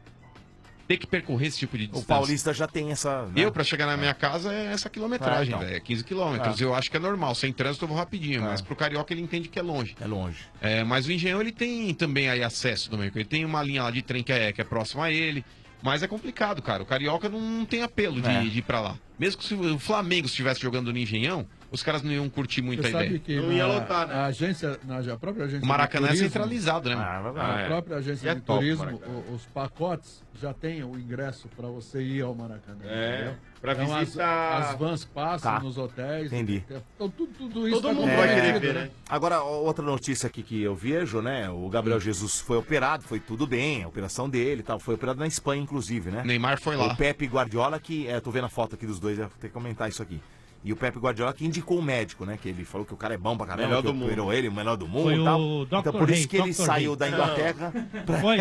Ter que percorrer esse tipo de O distância. paulista já tem essa. né? Eu, pra chegar na minha casa, é essa quilometragem, É, então. velho. É quinze quilômetros. É. Eu acho que é normal. Sem trânsito eu vou rapidinho. É. Mas pro carioca ele entende que é longe. É longe. É, mas o Engenhão ele tem também aí acesso, Domênico. Ele tem uma linha lá de trem que é, que é próxima a ele. Mas é complicado, cara. O carioca não tem apelo de, É. de ir pra lá. Mesmo que se o Flamengo estivesse jogando no Engenhão, os caras não iam curtir muito Você a sabe ideia. que na, a agência, na a própria agência O Maracanã de turismo, é centralizado, né? Ah, A É. própria agência E é de top, turismo, Maracanã. o- os pacotes já tem o ingresso para você ir ao Maracanã. É, entendeu? pra então, as- visitar. As, vans passam Tá. nos hotéis. Entendi. Então, tudo, tudo isso Todo tá mundo vai querer comprometido, ver, né? Agora, ó, outra notícia aqui que eu vejo, né? O Gabriel Jesus foi operado, foi tudo bem, a operação dele e tal. Foi operado na Espanha, inclusive, né? Neymar foi lá. O Pepe Guardiola, que. É, tô vendo a foto aqui dos dois, eu vou ter que comentar isso aqui. E o Pepe Guardiola que indicou o médico, né? Que ele falou que o cara é bom pra caramba, Melhor que do mundo. operou ele, o melhor do mundo Foi e tal. o Então doutor por isso Rei, que ele doutor saiu Rei. da Inglaterra pra, Foi.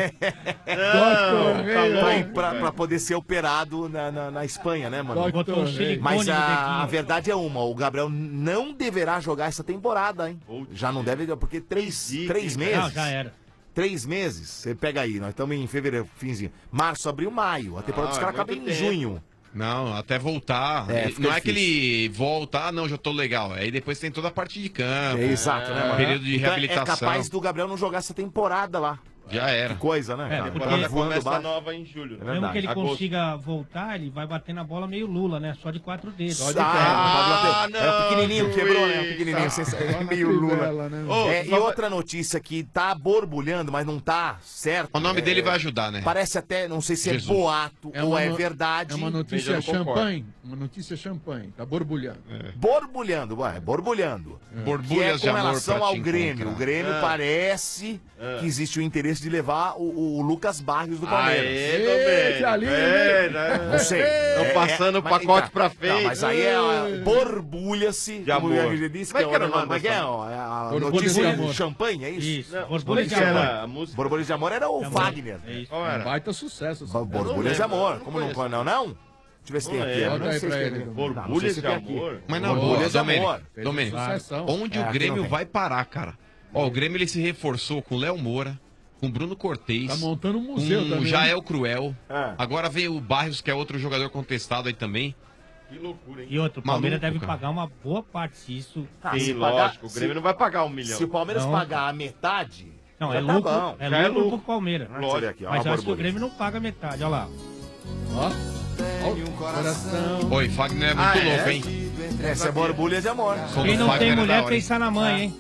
pra, Rei, ir pra- pra poder ser operado na, na, na Espanha, né, mano? Botou um silicone Mas no a, a dedinho. verdade é uma, o Gabriel não deverá jogar essa temporada, hein? Já não deve, porque três, três meses. Não, já era. Três meses, você pega aí, nós estamos em fevereiro, finzinho. Março, abril, maio. A temporada Ah, dos é caras acaba muito em tempo. junho. Não, até voltar. É, Ele- fica não é que difícil. ele volta, ah, não, já tô legal. Aí depois tem toda a parte de campo. É, exato, né, mano? Período de Então, reabilitação. É capaz do Gabriel não jogar essa temporada lá. Já era. Que coisa, né? É, cara? porque- Temporada Começa voando baixo. nova em julho. É né? Mesmo que ele verdade. consiga voltar, ele vai bater na bola meio Lula, né? Só de quatro dedos. Só de ah, não, é o pequenininho, quebrou, né? O pequenininho, Só sem- na meio Lula. trivela, né? Ô, é, só e outra notícia que tá borbulhando, mas não tá certo. O nome é, dele vai ajudar, né? Parece até, não sei se Jesus. é boato ou uma é no- verdade. É uma notícia Veja, eu concordo. champanhe. Uma notícia champanhe. Tá borbulhando. Borbulhando, ué, borbulhando. Que é Borbulhas de com amor relação pra ao te Grêmio. encontrar. O Grêmio Ah. parece Ah. que existe o interesse de levar o, o Lucas Barrios do Palmeiras. Aê, Ei, Domênico. que alívio, É, hein? né? Não sei. Estão É, passando é, o mas- pacote então, pra frente. Não, mas aí é a- borbulha-se, De como o amor. R G disse, Como é que que é, era o o nome como é que é? dessa ó, é a Borbulha notícia de de amor. champanhe, é isso? Isso, Não, borbulha como de é que amor. era a música? Borbulha de amor era o Amor. Wagner. É isso. Qual Um era? baita sucesso. essa Borbulha de lembro, amor. eu não Como não conheço. não? Não? Deixa eu ver se tem Não aqui. lembro. Eu não Bota aí sei pra se ele, tem. Domênico. Não, não sei Borbulha se de tem aqui. amor. Mas na Borbulha boa, de amor. Domênico, Fez Domênico, sucessão. onde É, o aqui Grêmio não tem. vai parar, cara? Ó, o Grêmio ele se reforçou com o Léo Moura, com o Bruno Cortez, Tá montando um museu com o também. Jael Cruel. É. Agora veio o Barrios, que é outro jogador contestado aí também. Que loucura, hein? E outro, o Palmeiras Maluco, deve cara. pagar uma boa parte se isso. Ah, Sim, se pagar- lógico. O Grêmio se- não vai pagar um milhão. Se o Palmeiras Não. pagar a metade. Não, já é tá lucro, bom. é Já é lucro lucro. pro Palmeiras. Deixa eu ver aqui, ó, Mas a eu acho que o borbulha. Grêmio não paga metade, olha lá. Ó, ó, coração. Oi, Fagner é muito Ah, é? louco, hein? Essa é borbulha de amor. Como Quem o não Fagner tem é da mulher, hora, hein? pensa na mãe, hein?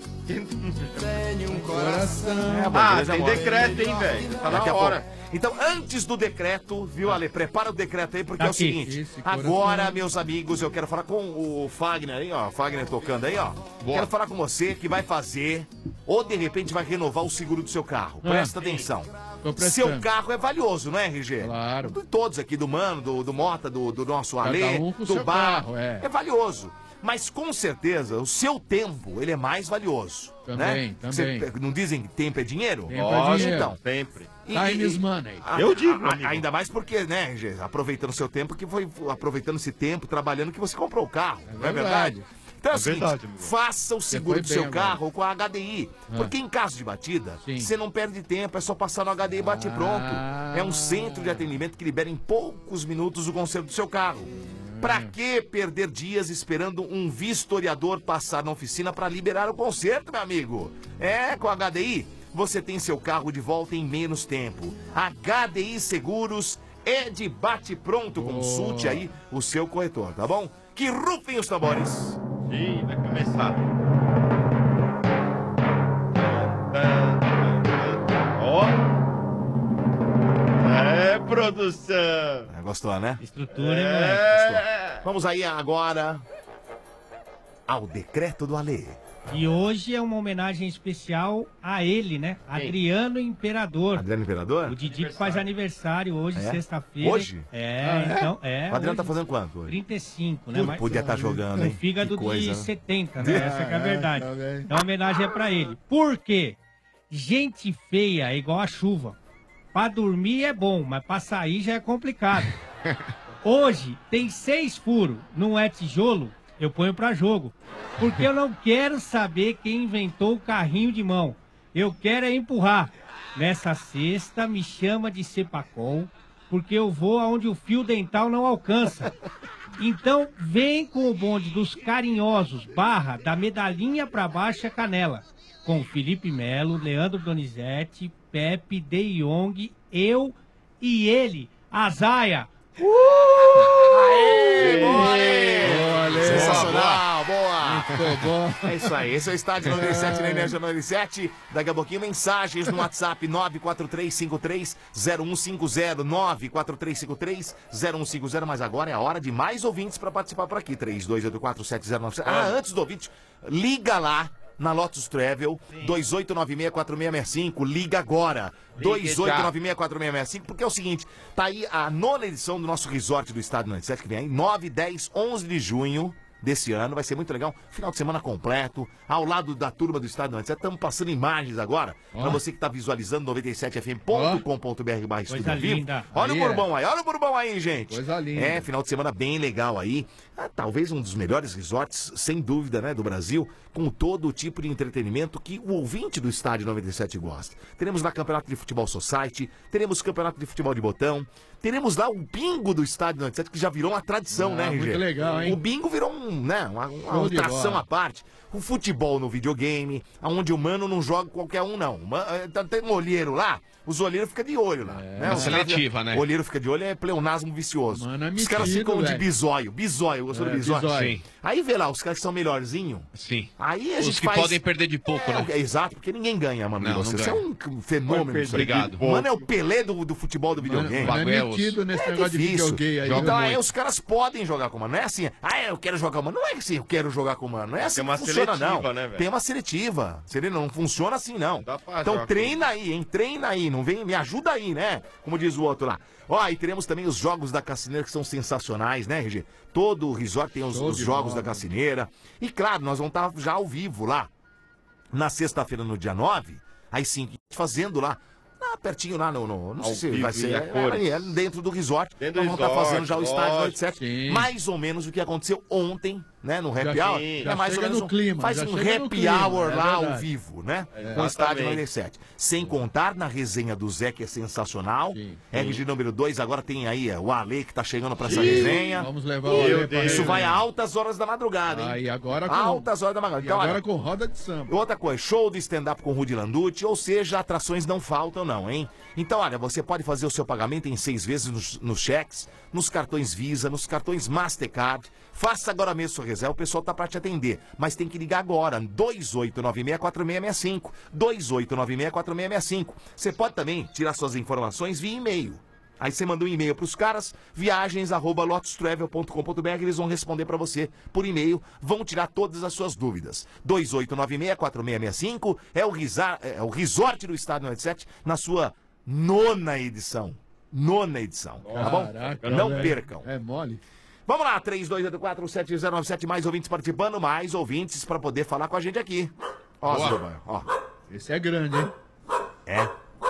Coração. É a Ah, borbulha de tem amor. decreto, hein, velho? Tá Daqui na a hora. pouco. Então, antes do decreto, viu, Ale? Prepara o decreto aí, porque Tá é o aqui. seguinte. Esse coração. Agora, meus amigos, eu quero falar com o Fagner aí, ó. Fagner tocando aí, ó. Boa. Quero falar com você que vai fazer, ou de repente vai renovar o seguro do seu carro. Ah. Presta atenção. Tô prestando. Seu carro é valioso, não é, R G? Claro. De todos aqui, do Mano, do, do Mota, do, do nosso Cada Ale, um com o do seu Bar. carro, é. É valioso. Mas com certeza, o seu tempo, ele é mais valioso. Também, né? também. Você- não dizem que tempo é dinheiro? Tempo é Lógico, dinheiro. então. Sempre. Time is money. a- Eu digo, a- amigo. Ainda mais porque, né, R G, aproveitando o seu tempo, que foi aproveitando esse tempo, trabalhando, que você comprou o carro. não é verdade? verdade. Então é, É o seguinte, verdade, amigo. faça o seguro foi do bem seu agora. carro com a H D I. Ah. Porque em caso de batida, Sim. você não perde tempo, é só passar no H D I e bate pronto. Ah. É um centro de atendimento que libera em poucos minutos o conserto do seu carro. Pra que perder dias esperando um vistoriador passar na oficina pra liberar o conserto, meu amigo? É, com a H D I, você tem seu carro de volta em menos tempo. H D I Seguros é de bate-pronto. Consulte aí o seu corretor, tá bom? Que rufem os tambores. Ih, vai começar. Ó. É, produção. É, gostou, né? Estrutura, hein, É. moleque? Vamos aí agora ao decreto do Alê. E hoje é uma homenagem especial a ele, né? Adriano Imperador. Adriano Imperador? O Didi que faz aniversário hoje, É? sexta-feira. Hoje? É, Ah, é? então, é. O Adriano hoje, tá fazendo quanto hoje? trinta e cinco, né? Pô, Mas- podia estar jogando, Com hein? fígado Que coisa, de né? setenta, né? Essa que é a Ah, verdade. tá bem. Então a homenagem é pra ele. Por quê? Gente feia é igual a chuva. Pra dormir é bom, mas pra sair já é complicado. Hoje tem seis furos, não é tijolo, eu ponho pra jogo. Porque eu não quero saber quem inventou o carrinho de mão. Eu quero é empurrar. Nessa sexta me chama de Cepacol, porque eu vou aonde o fio dental não alcança. Então vem com o bonde dos carinhosos, barra da medalhinha pra baixa canela. Com Felipe Melo, Leandro Donizete, Pepe, De Jong, eu e ele, Azaia. Aê, Olha, sensacional, boa! Muito bom. É isso aí, esse é o Estádio noventa e sete na Energia noventa e sete. Daqui a pouquinho, mensagens no WhatsApp nove quatro três cinco três zero um cinco zero, nove quatro três cinco três zero um cinco zero. Mas agora é a hora de mais ouvintes para participar por aqui. três dois oito quatro sete zero nove sete. Ah, antes do ouvinte, liga lá na Lotus Travel, dois oito nove seis quatro seis seis cinco, liga agora. dois oito nove seis quatro seis seis cinco, porque é o seguinte, tá aí a nona edição do nosso resort do Estádio noventa e sete, que vem aí, nove, dez, onze de junho, desse ano. Vai ser muito legal. Final de semana completo, ao lado da turma do Estádio noventa e sete. Estamos passando imagens agora, Ó. para você que está visualizando noventa e sete F M ponto com ponto B R barra Coisa Estúdio ao Vivo. linda. Olha Aí o é. Bourbon aí, olha o Bourbon aí, gente. Coisa linda. É, final de semana bem legal aí. Ah, talvez um dos melhores resorts, sem dúvida, né, do Brasil, com todo o tipo de entretenimento que o ouvinte do Estádio noventa e sete gosta. Teremos lá Campeonato de Futebol Society, teremos Campeonato de Futebol de Botão, teremos lá o bingo do Estádio noventa e sete, que já virou uma tradição, Ah, né, R G? muito legal, hein? O bingo virou um, né, uma, uma Show de atração bola. à parte. O futebol no videogame, onde o mano não joga qualquer um, não. O ma- eh, tá- Tem um olheiro lá, os olheiros ficam de olho lá. né? Uma Os seletiva, caras- né? O olheiro fica de olho, é pleonasmo vicioso. Mano, é os caras metido, ficam de velho. bisóio. Bisóio, gostou É, do bisóio? bisóio. Sim. Aí vê lá, os caras que são melhorzinho. Sim. Aí a Os gente que faz... podem perder de pouco, É, né? é, exato, porque ninguém ganha, mano. Não, de você. não Você é ganha. um fenômeno. Pode isso aí. perder de pouco. Mano, é o Pelé do, do futebol do videogame. Mano, bagulho é é osso. metido nesse É negócio de difícil. videogame aí. Joga Então viu? aí os caras podem jogar com o mano. Não é assim, ah, eu quero jogar com o mano. Não é assim, eu quero jogar com o mano. Não é assim Tem uma que funciona, seletiva, não. né, velho? Tem uma seletiva. Seria, não funciona assim, não. Dá pra Então jogar treina aí, hein? Treina aí. Não vem, me ajuda aí, né? Como diz o outro lá. Ó, e teremos também os jogos da Cassineira que são sensacionais, né, R G? Todo o resort tem os, Show os de jogos bola. da Cassineira. E claro, nós vamos estar já ao vivo lá. Na sexta-feira, no dia nove, às cinco, fazendo lá. Ah, pertinho lá no. no- não Ao sei se vivo vai e ser. a É, cores. é, dentro do resort. Dentro do nós vamos estar resort, fazendo já o estádio, lógico, etcétera. sim. Mais ou menos o que aconteceu ontem, né? No happy Já hour. che- é já mais ou chega menos no um, clima, faz já um chega no happy clima, hour é lá ao verdade. vivo, né? No Exatamente. estádio noventa e sete. Sem contar na resenha do Zé, que é sensacional. Sim. R G número dois, agora tem aí é, o Ale que tá chegando pra essa resenha. Vamos levar Meu o Ale pra Deus. Isso vai a resenha. altas horas da madrugada, hein? Aí agora com, Altas horas da madrugada. e Então, agora olha, com roda de samba. outra coisa, show do stand-up com Rudy Landucci, ou seja, atrações não faltam não, hein? Então, olha, você pode fazer o seu pagamento em seis vezes nos, nos cheques, nos cartões Visa, nos cartões Mastercard. Faça agora mesmo sua reserva, o pessoal tá para te atender. Mas tem que ligar agora, dois oito nove seis quatro seis seis cinco, dois oito nove seis quatro seis seis cinco. Você pode também tirar suas informações via e-mail. Aí você manda um e-mail pros caras, viagens arroba lotus travel ponto com ponto b r, eles vão responder pra você por e-mail, vão tirar todas as suas dúvidas. dois oito nove seis quatro seis seis cinco é o, risa- é o resort do Estádio noventa e sete na sua nona edição. Nona edição, tá bom? Caraca, Não velho. percam. É mole. Vamos lá, três dois oito quatro sete zero nove sete, mais ouvintes participando, mais ouvintes pra poder falar com a gente aqui. Ó, Boa. Zuba, ó. Esse é grande, hein? É.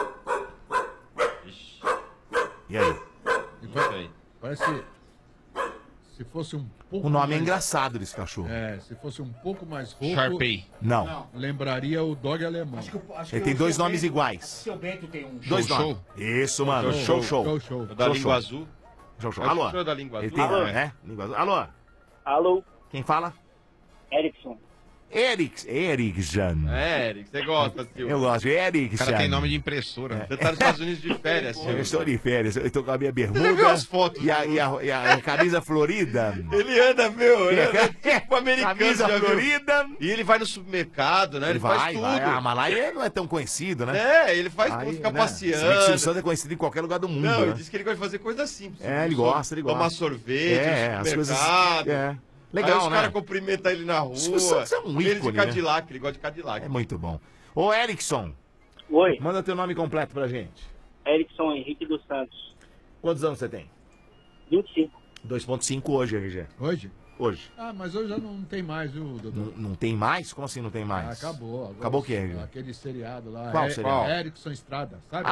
E aí? E pa- Parece. Se fosse um pouco. O nome é mais- engraçado desse cachorro. É, se fosse um pouco mais rouco. Sharpei. Não. Lembraria o dog alemão. Ele tem dois nomes iguais. Seu Bento tem um. Dois Show, nomes. Isso, mano. Show, show. Show, show. O da Show, língua show. azul. Show, show. É o Alô? show da língua Ele azul. tem, Alô? é? Língua azul. Alô? Alô, Quem fala? Erickson. Eric. Erickson. É, Eric, você gosta, Silvio. Eu gosto. O Erickson. cara tem nome de impressora. Você tá nos Estados Unidos de férias, Eu Silvio. estou de férias. Eu tô com a minha bermuda. Você viu as fotos? E a, e a, e a camisa florida. Ele anda, meu, ele anda É, tipo americano, camisa já viu? florida. E ele vai no supermercado, né? Ele, Ele faz vai, tudo. vai. Ah, mas lá ele não é tão conhecido, né? É, ele faz Aí, tudo, fica né? Se bem que o passeando. Silvio Santos é conhecido em qualquer lugar do mundo. Não, né? ele disse que ele gosta de fazer coisa simples. É, ele Só gosta, ele gosta. Tomar sorvete, É, no as coisas- supermercado. é. Legal, Aí os né? caras cumprimentam ele na rua. Silvio Santos é um ele de ícone, né? Cadillac, ele gosta de Cadillac. É muito bom. Ô, Erickson, Oi, manda teu nome completo pra gente. Erickson Henrique dos Santos. Quantos anos você tem? vinte e cinco. dois ponto cinco hoje, R G. Hoje? Hoje. Ah, mas hoje já não tem mais, viu, Não, Dodô? não tem mais? Como assim não tem mais? Ah, acabou. Agora Acabou o quê, R G? Aquele seriado lá. Qual é, seriado? Erickson Estrada, sabe?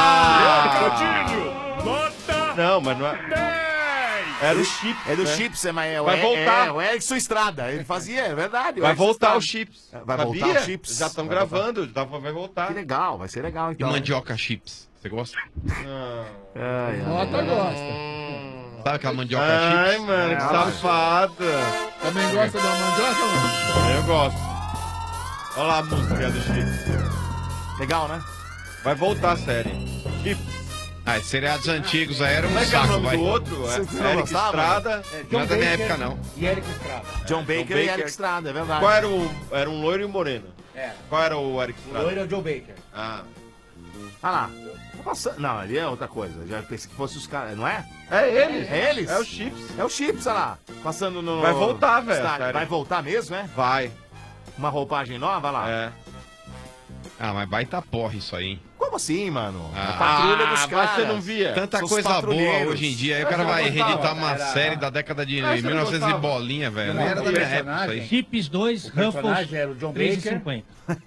Ah! Não, mas não é... Era o Chips, É do né? Chips, é, mas é, o- Vai é, voltar. é o Erickson Estrada. Ele fazia, é verdade. o Vai Erickson voltar o Estrada. Chips. Vai voltar Sabia? o Chips. Já estão Vai gravando, já vai voltar. Que legal, vai ser legal E então. mandioca chips. Você gosta? Não. Ai, ai. Nota gosta. Sabe aquela mandioca Ai, chips? mano, que É, safada. Também gosta da mandioca, mano? Eu gosto. Olha lá a música do Chips. Legal, né? Vai voltar a série. Chips. Ah, esses seriados antigos aí eram um Como é que é o saco, nome vai. do outro? Você- É você não Eric gostava? Estrada. Não é da minha época, não. E Eric Estrada. John Baker, Baker. e Eric Estrada, é verdade. Qual era o... Era um loiro e um moreno. É. Qual era o Eric O Estrada? loiro é o Joe Baker. Ah. Ah lá. Tá passando- Não, ali é outra coisa. Já pensei que fosse os caras, não é? É eles. É eles? É o Chips. É o Chips, olha lá. Passando no. Vai voltar, velho, estádio. sério. Vai voltar mesmo, é? Vai. Uma roupagem nova, olha lá. É. Ah, mas baita porra isso aí, hein? Como Como assim, mano? Ah, a patrulha dos mas caras. você não via? Tanta São os coisa boa patrulheiros. hoje em dia. Aí o Mas cara você vai não gostava? reeditar uma Era- série da década de Mas você mil e não novecentos e gostava? bolinha, velho. Não era Não da tinha época isso personagem? aí. Chips dois, O personagem Ruffles era o John três e Baker. cinquenta.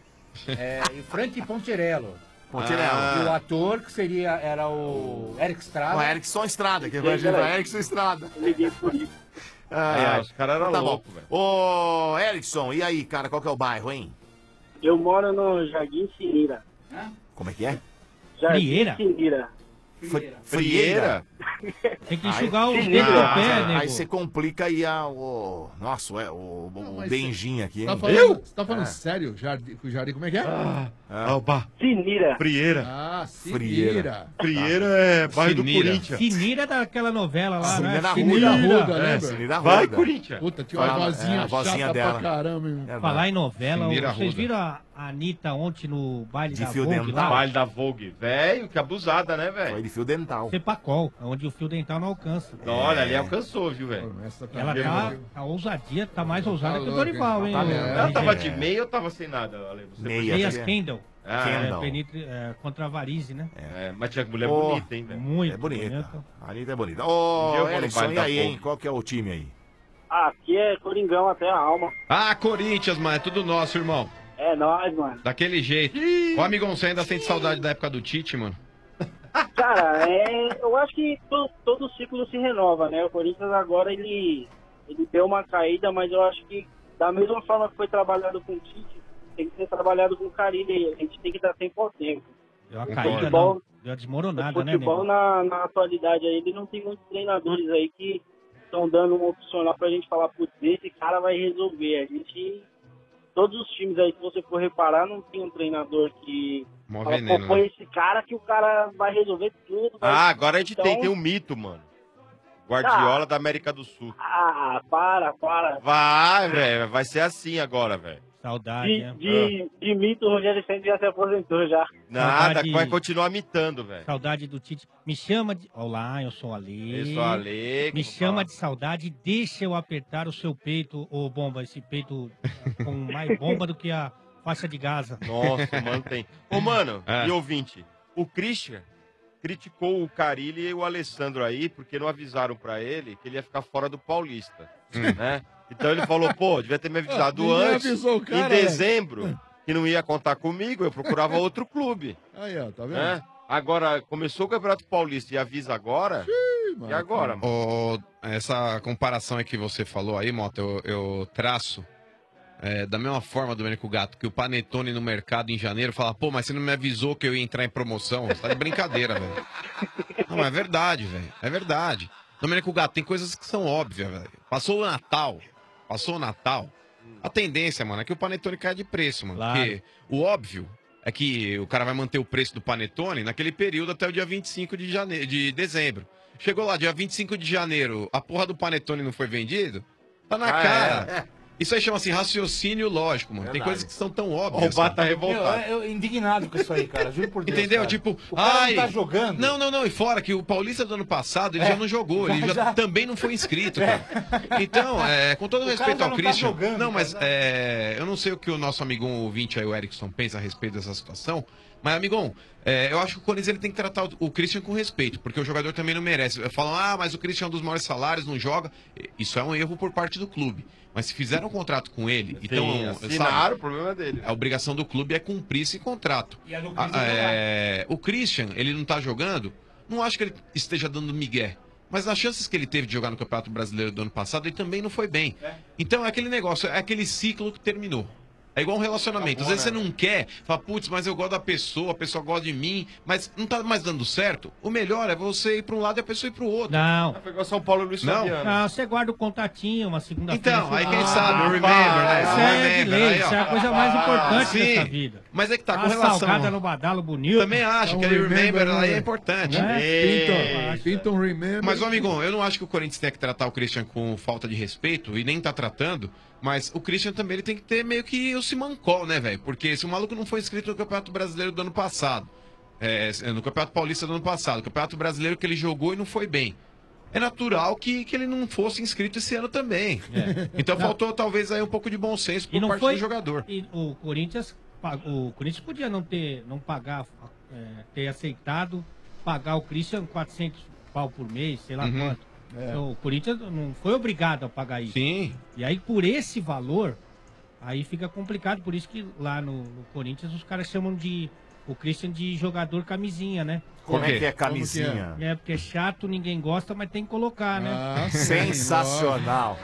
É, e Frank Poncherello. Poncherello. Ah. E o ator que seria, era o Eric Estrada. O Erickson Estrada, que Sim, imagina, peraí. Erickson Estrada. Liguei por isso. Ai, Ah, ai. os caras eram Então tá loucos, bom. velho. Ô, Erickson, e aí, cara, qual que é o bairro, hein? Eu moro no Jardim Sinira. Como é que é? Jardim Frieira? Sinira. Fri- Frieira? Tem que enxugar Aí- o dedo do Ah, pé, aí- nego. Aí você complica aí a, o... Nossa, ué, o, o mas Benjinho aqui, Você tá hein? falando, você tá falando É. sério? Jardim, com o Jardim, como é que é? Ah, Ah. opa. Sinira. Frieira. Ah, Frieira. Sinira. Frieira é bairro do Sinira. Corinthians. Sinira é daquela novela lá, Sinira né? Ruda. Ruda, É, lembra? Sinira Vai, Ruda. Corinthians. Puta, tinha uma Fala- vozinha, é, a vozinha chata dela. pra caramba, hein? É, Falar em novela, Sinira vocês Ruda. viram a a Anitta ontem no baile De da fio Vogue dental. lá? Baile da Vogue. Velho, que abusada, né, velho? Foi de fio dental. Cepacol, onde o fio dental não alcança. Olha, ali alcançou, viu, velho? Essa tá Ela bem, tá, viu? a ousadia tá mais ousada Tá que o louco, Dorival, hein? hein? Tá o- mesmo. Ela o- tava de meia ou tava sem nada, Ale? Você Meia. Meias é. Kendall. Ah, É, Kendall. penetre- é, contra a varize, né? É, mas tinha mulher Ô, bonita, hein, velho? Muito É bonita. bonita. A Anitta é bonita. Um dia eu Ô, vou no Erickson, baile e da aí, hein? Vogue. Qual que é o time aí? Ah, aqui é Coringão até a alma. Ah, Corinthians, mano. É tudo nosso, irmão. É nóis, mano. Daquele jeito. Ô, amigão, você ainda sente saudade da época do Tite, mano? Cara, é, eu acho que to- todo ciclo se renova, né? O Corinthians agora ele, ele deu uma caída, mas eu acho que da mesma forma que foi trabalhado com o Tite, tem que ser trabalhado com o Carille. A gente tem que dar tempo ao tempo. Deu uma O caída, futebol- não. Deu uma desmoronada, O né, futebol nego? na, na atualidade aí, ele não tem muitos treinadores aí que estão dando uma opcional pra gente falar, putz, esse cara vai resolver. A gente, todos os times aí, se você for reparar, não tem um treinador que Mó fala, veneno, pô, foi né? esse cara que o cara vai resolver tudo. vai- Ah, agora a gente Então- tem, tem um mito, mano. Guardiola da América do Sul. Ah, para, para. Vai, velho. Vai ser assim agora, velho. Saudade, De, né? de, de mito, o Rogério Ceni já se aposentou já. Nada, Saudade- vai continuar mitando, velho. Saudade do Tite. Me chama de. Olá, eu sou o Ale. Eu sou o Ale, Me como chama fala? de saudade, deixa eu apertar o seu peito, ô bomba, esse peito com mais bomba do que a faixa de Gaza. Nossa, mano, tem. Ô, mano, É. e ouvinte, o Christian criticou o Carille e o Alessandro aí, porque não avisaram pra ele que ele ia ficar fora do Paulista, né? Então ele falou, pô, devia ter me avisado Ninguém antes, avisou o cara, em dezembro, que não ia contar comigo, eu procurava outro clube, Aí, ó, tá vendo? né? Agora, começou o Campeonato Paulista e avisa agora, mano, e agora, mano? Ô, essa comparação aí que você falou aí, Mota, eu, eu traço é, da mesma forma, Domênico Gato, que o Panetone no mercado em janeiro fala, pô, mas você não me avisou que eu ia entrar em promoção? Você tá de brincadeira, velho. Não, mas é verdade, velho. É verdade. Domênico Gato, tem coisas que são óbvias, velho. Passou o Natal, passou o Natal, a tendência, mano, é que o Panetone caia de preço, mano. Claro. Porque o óbvio é que o cara vai manter o preço do Panetone naquele período até o dia vinte e cinco de, jane... de dezembro. Chegou lá, dia vinte e cinco de janeiro, a porra do Panetone não foi vendido? Tá na Ah, cara. Isso aí chama-se raciocínio lógico, mano. Tem Verdade. coisas que são tão O óbvias. Bata tá cara. Meu, revoltado. eu, eu indignado com isso aí, cara. Juro por Deus. Entendeu? cara. Tipo, o cara ai, não tá jogando. Não, não, não. E fora que o Paulista do ano passado, ele É, já não jogou. Ele já- já, já. também não foi inscrito, cara. Então, é, com todo O cara respeito já ao não tá Christian. jogando, não, mas cara. é, eu não sei o que o nosso amigão ouvinte aí, o Erickson, pensa a respeito dessa situação. Mas, amigão, é, eu acho que o Corinthians ele tem que tratar o, o Christian com respeito, porque o jogador também não merece. Falam, ah, mas o Christian é um dos maiores salários, não joga. Isso é um erro por parte do clube. Mas se fizeram um contrato com ele, então. Sim, assinaram, o problema é dele. A obrigação do clube é cumprir esse contrato. E a do Ah, Christian é, o Christian, ele não tá jogando, não acho que ele esteja dando migué. Mas nas chances que ele teve de jogar no Campeonato Brasileiro do ano passado, ele também não foi bem. Então é aquele negócio, é aquele ciclo que terminou. É igual um relacionamento. Às vezes você não quer, fala, putz, mas eu gosto da pessoa, a pessoa gosta de mim, mas não tá mais dando certo. O melhor é você ir para um lado e a pessoa ir para o outro. Não. Vai pegar São Paulo e Luiz Não. Fabiano. Não, você guarda o contatinho, uma segunda-feira. Então, aí você- quem Ah, sabe, o remember, para, né? Isso O é de remember, lei, aí, ó. isso é a coisa mais importante Sim. dessa vida. Mas é que tá, com Uma relação... salgada no badalo bonito. Também acho que Então, aí o remember remember, aí é né? importante. Né? Pinto, Pinto Remember. Mas, ô amigão, eu não acho que o Corinthians tenha que tratar o Christian com falta de respeito, e nem tá tratando, mas o Christian também ele tem que ter meio que o Simancol, né, velho? Porque se o maluco não foi inscrito no Campeonato Brasileiro do ano passado, é, no Campeonato Paulista do ano passado, Campeonato Brasileiro que ele jogou e não foi bem, é natural que, que ele não fosse inscrito esse ano também. É. Então Não. faltou talvez aí um pouco de bom senso por E não parte foi do jogador. E o Corinthians, pa- o Corinthians podia não ter, não pagar é, ter aceitado pagar o Christian quatrocentos pau por mês, sei lá Uhum. quanto. É. Então, o Corinthians não foi obrigado a pagar isso. Sim. E aí, por esse valor, aí fica complicado. Por isso que lá no, no Corinthians os caras chamam de o Christian de jogador camisinha, né? Como é que é camisinha? É, porque é chato, ninguém gosta, mas tem que colocar, né? Ah, sensacional.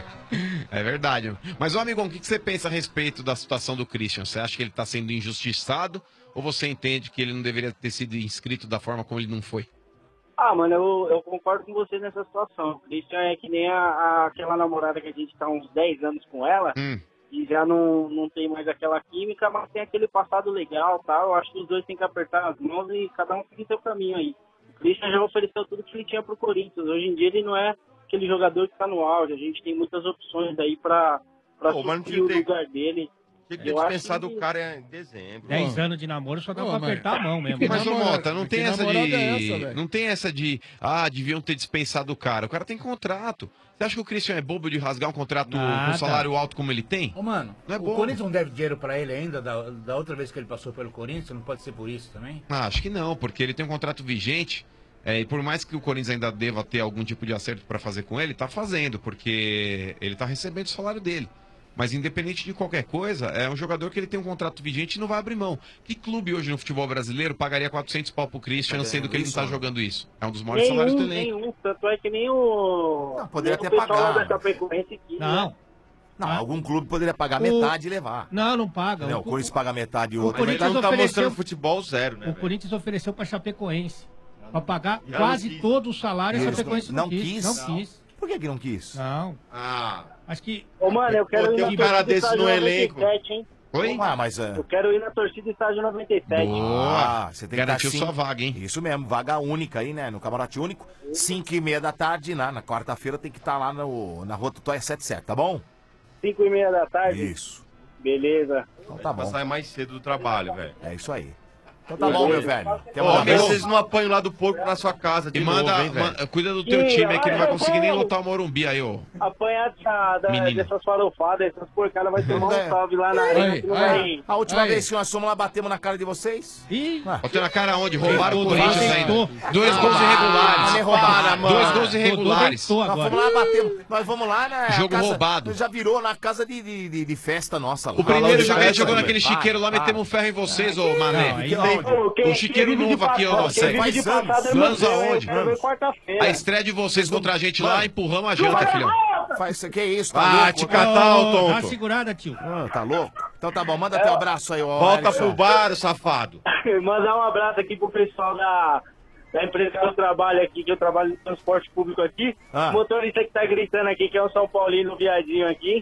É verdade. Mas, ô amigão, o que que você pensa a respeito da situação do Christian? Você acha que ele está sendo injustiçado ou você entende que ele não deveria ter sido inscrito da forma como ele não foi? Ah, mano, eu, eu concordo com você nessa situação. O Christian é que nem a, a- aquela namorada que a gente tá há uns dez anos com ela, Hum. e já não, não tem mais aquela química, mas tem aquele passado legal, tá? Eu acho que os dois têm que apertar as mãos e cada um seguir seu caminho aí. O Christian já ofereceu tudo que ele tinha pro Corinthians. Hoje em dia ele não é aquele jogador que tá no auge. A gente tem muitas opções aí pra, pra Pô, mas não suprir o tinha- lugar dele. Tinha que Eu ter acho dispensado que- o cara em dezembro. dez anos de namoro só dá Pô, pra mas- apertar a mão mesmo. Mas, ô Mota, não tem essa de. é essa, velho? não tem essa de. Ah, deviam ter dispensado o cara. O cara tem contrato. Você acha que o Christian é bobo de rasgar um contrato Nada. com salário alto como ele tem? Ô, mano, Não é o bom. Corinthians não deve dinheiro pra ele ainda, da, da outra vez que ele passou pelo Corinthians, não pode ser por isso também? Ah, acho que não, porque ele tem um contrato vigente. É, e por mais que o Corinthians ainda deva ter algum tipo de acerto pra fazer com ele, tá fazendo, porque ele tá recebendo o salário dele. Mas independente de qualquer coisa, é um jogador que ele tem um contrato vigente e não vai abrir mão. Que clube hoje no futebol brasileiro pagaria quatrocentos pau pro Christian, Tá sendo que ele não tá isso, jogando isso? É um dos maiores salários do elenco. Nenhum, tanto é que nem o... Não, poderia nem ter o pessoal lá pagado. da Chapecoense quis, Não. né? Não, algum clube poderia pagar O- metade e levar. Não, não paga. Não, o Corinthians paga metade e o o outro. Corinthians metade. ofereceu- futebol zero, né? O Corinthians ofereceu pra Chapecoense. Pra pagar Já quase não quis. todo o salário, a Eles Chapecoense não não quis. quis? Não quis. Por que que não quis? Não. Ah. Acho que... Ô, mano, eu quero Pô, ir tem na um cara torcida desse estádio no noventa e elenco. sete, hein? Oi? Ah, mas é. Eu quero ir na torcida estádio noventa e sete. Ah, você tem que Garantiu estar sua vaga, hein? Isso mesmo, vaga única aí, né? No camarote único, cinco e meia da tarde, na, na quarta-feira tem que estar lá no, na Rua Tutóia setenta e sete, tá bom? cinco e meia da tarde? Isso. Beleza. Então tá Pra bom. sair mais cedo do trabalho, velho. É isso aí. Então tá bom, meu velho. Quer Ô, mandar vê se beijo? vocês não apanham lá do porco na sua casa de E novo, manda, hein, velho? ma- cuida do teu time aí que não vai conseguir nem lotar o Morumbi aí, ô. Apanhar da, da, Menino. dessas farofadas, essas porcadas, vai tomar É. um salve lá na arena. que não vai... A última Aí. vez que nós fomos lá, batemos na cara de vocês? Ih, Bateu na cara onde? Roubaram o Rodou, Corinthians rodou. ainda. Dois Ah, gols irregulares. nem roubaram, mano. Dois gols irregulares. Nós fomos lá, batemos. Nós vamos lá, né? Jogo a casa- roubado. Já virou na casa de, de, de- de festa nossa lá. O primeiro jogo ele jogou Para, naquele para, chiqueiro lá, para. metemos um ferro em vocês, ô Mané. Não, aí não. O chiqueiro novo aqui, ó. Quem vive de passado é Anos museu, hein? aonde? Quero ver quarta-feira. A estreia de vocês contra a gente lá, empurramos a janta, filhão. Faz isso, que isso, tá Ah, louco? te catar, ô Dá uma tonto. segurada, tio. Ah, tá louco? Então tá bom, manda teu abraço aí, ó. Volta Erickson. pro bar, ô safado. Mandar um abraço aqui pro pessoal da, da empresa que eu trabalho aqui, que eu trabalho no transporte público aqui. Ah. O motorista que tá gritando aqui, que é o São Paulino viadinho aqui.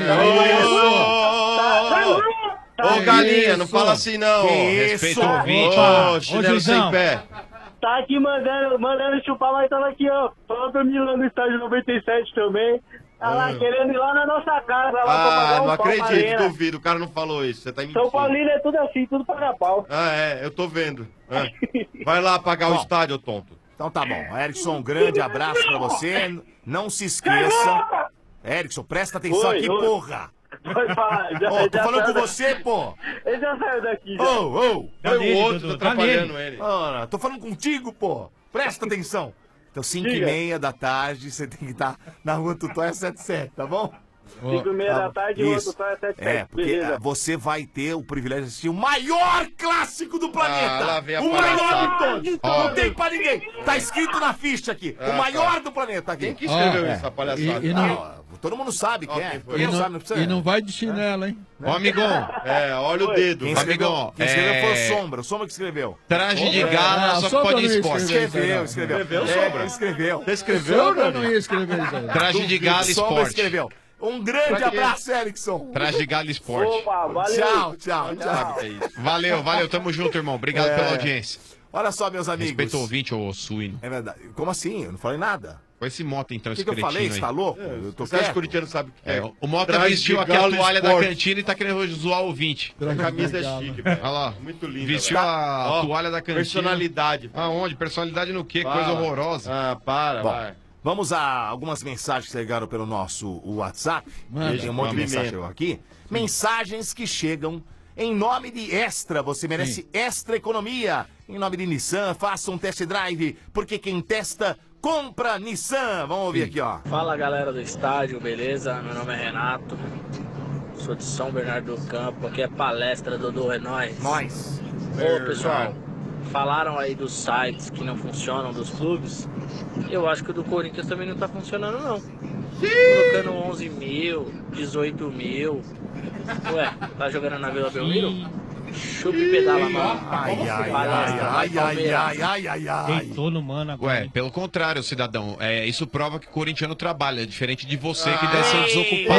Ô, galinha, não fala assim não. Que Respeita isso? o ouvinte. Opa. Ô, chinelo Ô, Juizão. sem pé. Tá aqui mandando, mandando chupar, mas tava aqui, ó. Falando pra mim lá no estádio noventa e sete também. Tá lá Ah. querendo ir lá na nossa casa, lá pra Ah, pagar um não pau pra acredito, arena. duvido. O cara não falou isso. Você tá mentindo. São Paulino é tudo assim, tudo paga pau. Ah, é, eu tô vendo. Ah. Vai lá pagar o Bom. estádio, ô tonto. Então tá bom. Erickson, um grande abraço pra você. Não se esqueça. Erickson, presta atenção Oi, aqui, oi. porra. Pode falar, já, Ô, tô já falando saiu com daqui. você, pô. Ele já saiu daqui. já. Ô, ô. Foi o outro, tá atrapalhando ele. Ora, tô falando contigo, pô. Presta atenção. Então, cinco e Diga. meia da tarde, você tem que estar na Rua Tutóia setenta e sete, tá bom? cinco e meia Tá da bom. tarde, o Isso. outro tá setenta e É, sete. porque Beleza. ah, você vai ter o privilégio de assistir o maior clássico do planeta. Ah, lá vem a o maior palhaçada. de todos. Ó. Não tem pra ninguém. Tá escrito na ficha aqui. Ah, o maior tá. do planeta aqui. Quem que escreveu Ó, isso, a palhaçada? E- e não- Ah, todo mundo sabe quem Ó, é. quem foi? Todo E mundo não, sabe, não precisa- e não vai de chinelo, hein? Ô, amigão. É, olha o Oi. dedo. Quem escreveu, Amigão, quem escreveu foi o é- Sombra. O Sombra que escreveu. Traje de É, gala, não, só que Sombra pode ir não ia esporte. escrever. Escreveu, escreveu. Escreveu, É, Sombra? escreveu. Você escreveu, Sombra Dani? não ia escrever isso aí. Traje de gala, Sombra esporte. escreveu. Um grande Pra quê? abraço, Erickson. Traje de gala, esporte. Opa, valeu. Tchau, tchau, tchau. Sabe o que é isso? Valeu, valeu, tamo junto, irmão. Obrigado É. pela audiência. Olha só, meus amigos. Respeita o ouvinte, ô suíno. É verdade. Como assim? Eu não falei nada. Foi esse moto, então, O que, esse que eu falei? cretino Você aí. tá louco? Eu tô Você acha que o quieto. corintiano sabe o que É, é? o Mota Traje vestiu de aqui a galo toalha da esporte. cantina e tá querendo zoar o ouvinte. A camisa é chique, velho. Olha lá. Muito linda. Vestiu velho. a Ó, toalha da cantina. Personalidade. velho. Aonde? Personalidade no quê? Fala. Coisa horrorosa. Ah, para, Bom, vai. vamos a algumas mensagens que chegaram pelo nosso WhatsApp. Manda. Tem um monte de Cumprimento. mensagem aqui. Mensagens que chegam em nome de Extra. Você merece Sim. Extra Economia. Em nome de Nissan, faça um test drive, porque quem testa, compra Nissan. Vamos ouvir aqui, ó. Fala galera do estádio, beleza? Meu nome é Renato, sou de São Bernardo do Campo, aqui é palestra Dodô, é nóis. Nós. Ô pessoal, falaram aí dos sites que não funcionam dos clubes, eu acho que o do Corinthians também não tá funcionando não. Colocando onze mil, dezoito mil, ué, tá jogando na Vila Belmiro? Chupa e pedala, mano. Ai, ai, ai, Palestra, vai, ai, ai, Palmeiras. ai, ai, ai, ai. Deitou no mano agora. Ué, pelo contrário, cidadão. É, isso prova que o corintiano trabalha, diferente de você que deve ser desocupado.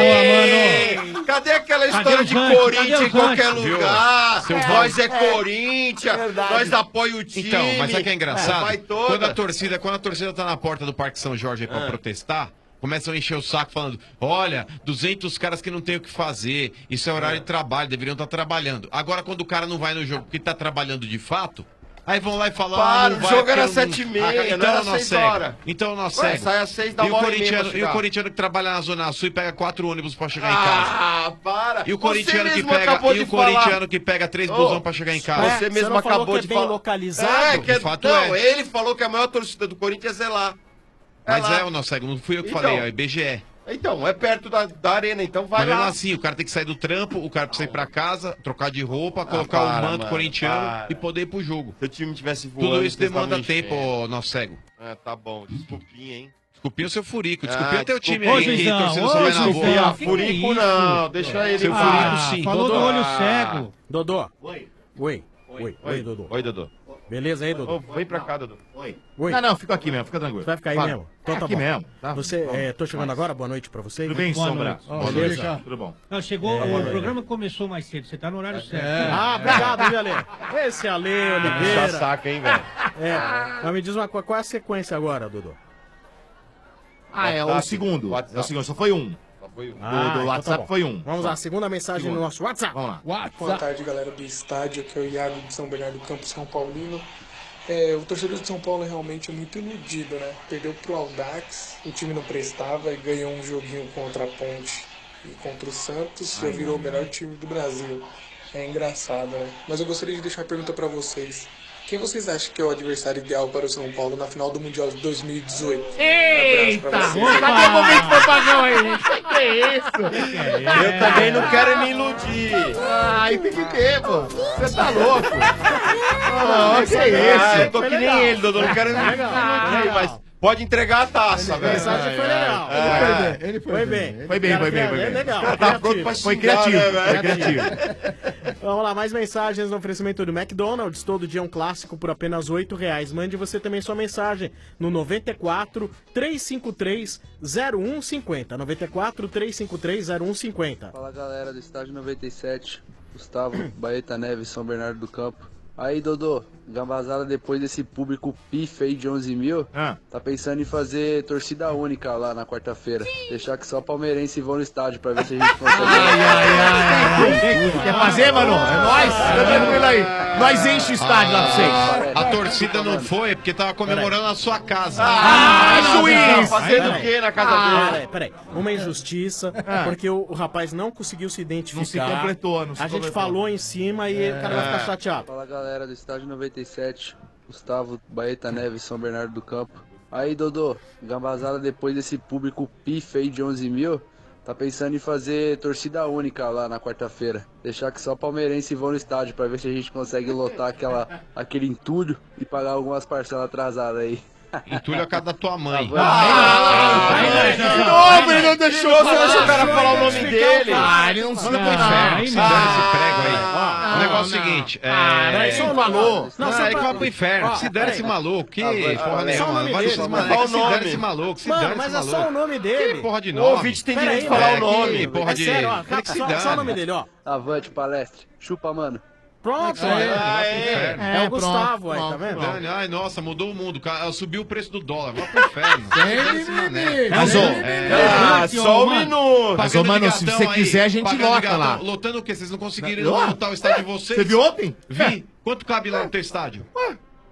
Ei, cadê aquela Cadê história os de ranking? Corinthians Cadê em os qualquer ranking? lugar? Viu? Seu Nós é, Val- Corinthians, verdade. nós apoia o time. Então, mas sabe o que é engraçado? Vai toda. Quando a torcida, quando a torcida tá na porta do Parque São Jorge aí pra Ah. protestar, começam a encher o saco falando: olha, duzentos caras que não tem o que fazer, isso é horário de trabalho, deveriam estar trabalhando. Agora, quando o cara não vai no jogo porque tá trabalhando de fato, aí vão lá e falam: Para, ah, não o vai, jogo porque era eu não- sete e meia, Ah, não então era nós seis segue. horas. Então nós Ué, segue. sai às seis, dá e o uma hora e meia corintiano, pra e o chegar. corintiano que trabalha na Zona Sul e pega quatro ônibus pra chegar em casa. Ah, para. E o Você corintiano que mesmo pega, acabou e de o corintiano falar. que pega três Ô, busão pra chegar em casa. Você mesmo não falou acabou que é de bem falar. localizado? É, que é... De fato não, é. ele falou que a maior torcida do Corinthians é lá. É Mas lá. é o nosso cego, não fui eu que Então. falei, é o I B G E. Então, é perto da, da arena, então vai Mas mesmo lá. assim, o cara tem que sair do trampo, o cara precisa ir pra casa, trocar de roupa, colocar para, o manto mano, corintiano para. e poder ir pro jogo. Se o time tivesse voando... Tudo isso vocês demanda estavam tempo, enchendo. ô, nosso cego. Ah, tá bom. Desculpinha, hein? Desculpinha o seu furico, Ah, desculpinha teu time desculpa. aí, Ô, que Juizão, torcida ô, só vai na Juizão, boa. que furico isso? não, deixa ele Seu em furico paz. sim. Falou do Dodô. olho Ah. cego. Dodô. Oi. Oi. Oi. Oi, Dodô. Oi, Dodô. Beleza aí, Dodô? Ô, vem pra cá, Dodô. Oi. Oi. Não, não, fica aqui mesmo, fica tranquilo. Você vai ficar aí Fala. mesmo? Então É tá aqui bom. mesmo, tá? Você, Bom. é, tô chegando agora, boa noite pra você. Tudo bem, Boa Sombra? noite. Ó, Boa beleza? noite. Tudo bom. Não, chegou, É. o programa começou mais cedo, você tá no horário certo. Ah, obrigado, viu, Ale? Esse Ale Oliveira. Puxa saca, hein, velho? É, mas me diz uma coisa, qual é a sequência agora, Dodô? Ah, é o WhatsApp. segundo. WhatsApp. É o segundo, só foi um. Só foi um. Do, Ah, do então WhatsApp tá bom. foi um. Vamos lá, segunda mensagem Segundo. no nosso WhatsApp. Vamos lá. Boa tarde, galera do estádio, aqui é o Iago de São Bernardo do Campo, São Paulino. É, o torcedor de São Paulo realmente é muito iludido, né? Perdeu pro Audax, o time não prestava e ganhou um joguinho contra a Ponte e contra o Santos, já virou o melhor time do Brasil. É engraçado, né? Mas eu gostaria de deixar uma pergunta pra vocês. Quem vocês acham que é o adversário ideal para o São Paulo na final do Mundial de dois mil e dezoito? Eita! Um abraço pra vocês. Cadê o momento propagão aí, gente? O que é isso? Eu também não quero me iludir. Ai, tem que ter, pô. Você tá louco? Não, que é Ah, isso? eu tô que nem ele, Dodô. Não quero me iludir, mas pode entregar a taça, A velho. mensagem foi legal. É. Ele foi Foi bem. bem. Foi bem, foi bem, foi É bem. legal. Tá criativo. pronto pra Foi xingar, criativo, né, foi velho? criativo. Vamos lá, mais mensagens no oferecimento do McDonald's. Todo dia um clássico por apenas oito reais. Mande você também sua mensagem no noventa e quatro, trezentos e cinquenta e três, zero um cinquenta. noventa e quatro, trezentos e cinquenta e três, zero um cinquenta. Fala galera do estádio noventa e sete, Gustavo, Baeta Neves, São Bernardo do Campo. Aí Dodô, Gambazada depois desse público pife aí de onze mil, Ah. tá pensando em fazer torcida única lá na quarta-feira. Deixar que só palmeirense vão no estádio pra ver se a gente consegue. Quer fazer, mano? É nóis. Fica tranquilo aí. Nós enche o estádio lá pra vocês. A torcida não foi porque tava comemorando na sua casa. Ah, não, juiz! Fazendo Peraí. o quê na casa Ah, dele? peraí, peraí. Uma injustiça, porque o, o rapaz não conseguiu se identificar. Não se completou, não se A gente completou. falou em cima e o cara vai ficar chateado. Fala galera do estádio noventa e sete, Gustavo, Baeta Neves, São Bernardo do Campo. Aí Dodô, Gambazada depois desse público pife aí de onze mil, tá pensando em fazer torcida única lá na quarta-feira. Deixar que só palmeirense vão no estádio pra ver se a gente consegue lotar aquela, aquele entulho e pagar algumas parcelas atrasadas aí. Entulho a casa da tua mãe. De novo, ele não deixou o cara falar o nome dele. Ah, ele não sabe Manda pro inferno. Se dane esse prego aí. O negócio é o não. seguinte. Ah, É... isso é um valor. Não, Não, só é pra- igual pro inferno. Ó, Se dane esse peraí. maluco. Que Ah, porra vai, só o nenhuma. nome Vai dele, desses mano. moleques. Qual o Se dane nome? esse maluco. Se Mano, dane mas esse é só o maluco. nome Que dele. porra de O nome. ouvinte tem direito de Peraí, falar o É, nome. que porra É de... sério, ó, Ele que se só, dane. só o nome dele, ó. Avante, palestra. Chupa, mano. Pronto, É, é, vai pro inferno. é o pronto, Gustavo aí, tá pronto, vendo? Dane. Ai, nossa, mudou o mundo. Ca- Subiu o preço do dólar. Vai pro inferno. Esse mané. Mas, ô, Ah, só um minuto. Mas, ô, mano, se você quiser, a gente pagando lota ligatão. lá. Lotando o quê? Vocês não conseguiram Ó. lotar o estádio de vocês? Você viu ontem? Vi. Quanto cabe lá no teu estádio?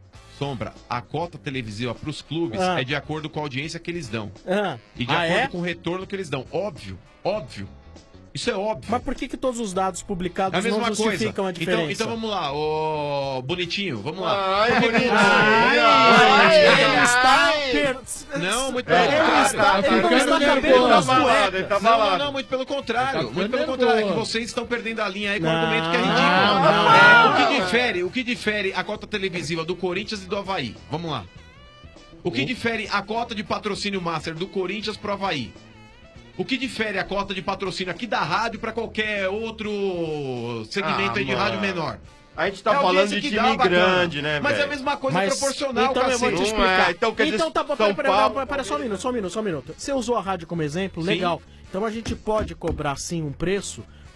Sombra, a cota televisiva para os clubes Ah. é de acordo com a audiência que eles dão. Ah. E de Ah, acordo é? com o retorno que eles dão. Óbvio, óbvio. Isso é óbvio. Mas por que, que todos os dados publicados É a mesma não coisa. justificam a diferença? Então, então vamos lá, ô bonitinho, vamos lá. Ai, Por que que- bonitinho. Ai, Ai, ai, ele ai, está ai. per- Não, muito Ele pelo contrário. está- ele não está cabendo nas cuecas. Não, não, não, muito pelo contrário. Ele tá Muito pelo ficando contrário. É que nervoso. vocês estão perdendo a linha aí com o Não, argumento que é não, ridículo. não. É, o que difere, o que difere a cota televisiva do Corinthians e do Avaí? Vamos lá. O que difere a cota de patrocínio master do Corinthians pro Avaí? O que difere a cota de patrocínio aqui da rádio pra qualquer outro segmento Ah, aí de mano. rádio menor? A gente tá É a falando audiência de que time dá, bacana. grande, né, Mas é a velho? mesma coisa Mas, proporcional, então eu vou te cacete. explicar. Não é, então quer dizer, Então tá bom, São pera, pera, Paulo- pera, pera, só um minuto, só um minuto, só um minuto. Você usou a rádio como exemplo, Sim. legal. Então a gente pode cobrar sim um preço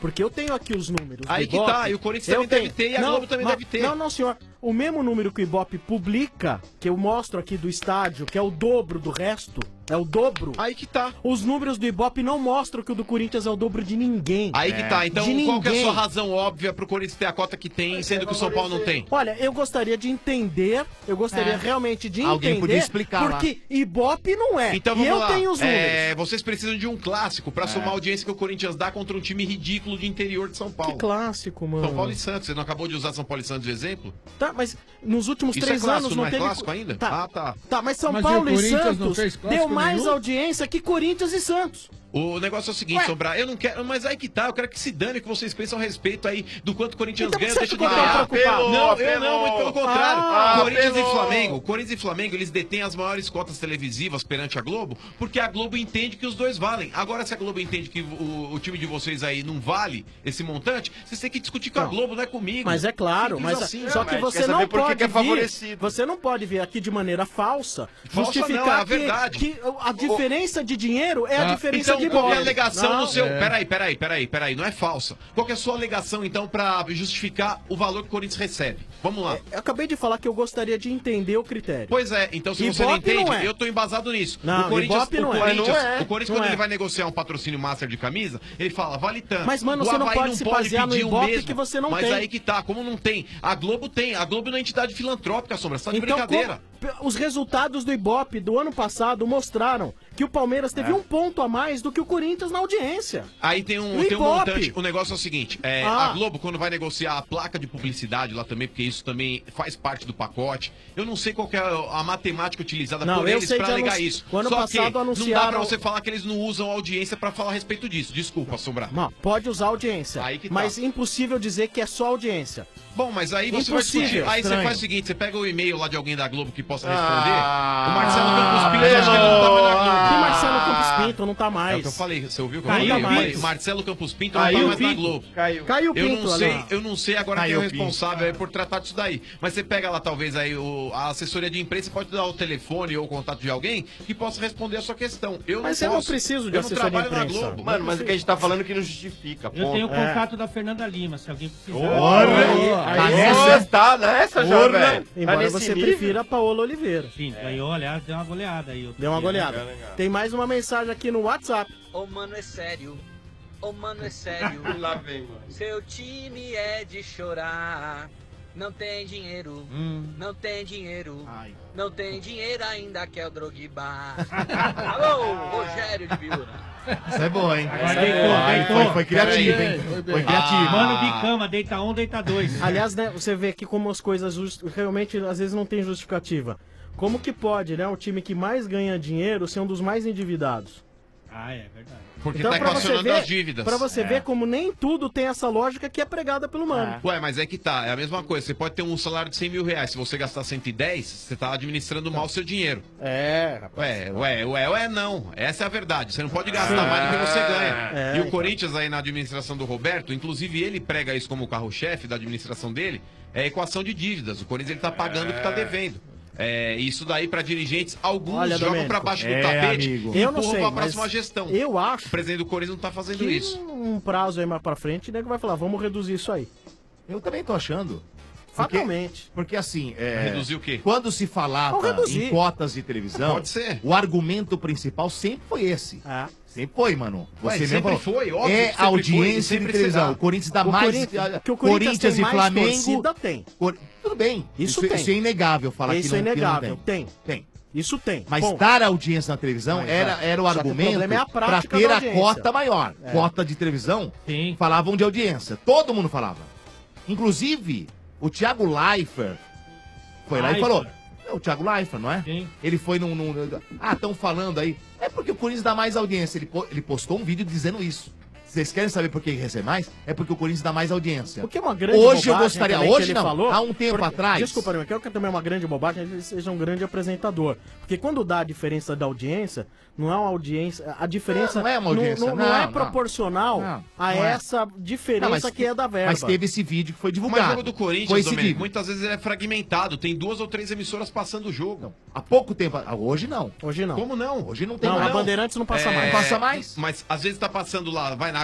Porque eu tenho aqui os números. Aí do que Ibope. tá, e o Corinthians Eu também deve ter, e a Não, Globo também mas- deve ter. Não, não, senhor. O mesmo número que o Ibope publica, que eu mostro aqui do estádio, que é o dobro do resto, é o dobro. Aí que tá. Os números do Ibope não mostram que o do Corinthians é o dobro de ninguém. Aí que tá. Então, de qual que é a ninguém. sua razão óbvia pro Corinthians ter a cota que tem, sendo que o São Paulo não tem? Olha, eu gostaria de entender, eu gostaria É. realmente de Alguém entender, podia explicar lá. porque Ibope não é. Então e vamos eu lá. tenho os números. É, vocês precisam de um clássico pra somar a audiência que o Corinthians dá contra um time ridículo de interior de São Paulo. Que clássico, mano. São Paulo e Santos. Você não acabou de usar São Paulo e Santos de exemplo? Tá, mas nos últimos Isso três é clássico, anos não não é teve... clássico ainda? Tá. Ah, tá. Tá, mas São Mas e Paulo o e, Corinthians não Santos fez clássico deu mais nenhum? audiência que Corinthians e Santos. O negócio é o seguinte, Ué. Sombrar, eu não quero, mas aí que tá, eu quero que se dane que vocês pensam a respeito aí do quanto o Corinthians Então ganha, você deixa de ficou tão ganhar. preocupado? Não, eu Apelou. não, muito pelo contrário. Ah, Corinthians apelou. e Flamengo, Corinthians e Flamengo, eles detêm as maiores cotas televisivas perante a Globo, porque a Globo entende que os dois valem. Agora, se a Globo entende que o, o time de vocês aí não vale esse montante, vocês têm que discutir com a Não. Globo, não é comigo. Mas é claro, Simples mas assim. só Não, que mas você quer não saber por que pode que é vir, favorecido. você não pode vir aqui de maneira falsa Falsa justificar não, é a que, verdade. que a diferença de dinheiro é a diferença então, de qual é a bola. alegação Não. no seu... É. Peraí, peraí, peraí, peraí, não é falsa. Qual que é a sua alegação, então, pra justificar o valor que o Corinthians recebe? Vamos lá. Eu acabei de falar que eu gostaria de entender o critério. Pois é, então se você não Ibope entende, não é. eu tô embasado nisso. Não, o Corinthians, Ibope não o é. Corinthians, Não é. o Corinthians Não quando é. ele vai negociar um patrocínio master de camisa, ele fala, vale tanto. Mas, mano, O você não Avaí pode se basear no pedir o Ibope mesmo. que você não Mas tem. aí que tá, como não tem? A Globo tem, a Globo não é entidade filantrópica, Sombra, você tá de Então, brincadeira. como- os resultados do Ibope do ano passado mostraram que o Palmeiras teve É. um ponto a mais do que o Corinthians na audiência. Aí tem um, O tem um Ibope. montante. O negócio é o seguinte: é, Ah. a Globo, quando vai negociar a placa de publicidade lá também, porque isso também faz parte do pacote. Eu não sei qual que é a matemática utilizada Não, por eu eles sei pra de alegar anunci- isso. o ano Só passado que não dá anunciaram- pra você falar que eles não usam a audiência pra falar a respeito disso. Desculpa, Sombrar. Não, pode usar audiência. Aí que tá. Mas impossível dizer que é só audiência. Bom, mas aí você vai Impossível. discutir. Aí você Estranho. faz o seguinte: você pega o e-mail lá de alguém da Globo que possa responder. Ah, o Marcelo Campos Pinto, acho que ele não tá mais na Globo. Que Marcelo Campos Pinto não tá mais. É o que eu falei, você ouviu o que eu Caiu falei? Eu falei, Pinto. Marcelo Campos Pinto Caiu não tá mais na Pinto. Globo. Caiu. Caiu eu Pinto, não sei, Alan. eu não sei agora Caiu quem é o Pinto. responsável aí por tratar disso daí. Mas você pega lá, talvez, aí o, a assessoria de imprensa pode dar o telefone ou o contato de alguém que possa responder a sua questão. Eu Mas não eu não posso. preciso de eu não assessoria de trabalho na imprensa. Globo. Mano, mas o que a gente tá falando que não justifica. Eu ponto. tenho o É. contato da Fernanda Lima, se alguém precisar. Porra! Aí, nessa, tá nessa já, Porra! velho. Tá Embora nesse você nível. prefira a Paola Oliveira. Sim, ganhou, aliás, deu uma goleada aí. outro Deu uma dia, né? goleada. Tem mais uma mensagem aqui no WhatsApp. Ô mano, é sério. Ô mano, é sério. Lá vem, mano. Seu time é de chorar. Não tem dinheiro. Não tem dinheiro. Não tem dinheiro ainda que é o Drogba. Alô, Rogério de Biúna. Isso é boa, hein? Agora Essa é deitou, boa. Aí deitou. Foi, foi criativo, hein? Foi Foi criativo. Mano de cama, deita um, deita dois. Aliás, né, você vê aqui como as coisas just- realmente às vezes não tem justificativa. Como que pode, né, o time que mais ganha dinheiro ser um dos mais endividados? Ah, é verdade. Porque Então, tá pra você equacionando ver- as dívidas. Pra você É. ver como nem tudo tem essa lógica que é pregada pelo mano. Ué, mas é que tá, é a mesma coisa. Você pode ter um salário de cem mil reais. Se você gastar cento e dez, você tá administrando mal o seu dinheiro. É, Ué, ué, ué, ué, não. Essa é a verdade. Você não pode gastar mais do que você ganha. É, e o então. Corinthians aí na administração do Roberto, inclusive ele prega isso como carro-chefe da administração dele, é a equação de dívidas. O Corinthians ele tá pagando o que tá devendo. É, isso daí pra dirigentes, alguns Olha, jogam Domênico, pra baixo do é, tapete amigo. e Eu não empurram sei, pra mas próxima gestão. eu acho O presidente do Corinthians não tá fazendo que isso. um prazo aí mais pra frente, nego vai falar, vamos reduzir isso aí. Eu também tô achando. Fatalmente. Porque assim, é, Reduzir o quê? quando se falava Vamos reduzir. em cotas de televisão, Pode ser. o argumento principal sempre foi esse. Ah. Sempre foi, mano. Ué, Você mesmo sempre falou. foi, óbvio que É sempre foi, e audiência sempre de televisão. será. O Corinthians dá O mais. Corinthians- que o Corinthians tem e mais Flamengo. torcida, tem. Cor- Tudo bem. Isso isso, tem. isso é inegável falar Isso que é não, que não inegável, tem. tem. Tem. Isso tem. Mas Ponto. dar audiência na televisão Mas, era, é. era o Só que o argumento problema é a para prática ter da a audiência. cota maior. É. Cota de televisão, Sim. falavam de audiência. Todo mundo falava. Inclusive, o Thiago Leifert foi lá e Leifert. falou. É o Thiago Leifert, não é? Sim. Ele foi num. num- ah, estão falando aí. É porque o Corinthians dá mais audiência. Ele, po- ele postou um vídeo dizendo isso. Vocês querem saber por que ele recebe mais? É porque o Corinthians dá mais audiência. O que é uma grande Hoje eu bobagem gostaria. também que Hoje ele não. falou, há um tempo porque- atrás. Desculpa, eu quero que também é uma grande bobagem ele seja um grande apresentador. Porque quando dá a diferença da audiência, não é uma audiência. A diferença Não, não é uma audiência, não, não não, é não. proporcional Não, a não é. essa diferença Não, mas- que é da verba. Mas teve esse vídeo que foi Mas divulgado. o jogo do Foi Corinthians, esse Domênico, vídeo. muitas vezes ele é fragmentado. Tem duas ou três emissoras passando o jogo. Há pouco tempo. ah, Hoje não. Hoje não. Como não? Hoje não tem Não, mais. a Bandeirantes não passa É, mais. Passa mais? Mas às vezes tá passando lá, vai na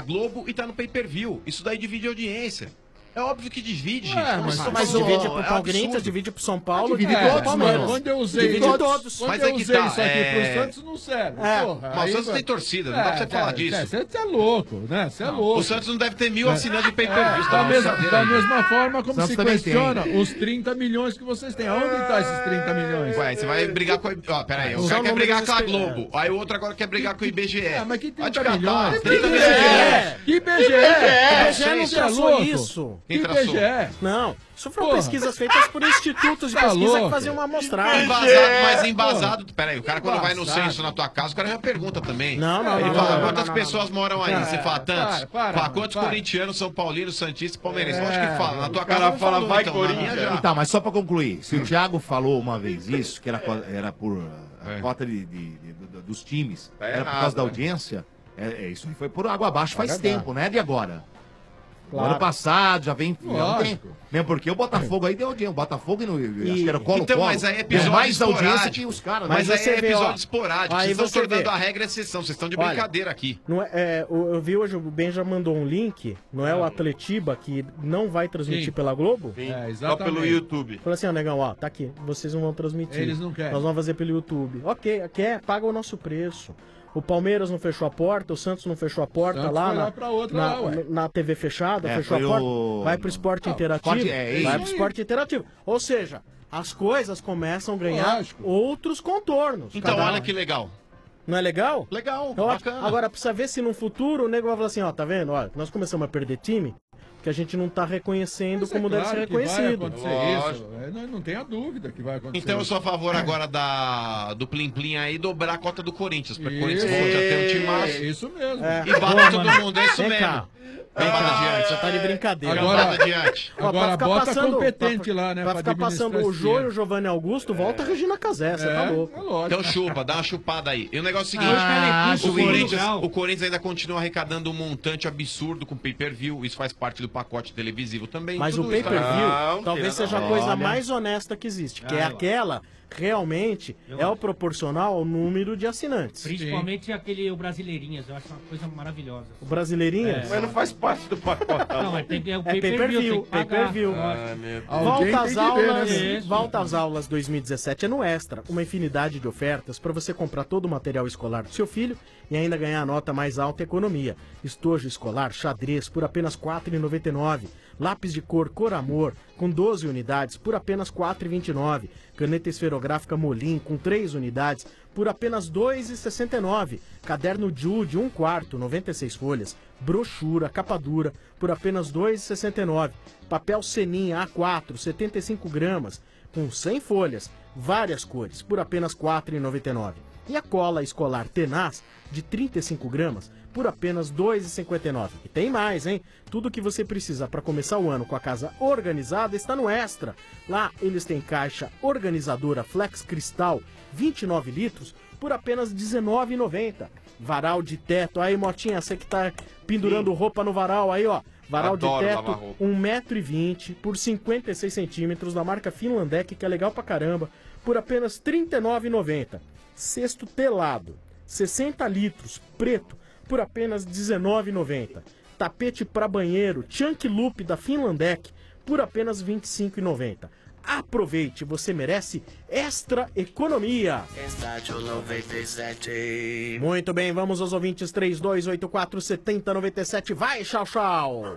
na Globo e tá no pay-per-view. Isso daí divide audiência. É óbvio que divide, gente. É, mas, mas, mas divide pro Palmeiras, divide pro São Paulo, divide é, pro Palmeiras. Quando eu usei, divide todos, todos. Quando Mas eu é que usei tá, isso aqui é... pro Santos, não serve. É. Porra, Mas o aí, Santos tem torcida, não dá pra você falar disso. É, Santos é louco, né? Você é louco. O Santos não deve ter mil assinantes de pay-per-view. É, tá da, mesma, brincadeira da aí. mesma forma como Santos se também questiona tem. os trinta milhões que vocês têm. Aonde tá esses trinta milhões? Ué, você vai brigar com a... Ó, pera aí. O São cara quer brigar com a números Globo. Aí o outro agora quer brigar com o I B G E. Ah, mas que Vai te trinta catar. milhões? trinta Que milhões. é? Que I B G E? I B G E não Você é traçou louco? isso. Quem Que traçou? I B G E? Não. Isso foram Porra. pesquisas feitas por institutos de Tá pesquisa louco. que faziam uma amostragem. Embasado, mas embasado. Pera aí, o cara quando vai no Embasado. censo na tua casa, o cara já pergunta também. Não, não, Ele não, fala, não, não, quantas não, pessoas não. moram aí? Cara, Você fala tantos? para, para, Fala, quantos para. corintianos, São Paulinos, Santistas e Palmeirenses? É, Acho que fala. Na tua o casa cara não fala, falou, vai, então, na minha Corinthians. já. Então, mas só pra concluir, se o Thiago falou uma vez isso, que era, co- era por uh, a É. cota de, de- de- do- dos times, Tá era por errado, causa da né? audiência, é, é, isso aí foi por água abaixo faz É verdade. tempo, não é de agora. Claro. O ano passado já vem. Já não tem, Lógico. mesmo porque o Botafogo aí deu audiência. O Botafogo e no, acho que era Colo Então, Colo. mas aí é deu episódio mais audiência esporádico. que os caras. Mas, Mas aí você é vê, episódio ó. esporádico. Aí Vocês estão você tornando vê. a regra exceção. Vocês estão de Olha, brincadeira aqui. Não é, é, o- eu vi hoje, o Benja mandou um link, não é o Atletiba, que não vai transmitir Sim. pela Globo? Sim, É, só exatamente. pelo YouTube. Falou assim, ó, negão, ó, tá aqui, vocês não vão transmitir. Eles não querem. Nós vamos fazer pelo YouTube. Ok, quer, paga o nosso preço. O Palmeiras não fechou a porta, o Santos não fechou a porta Santos lá foi na, lá pra outra na, lá, ué. na T V fechada, É, fechou a foi porta, o- vai pro esporte Não, interativo, esporte- é isso vai pro aí. esporte interativo. Ou seja, as coisas começam a ganhar Lógico. outros contornos. Então, Cada- olha que legal. Não é legal? Legal, Eu acho- bacana. Agora, precisa ver se no futuro o nego vai falar assim, ó, tá vendo? Ó, nós começamos a perder time, porque a gente não tá reconhecendo Mas é como deve claro ser que vai reconhecido. acontecer Lógico. isso. É, não, não tenha dúvida que vai acontecer. Então eu sou a favor agora da, do Plim Plim aí dobrar a cota do Corinthians. Pra que o Corinthians volte a ter um time É massa. isso mesmo. É. E bata Boa, todo mano. mundo, é isso Vem mesmo. cá. Vem Vem cá. cá, adiante, você tá de brincadeira. Agora- Agora adiante. Ó, Agora ficar bota passando- competente pra- lá, né? Pra pra ficar administrar passando o esse Jô e dinheiro. o Giovanni Augusto, volta a Regina Casé, você tá É, louco. é lógico. Então chupa, dá uma chupada aí. E o negócio é o seguinte: Ah, o, juiz. Corinthians, o Corinthians ainda continua arrecadando um montante absurdo com pay-per-view. Isso faz parte do pacote televisivo também. Mas o Tudo isso tá- pay-per-view Não, não talvez tem seja a nada. coisa Olha. mais honesta que existe, que é Ah, eu aquela, realmente, é o proporcional ao número de assinantes. Principalmente aquele o Brasileirinhas, eu acho uma coisa maravilhosa. O Brasileirinhas? Mas não faz parte do pacote. Não, mas tem que é o É pay-per-view, tem que pagar. pay-per-view. Ah, meu Deus. Alguém Volta tem às que ver, aulas, né, Isso. volta às aulas dois mil e dezessete é no Extra, uma infinidade de ofertas para você comprar todo o material escolar do seu filho e ainda ganhar a nota mais alta em economia. Estojo escolar, xadrez por apenas quatro reais e noventa e nove centavos. Lápis de cor Cor Amor com doze unidades por apenas quatro reais e vinte e nove centavos. Caneta esferográfica Molin com três unidades por apenas dois reais e sessenta e nove centavos. Caderno Jude um quarto, noventa e seis folhas. Brochura, capa dura por apenas dois reais e sessenta e nove centavos. Papel Senin A quatro, setenta e cinco gramas com cem folhas, várias cores, por apenas quatro reais e noventa e nove centavos. E a cola escolar Tenaz, de trinta e cinco gramas, por apenas dois reais e cinquenta e nove centavos. E tem mais, hein? Tudo que você precisa para começar o ano com a casa organizada está no Extra. Lá eles têm caixa organizadora Flex Cristal, vinte e nove litros, por apenas dezenove reais e noventa centavos. Varal de teto, aí Motinha, você que tá pendurando roupa no varal aí, ó. Varal Adoro de lavar teto, roupa. um metro e vinte por cinquenta e seis centímetros, da marca Finlandec, que é legal pra caramba, por apenas trinta e nove reais e noventa centavos. Cesto telado, sessenta litros, preto, por apenas dezenove reais e noventa centavos. Tapete para banheiro, Chunk Loop da Finlandec, por apenas vinte e cinco reais e noventa centavos. Aproveite, você merece extra economia. Estádio noventa e sete. Muito bem, vamos aos ouvintes três dois oito quatro sete zero nove sete. Vai, Chau Chau!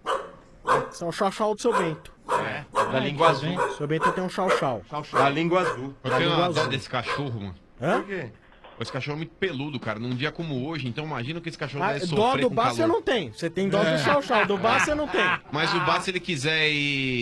Esse é o Chau Chau do seu Bento. É, da língua azul. Seu Bento tem um Chau Chau. Da língua azul. Eu Da tenho língua uma dó azul. desse cachorro, mano. Hã? Por quê? Esse cachorro é muito peludo, cara. Num dia como hoje, então imagina que esse cachorro Ah, deve dó sofrer do com Bá calor. você não tem. Você tem dó É. do Chau Chau. Do Bá você não tem. Mas o Bá, se ele quiser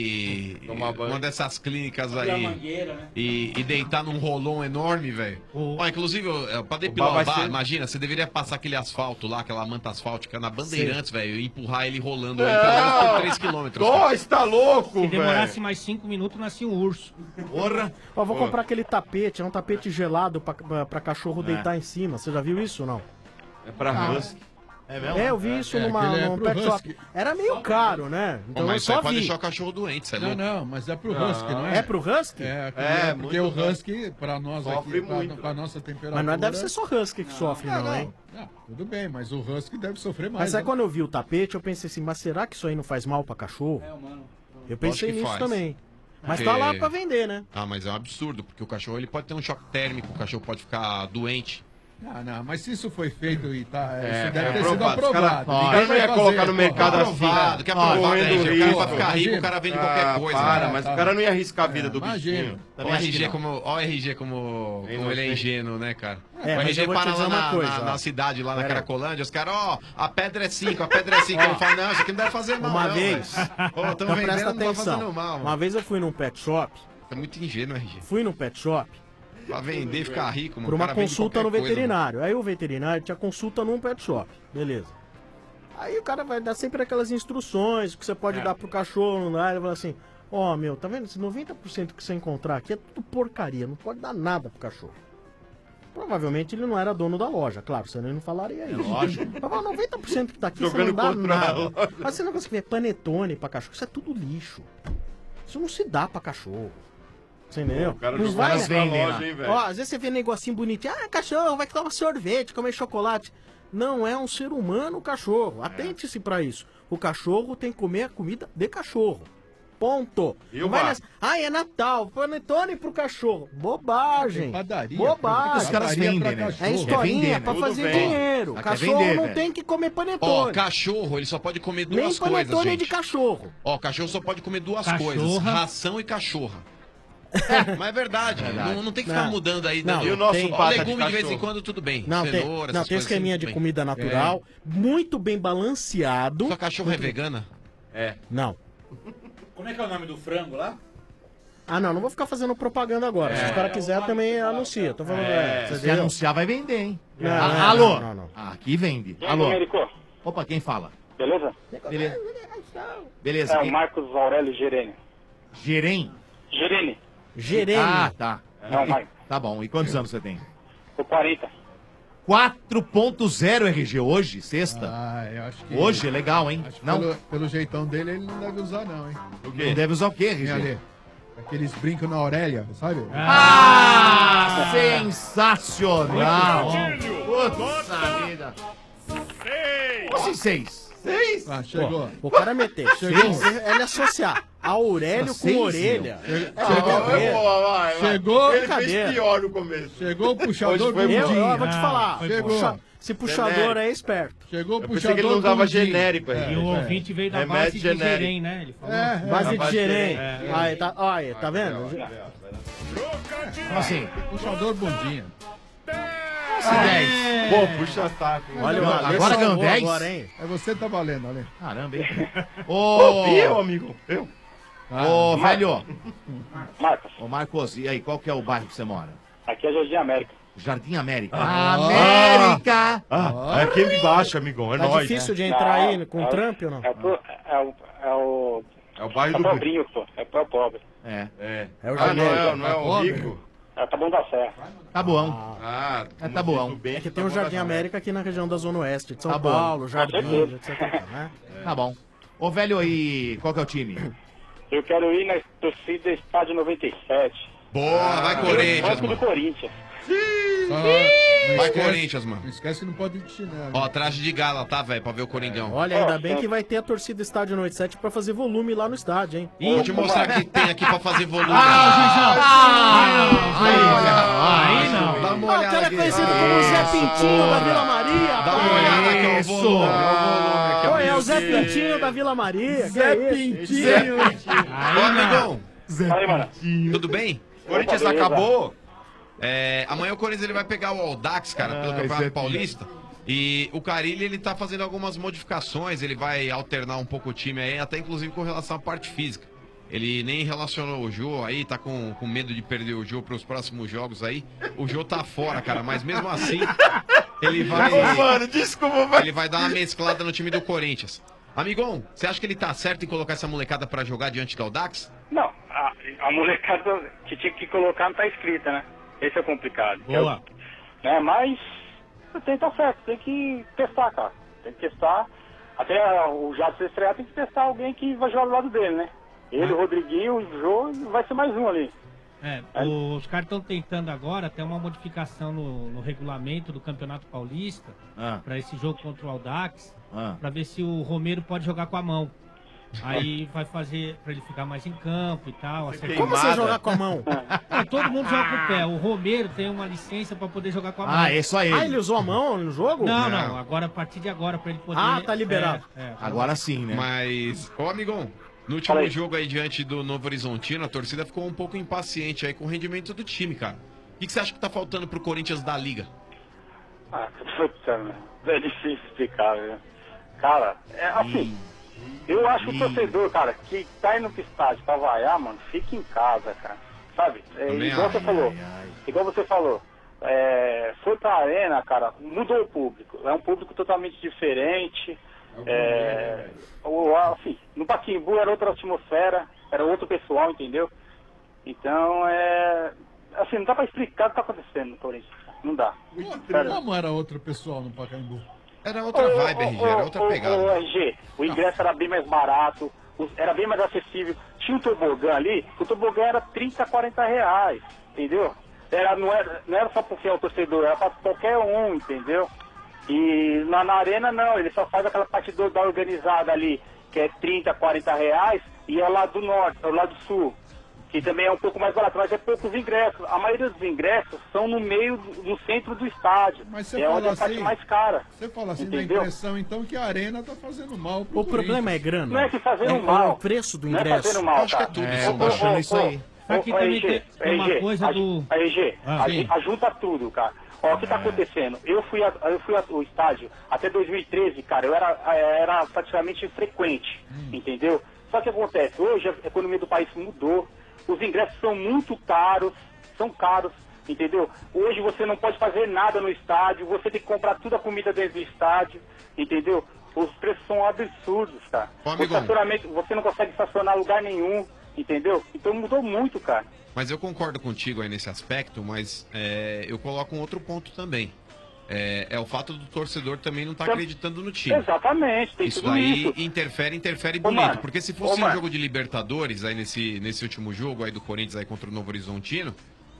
ir Tomar banho. uma dessas clínicas Abrir a aí mangueira, né? e, e deitar num rolão enorme, velho. Ó, inclusive, ó, pra depilar Bá o vai Bá, ser- imagina, você deveria passar aquele asfalto lá, aquela manta asfáltica na Bandeirantes, velho, e empurrar ele rolando aí, Não! pelo menos por três quilômetros. Ó, está louco, Se velho. demorasse mais cinco minutos, nascia um urso. Porra. Ó, vou Ô. comprar aquele tapete. É um tapete gelado pra, pra, pra cachorro É. deitar em cima. Você já viu isso ou não? É pra husky. É mesmo? É, eu vi isso É, numa, aquele é num pro pet shop. husky. Era meio caro, né? Pô, Então eu mas isso aí só pode vi. deixar o cachorro doente, você é Não, louco? não, mas é pro Não. husky, não é? É pro husky? É, porque, É, porque muito o husky, pra nós Sofre aqui, pra, muito. pra nossa temperatura... Mas não deve ser só husky que sofre, não, não, hein? não, tudo bem, mas o husky deve sofrer mais. Mas aí né? quando eu vi o tapete, eu pensei assim, mas será que isso aí não faz mal pra cachorro? Eu pensei Lógico que nisso faz. também. Mas Porque- tá lá pra vender, né? Ah, mas é um absurdo, porque o cachorro ele pode ter um choque térmico, o cachorro pode ficar doente. Ah, não, mas se isso foi feito e tá. É, isso deve é ter sido aprovado. Os cara- aprovado. Ó, Ninguém eu não vai ia fazer, colocar no pô. mercado assim, aprovado, que aprovado, correndo né, gente? O cara risco. pra ficar rico, Imagina. o cara vende Ah, qualquer coisa. para, né? mas o cara não ia arriscar a vida do imagina. bichinho. Ó o R G como, ó o R G como, como ele é ingênuo, né, cara? É, o mas R G eu vou te para dizer lá uma na, coisa, na, ó. na cidade, lá na Pera aí. Caracolândia, os caras, ó, a pedra é cinco, a pedra é cinco. Ele fala, não, isso aqui não deve fazer mal, Uma não, vez. velho. Ó, tamo Então vendendo, presta não tá fazendo atenção. mal. Uma vez eu fui num pet shop. É muito ingênuo, R G. Fui num pet shop. Pra vender e ficar rico, mano. Por o uma cara vende consulta no qualquer coisa, veterinário. Aí o veterinário tinha consulta num pet shop. Beleza. Aí o cara vai dar sempre aquelas instruções que você pode É. dar pro cachorro, não dá? Ele fala assim, ó, meu, tá vendo? Esse noventa por cento que você encontrar aqui é tudo porcaria, não pode dar nada pro cachorro. Provavelmente ele não era dono da loja, claro, senão ele não falaria isso. lógico. Mas, ó, noventa por cento que tá aqui Jogando você não dá contra a nada. loja. Mas você não consegue ver panetone pra cachorro, isso é tudo lixo. Isso não se dá pra cachorro. Você entendeu? O cara Não jogou vai, na né? loja, hein, velho? Ó, às vezes você vê negocinho bonitinho, ah, cachorro, vai tomar sorvete, comer chocolate. Não é um ser humano o cachorro. Atente-se pra isso. O cachorro tem que comer a comida de cachorro. Ponto. E Não o vai bar? nessa... Ah, é Natal, panetone pro cachorro. Bobagem. Tem padaria, Bobagem. Porque os caras Padaria vendem, pra né? cachorro. É Quer historinha vender, né? pra Tudo fazer bem. dinheiro. Só quer Cachorro vender, não velho. tem que comer Ó, panetone. cachorro, ele só pode comer Nem duas coisas, panetone gente. de cachorro. Ó, cachorro só pode comer duas Cachorra. coisas, ração e cachorra. É, mas é verdade, Verdade. Não, não tem que ficar Não. mudando aí. Não, dando- e o nosso tem, pata de legume de, vez em cachorro? quando tudo bem. Não, tem, Cenoura, não, essas tem coisas esqueminha assim, de tudo comida bem. natural, muito bem balanceado. Sua cachorra é vegana? É. Não. Como é que é o nome do frango lá? Ah, não, não vou ficar fazendo propaganda agora. Se o cara quiser, também anuncia. Tô falando, É, é, se entendeu? anunciar, vai vender, hein? Não, Ah, não, alô? não, não, não. Ah, aqui vende. E aí, Alô? Domênico? Opa, quem fala? Beleza? Beleza. Beleza. É o quem- Marcos Aurélio Gerene. Gerem? Gerene. Gerene. Ah, tá. Não, E- vai. Tá bom. E quantos anos você tem? Tô quarenta. quatro ponto zero R G hoje, sexta. Ah, eu acho que... Hoje é legal, hein? Acho que Não? Pelo, pelo jeitão dele, ele não deve usar, não, hein? O quê? Não deve usar o quê, R G? Tem ali, aqueles brincos na Aurélia, sabe? Ah, sensacional! Puta vida! Como assim seis? Seis? Ah, chegou. O cara meter. Chegou. Ele associar Aurélio Seis, com orelha. meu. É Ah, brincadeira. vai, vai, vai. Chegou. Ele Brincadeira. fez pior no começo. Chegou o puxador Hoje foi bundinha. Eu, eu vou te Ah, falar. foi Chegou. puxa- se puxador Genérico. é esperto. Chegou o Eu puxador pensei que ele não usava bundinha. genérico aí. E o ouvinte veio da Remédio base de genérico. Gerém, né? Ele falou. É, é. Base de base gerém. de gerém. Aí, tá, olha, tá vendo? Como assim? Puxador bundinha. dez. Pô, puxa saco. Olha, Agora o Alê ganhou salvou dez? agora, hein? É você que tá valendo, olha. Caramba, hein? Ô, Ô, eu, amigo. Eu. ô, velho. Marcos, Ô, Marcos, e aí, qual que é o bairro que você mora? aqui é Jardim América. Jardim América. Ah. América! Ah, é aqui embaixo, amigão. É Tá nóis. difícil de entrar aí com é, Trump ou não? É, pro- é o... É o... É o bairro É o do... pobrinho, pô. É pro pobre. É, É. É o Ah, não genérico. é, não é o Pobre. rico? É o Taboão da Serra. tá bom. Ah, É, tá bom. muito bem, É que tá tem o bom, Jardim tá bom. América aqui na região da Zona Oeste de São Tá bom. Paulo, Jardim, certeza. etcétera. Né? Tá bom. Ô, velho, aí, qual que é o time? Eu quero ir na torcida Estádio noventa e sete. Boa, vai Corinthians, Banco do mano. Corinthians. Só não Vai esquece- Corinthians, mano. Não esquece que não pode ir de chinelo. Ó, traje de gala, tá, velho? Pra ver o Coringão. Olha, ainda bem que vai ter a torcida Estádio noventa e sete pra fazer volume lá no estádio, hein? Ih, vou te mostrar o que tem aqui pra fazer volume. Ah, aí, Aí não. Dá uma Ah, o olhada cara é aqui. conhecido como Zé Pintinho da Vila Maria. Dá uma olhada aqui, ó, o Isso. volume. ó, o volume aqui, ó. Oi, é o Zé Pintinho da Vila Maria. Zé que é isso? Pintinho. Ô, amigão, Aí, mano. tudo bem? Corinthians Opa, beleza. acabou? É, amanhã o Corinthians ele vai pegar o Audax, cara, pelo Ah, esse Campeonato é Paulista. E o Carille, ele tá fazendo algumas modificações, ele vai alternar um pouco o time aí, até inclusive com relação à parte física. Ele nem relacionou o Jô aí, tá com, com medo de perder o Jô pros próximos jogos aí. O Jô tá fora, cara, mas mesmo assim, ele vai. Ô, mano, desculpa, vai. Ele vai dar uma mesclada no time do Corinthians. Amigão, você acha que ele tá certo em colocar essa molecada pra jogar diante do Audax? Não, a, a molecada que tinha que colocar não tá escrita, né? Esse é complicado. Boa. É, mas tem que tá certo, tem que testar, cara. Tem que testar. Até o Jadson estrear, tem que testar alguém que vai jogar do lado dele, né? Ele, o Rodriguinho, o Jô, vai ser mais um ali. É, os caras estão tentando agora ter uma modificação no, no regulamento do Campeonato Paulista Ah. para esse jogo contra o Audax, Ah. para ver se o Romero pode jogar com a mão. Aí vai fazer para ele ficar mais em campo e tal. acertar- Como você jogar com a mão? Ah, todo mundo joga com o pé. O Romero tem uma licença para poder jogar com a mão. Ah, é só ele. Ah, ele usou a mão no jogo? Não, não. Agora, a partir de agora, para ele poder... Ah, tá liberado. É, é, Agora sim, né? Mas, ô amigão, no último jogo aí diante do Novo Horizontino, a torcida ficou um pouco impaciente aí com o rendimento do time, cara. O que, que você acha que tá faltando pro Corinthians da Liga? Ah, puta, meu. É difícil explicar, viu? Cara, é assim... Eu acho que o torcedor, cara, que tá indo pro estádio pra vaiar, mano, fica em casa, cara. Sabe? É, Também igual acho. você falou. Igual você falou. É, foi pra arena, cara, mudou o público. É um público totalmente diferente. É, o, assim, no Pacaembu era outra atmosfera, era outro pessoal, entendeu? Então, é... Assim, não dá pra explicar o que tá acontecendo no Corinthians. Não dá. Sério. Como era outro pessoal no Pacaembu? Era outra vibe, R G, era outra pegada. Ô, R G, o ingresso era bem mais barato, o- era bem mais acessível. Tinha um tobogã ali, o tobogã era trinta, quarenta reais, entendeu? Era, não, era, não era só pro fiel torcedor, era pra qualquer um, entendeu? E na, na arena não, ele só faz aquela parte do- da organizada ali, que é trinta, quarenta reais, e é lá do norte, é lá do sul. Que também é um pouco mais barato, mas é poucos ingressos. A maioria dos ingressos são no meio, do, no centro do estádio. Mas você é onde é fala a parte assim, mais cara. Você fala assim da Entendeu? impressão, então, que a arena tá fazendo mal pro O problema é Corinthians. grana. Não é que fazendo É o- mal. é o preço do Não é ingresso. fazendo mal, Eu acho que é cara. tudo, É, só ô, baixando ô, isso ô, aí. ô, Aqui ô, também R G, tem uma R G, coisa a- do- R G, Ah, a- sim. ajunta tudo, cara. Ó, o que tá acontecendo? Eu fui, a- eu fui ao estádio até dois mil e treze, cara, eu era, era praticamente frequente, entendeu? Só que acontece, hoje a economia do país mudou, os ingressos são muito caros, são caros, entendeu? Hoje você não pode fazer nada no estádio, você tem que comprar toda a comida dentro do estádio, entendeu? Os preços são absurdos, cara. Ô, O amigão. estacionamento, você não consegue estacionar em lugar nenhum, entendeu? Então mudou muito, cara. Mas eu concordo contigo aí nesse aspecto, mas é, eu coloco um outro ponto também. É, é o fato do torcedor também não estar Tam- acreditando no time. Exatamente, tem Isso tudo aí isso. interfere, interfere Ô, bonito. mano, Porque se ô, fosse um mano. jogo de Libertadores, aí nesse, nesse último jogo aí do Corinthians aí contra o Novo Horizontino,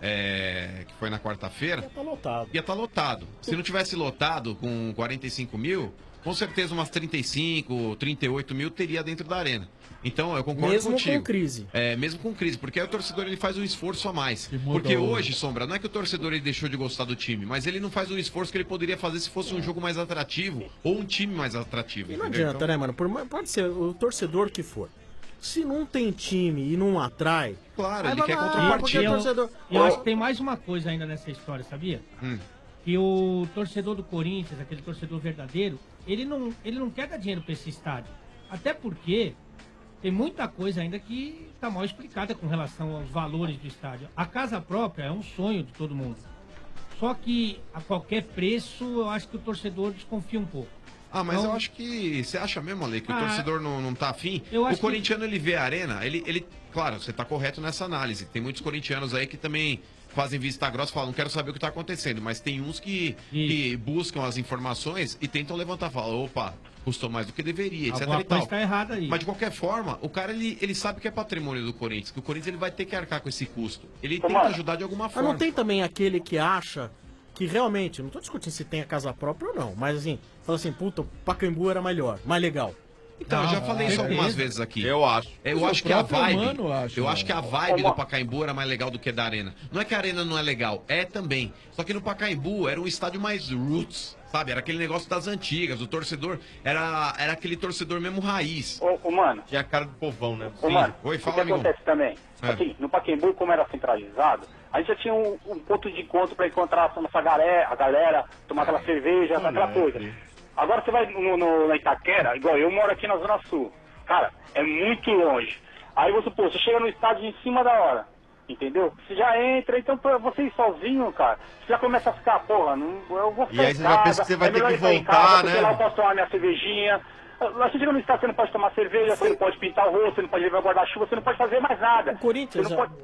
é, que foi na quarta-feira, Tá lotado. ia estar lotado. Se não tivesse lotado com quarenta e cinco mil, com certeza umas trinta e cinco, trinta e oito mil teria dentro da arena. Então, eu concordo Mesmo contigo. com crise. É, mesmo com crise, porque aí o torcedor ele faz um esforço a mais. muda Porque o- hoje, Sombra, não é que o torcedor ele deixou de gostar do time, mas ele não faz o esforço que ele poderia fazer se fosse um jogo mais atrativo ou um time mais atrativo. E não entendeu? adianta, né, mano? Por mais- pode ser o torcedor que for. Se não tem time e não atrai. Claro, aí ele vai quer lá, contrapartida. porque E o eu, torcedor. e eu acho que tem mais uma coisa ainda nessa história, sabia? Hum. Que o torcedor do Corinthians, aquele torcedor verdadeiro, ele não, ele não quer dar dinheiro pra esse estádio. Até porque tem muita coisa ainda que tá mal explicada com relação aos valores do estádio. A casa própria é um sonho de todo mundo. Só que a qualquer preço, eu acho que o torcedor desconfia um pouco. Ah, mas Então- eu acho que. Você acha mesmo, Ale, que o Ah, torcedor não, não tá afim? eu O acho que- corintiano, ele vê a arena, ele, ele. Claro, você tá correto nessa análise. Tem muitos corintianos aí que também fazem vista grossa e falam, não quero saber o que tá acontecendo. Mas tem uns que, que buscam as informações e tentam levantar e falam, opa, custou mais do que deveria, etc Alguma e tal. coisa tá errada aí. Mas de qualquer forma, o cara ele, ele sabe que é patrimônio do Corinthians, que o Corinthians ele vai ter que arcar com esse custo. Ele tenta mano, ajudar de alguma Mas forma. não tem também aquele que acha que realmente, não tô discutindo se tem a casa própria ou não, mas assim, fala assim, puta, o Pacaembu era melhor, mais legal. Então, eu já falei isso algumas vezes aqui. Eu acho. Eu Mas acho o que a próprio vibe. Mano acha, eu né? acho que a vibe do Pacaembu era mais legal do que da Arena. Não é que a Arena não é legal, é também. Só que no Pacaembu era um estádio mais roots, sabe? Era aquele negócio das antigas. O torcedor era, era aquele torcedor mesmo raiz. Ô, ô, mano. Tinha a cara do povão, né? Ô, mano, Oi, o fala, que amigão. acontece também? É. Assim, no Pacaembu, como era centralizado, a gente já tinha um, um ponto de encontro pra encontrar a nossa galera, a galera tomar aquela cerveja, aquela coisa. Agora você vai no, no, na Itaquera, igual eu moro aqui na Zona Sul. Cara, é muito longe. Aí você, pô, você chega no estádio em cima da hora, entendeu? Você já entra, então pra você ir sozinho, cara, você já começa a ficar, porra, não, eu vou ficar E aí em você já casa, pensa que você vai é ter melhor que ir pra em voltar, casa, porque né? lá eu posso tomar minha cervejinha. Lá você chega no estádio, você não pode tomar cerveja, você não pode pintar o rosto, você não pode levar guarda-chuva, você não pode fazer mais nada. O Corinthians, Você não já- pode...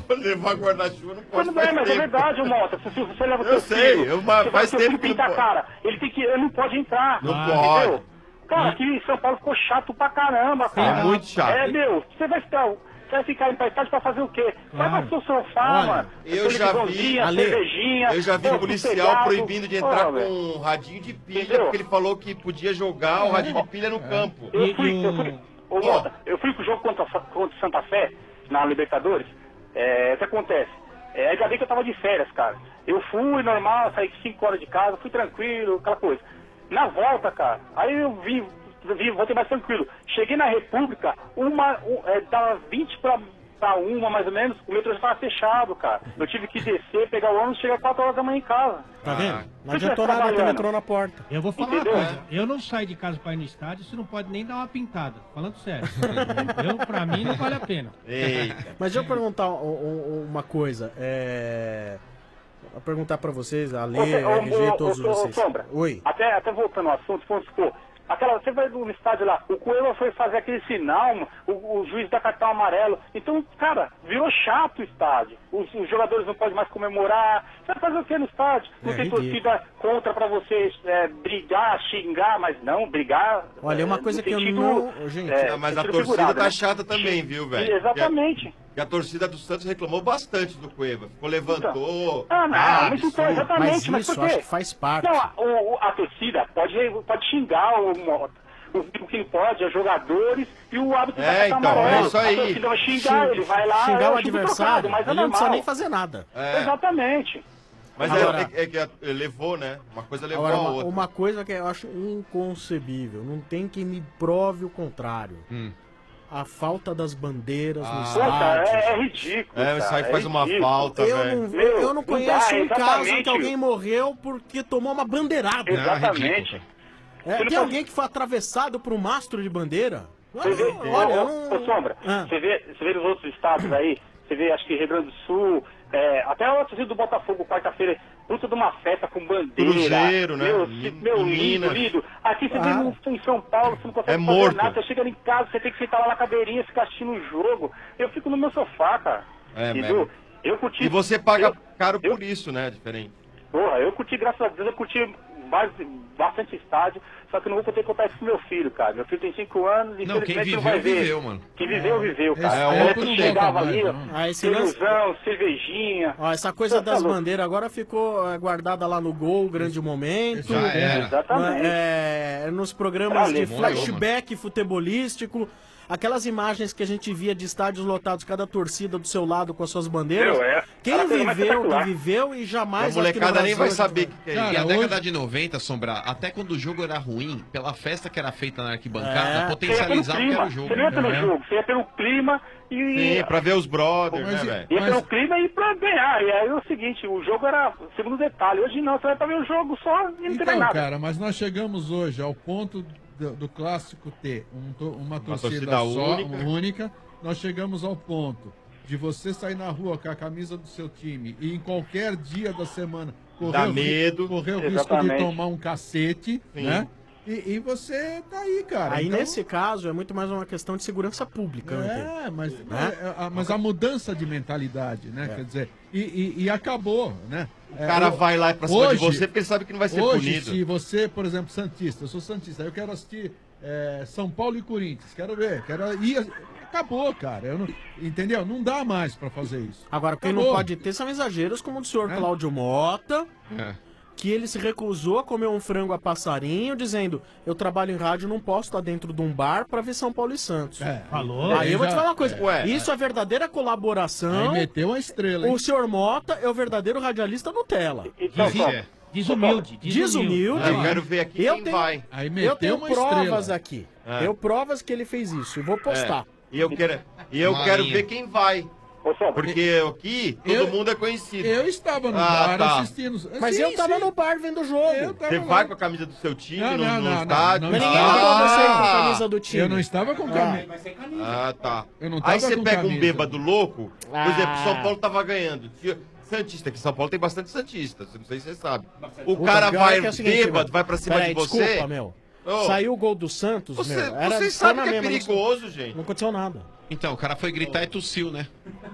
Levar guarda-chuva não pode. Mas, não é, mas é verdade, Mota. Se, se você leva o Eu seu sei, filho, eu- mas você faz vai seu tempo filho que não pintar pode. cara, ele tem que, ele não pode entrar. Não Ah, pode. entendeu? Cara, aqui em São Paulo ficou chato pra caramba, cara. É muito chato. É, meu, você vai ficar, você vai ficar em estádio pra fazer o quê? Vai Claro. pra seu sofá, Olha, mano. Eu já vi, televisãozinha, Ale, cervejinha, eu já vi pô, policial sossegado. proibindo de entrar Pô, velho. com um radinho de pilha, Entendeu? porque ele falou que podia jogar o radinho de pilha no campo. Eu fui, eu fui, ô, Mota, eu fui pro jogo contra, contra o Santa Fé, na Libertadores. É, o que acontece? É, ainda bem que eu tava de férias, cara. Eu fui normal, saí cinco horas de casa, fui tranquilo, aquela coisa. Na volta, cara, aí eu vi, vi voltei mais tranquilo. Cheguei na República, uma, um, é, dava vinte pra, pra uma, mais ou menos, o metrô já tava fechado, cara. Eu tive que descer, pegar o ônibus e chegar quatro horas da manhã em casa. Tá vendo? Se Não eu adiantou tivesse nada ter trabalhando. metrô na porta. Eu vou falar Entendeu? uma coisa. Eu não saio de casa pra ir no estádio, você não pode nem dar uma pintada. Falando sério. eu, pra mim, não vale a pena. Mas deixa eu perguntar um- um- uma coisa. É... Vou perguntar pra vocês, a Lê, Ô, a R G, ô, ô, todos ô, ô, vocês. Sombra, Oi. Até, até voltando ao assunto, vamos supor, aquela, você vai no estádio lá, o Coelho foi fazer aquele sinal, o, o juiz dá cartão amarelo. Então, cara, virou chato o estádio. Os, os jogadores não podem mais comemorar. Você vai fazer o que no estádio? Não É tem ridículo. torcida contra pra você é, brigar, xingar, mas não, brigar. Olha, uma é, coisa no que eu sentido, não- Gente, é, mas a sentido torcida figurado, tá né? chata também, viu, velho? Exatamente. E a torcida do Santos reclamou bastante do Cueva. Ficou, levantou. Ah, não, Ah, mas então, absurdo. exatamente, mas, por quê? Não, a, o- a torcida pode, pode xingar o Mota. O o que pode é os jogadores e o árbitro É, dá cartão então, amarelo. é isso aí. A torcida vai xingar, ele vai lá, xingar é o um xingo adversário, trocado, mas é ele não normal. precisa nem fazer nada. É. Exatamente. Mas Agora- é, é que a- levou, né? Uma coisa levou Agora, a uma, outra. uma coisa que eu acho inconcebível, não tem quem me prove o contrário. Hum. A falta das bandeiras Ah. no Pô, estádio. cara, é- é ridículo, É, isso aí cara, faz é uma ridículo. falta, eu velho. não, Meu, eu não não conheço dá, um caso exatamente. que alguém morreu porque tomou uma bandeirada. Exatamente. É, Você tem não alguém que foi atravessado por um mastro de bandeira? Você vê, Olha, olha, eu ô, não... ô, Sombra, Ah. você, vê, você vê nos outros estados aí, você vê, acho que Rio Grande do Sul, é, até o torcida do Botafogo, quarta-feira, puta de uma festa com bandeira. Cruzeiro, né? Meu, Em- se- meu em lindo, Minas. lindo. Aqui você Ah. vê no- em São Paulo, você não consegue É fazer morto. nada, você chega em casa, você tem que sentar lá na cadeirinha, ficar assistindo o jogo. Eu fico no meu sofá, cara. É, Edu, mesmo. eu curti... E você paga eu- caro por isso, né? Diferente. Porra, eu curti, graças a Deus, eu curti mais- bastante estádio, só que não vou poder contar isso com meu filho, cara. Meu filho tem cinco anos e Não, quem infelizmente não viveu, vai ver. viveu, mano. Quem viveu, viveu, cara. Esse É, tempo eu não chegava volta ali, mais, ó, não. Ah, esse lance- ilusão, cervejinha. Ó, essa coisa Tá das louco. bandeiras agora ficou é, guardada lá no Gol, grande momento. Já era. Exatamente. É, nos programas Valeu, de morreu, flashback futebolístico. Aquelas imagens que a gente via de estádios lotados, cada torcida do seu lado com as suas bandeiras. Meu, é. Quem Era a coisa mais viveu, quem espetacular. viveu e jamais. A acho que no molecada nem Brasil vai a gente saber que é Cara, isso. na Hoje- década de noventa, Sombra, até quando o jogo era ruim, pela festa que era feita na arquibancada, É. potencializava o que era o jogo. Você não ia pelo É. jogo, você ia pelo clima e. Sim, pra ver os brothers, né, velho? Ia pelo clima e pra ganhar. E aí é o seguinte, o jogo era segundo detalhe. Hoje não, você vai pra ver o jogo só e não tem mais Então, nada. cara, mas nós chegamos hoje ao ponto do, do clássico ter um to- uma, torcida, torcida só, única. única. Nós chegamos ao ponto de você sair na rua com a camisa do seu time e em qualquer dia da semana correr, Dá o, ri- medo. correr o risco de Exatamente. tomar um cacete, Sim. né? E, e você tá aí, cara. Aí Então- nesse caso é muito mais uma questão de segurança pública. né, É, Pedro? mas, Né? é, a- mas a mudança de mentalidade, né? É. Quer dizer, e, e- e acabou, né? O cara vai lá pra cima de você porque ele sabe que não vai ser hoje, punido. se você, por exemplo, Santista, eu sou Santista, eu quero assistir é, São Paulo e Corinthians, quero ver, quero ir. Acabou, cara. Eu não, entendeu? Não dá mais pra fazer isso. Agora, quem Acabou. não pode ter são exageros como o do senhor Cláudio Mota, É. que ele se recusou a comer um frango a passarinho, dizendo: eu trabalho em rádio, não posso estar dentro de um bar pra ver São Paulo e Santos. Falou. Aí eu vou te já- falar uma coisa. Ué. Isso é verdadeira colaboração. Aí meteu uma estrela, hein? O senhor Mota é o verdadeiro radialista Nutella. Então, Diz- só- Desumilde. Desumilde. Ah, eu quero ver aqui Eu quem tenho- vai. Aí Eu meteu tenho uma provas estrela. aqui. É. Tenho provas que ele fez isso. E vou postar. É. E eu quero, e eu Marinha. quero ver quem vai. Porque aqui todo Eu- mundo é conhecido. Eu estava no Ah, bar tá. assistindo. Mas Sim, eu tava sim. no bar vendo o jogo. Eu tava Você lá. vai com a camisa do seu time Não, no, não, no não, estádio? não, Mas não ninguém estava. mandou você ir com a Ah, camisa do time. Eu não estava com camisa. Ah, tá. Eu não Aí tava você com pega um camisa. bêbado louco, por Ah. exemplo, São Paulo tava ganhando. Tinha Santista, que São Paulo tem bastante Santista, não sei se você sabe. O Puta, cara pior vai é que é o seguinte, bêbado, meu. vai pra cima Peraí, de você. Desculpa, meu. Ô, Saiu o gol do Santos, Você- meu. Era vocês só sabem na que é mesma, não- perigoso, gente. Não aconteceu nada. Então, o cara foi gritar e tossiu, né?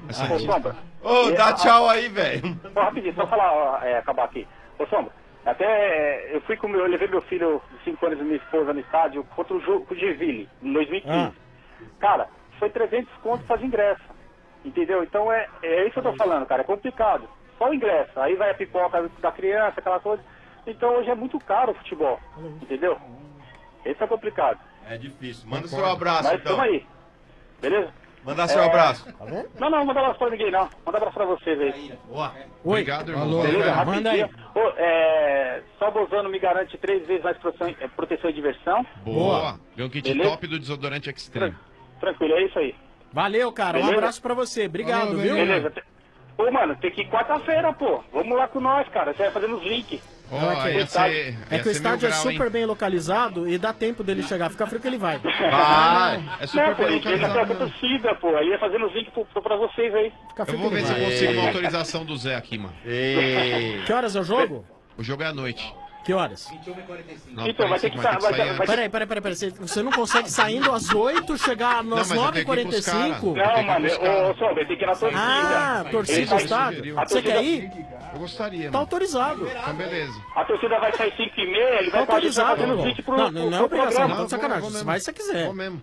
Ô, Sombra. Ô, e- dá a- tchau aí, velho. Ó, rapidinho, só falar, ó, é, acabar aqui. Ô, Sombra, até é, eu fui com o meu, eu levei meu filho de cinco anos e minha esposa no estádio contra o jogo com o Geville, em dois mil e quinze. Cara, foi trezentos contos fazer ingresso. Entendeu? Então é, é isso que eu tô falando, cara. É complicado. Só o ingresso. Aí vai a pipoca da criança, aquela coisa. Então hoje é muito caro o futebol. Entendeu? Esse é complicado. É difícil. Manda seu abraço, Mas então. tamo aí. Beleza? Mandar seu abraço. Não, não, manda abraço pra ninguém, não. Manda abraço pra vocês aí. Boa. Obrigado, irmão. Alô, beleza? Manda Rapidinho. aí. Ô, é, só Bozano me garante três vezes mais proteção, é, proteção e diversão. Boa. Ganhou um kit Beleza? top do desodorante Extreme. Tranquilo, é isso aí. Valeu, cara. Um Beleza? abraço pra você. Obrigado, viu? Beleza. Ô, mano, tem que ir quarta-feira, pô. Vamos lá com nós, cara. Você vai fazendo os links. Não, é que, é que o estádio é super bem localizado e dá tempo dele chegar. Fica frio que ele vai. Vai. É super Não, pô, bem ele ele tá localizado. com a torcida, pô. Aí ia fazendo os links pro- pro- pra vocês aí. Eu vou ver se eu consigo uma autorização do Zé aqui, mano. Que horas é o jogo? O jogo é à noite. Que horas? Então, vai ter que sa- vai ter- vai ter- Peraí, peraí, peraí, peraí. Você- Você não consegue saindo às oito, chegar Não, às mas eu nove e tenho que ir quarenta e pros caras. cinco? Eu tenho que ir Não, mano, pros ô, caras. ô, Sombra, tem que ir na torcida. Ah, torcida Ele do vai- estádio? a Você torcida- quer ir? Eu gostaria, Tá mano. autorizado. Então, beleza. A torcida vai sair cinco e meia, ele Tá vai fazer autorizado, fazendo pô. os links pro, Não, pro, não, não é pro obrigação, programa. não, tá de sacanagem. Você vai se você quiser. Vou mesmo.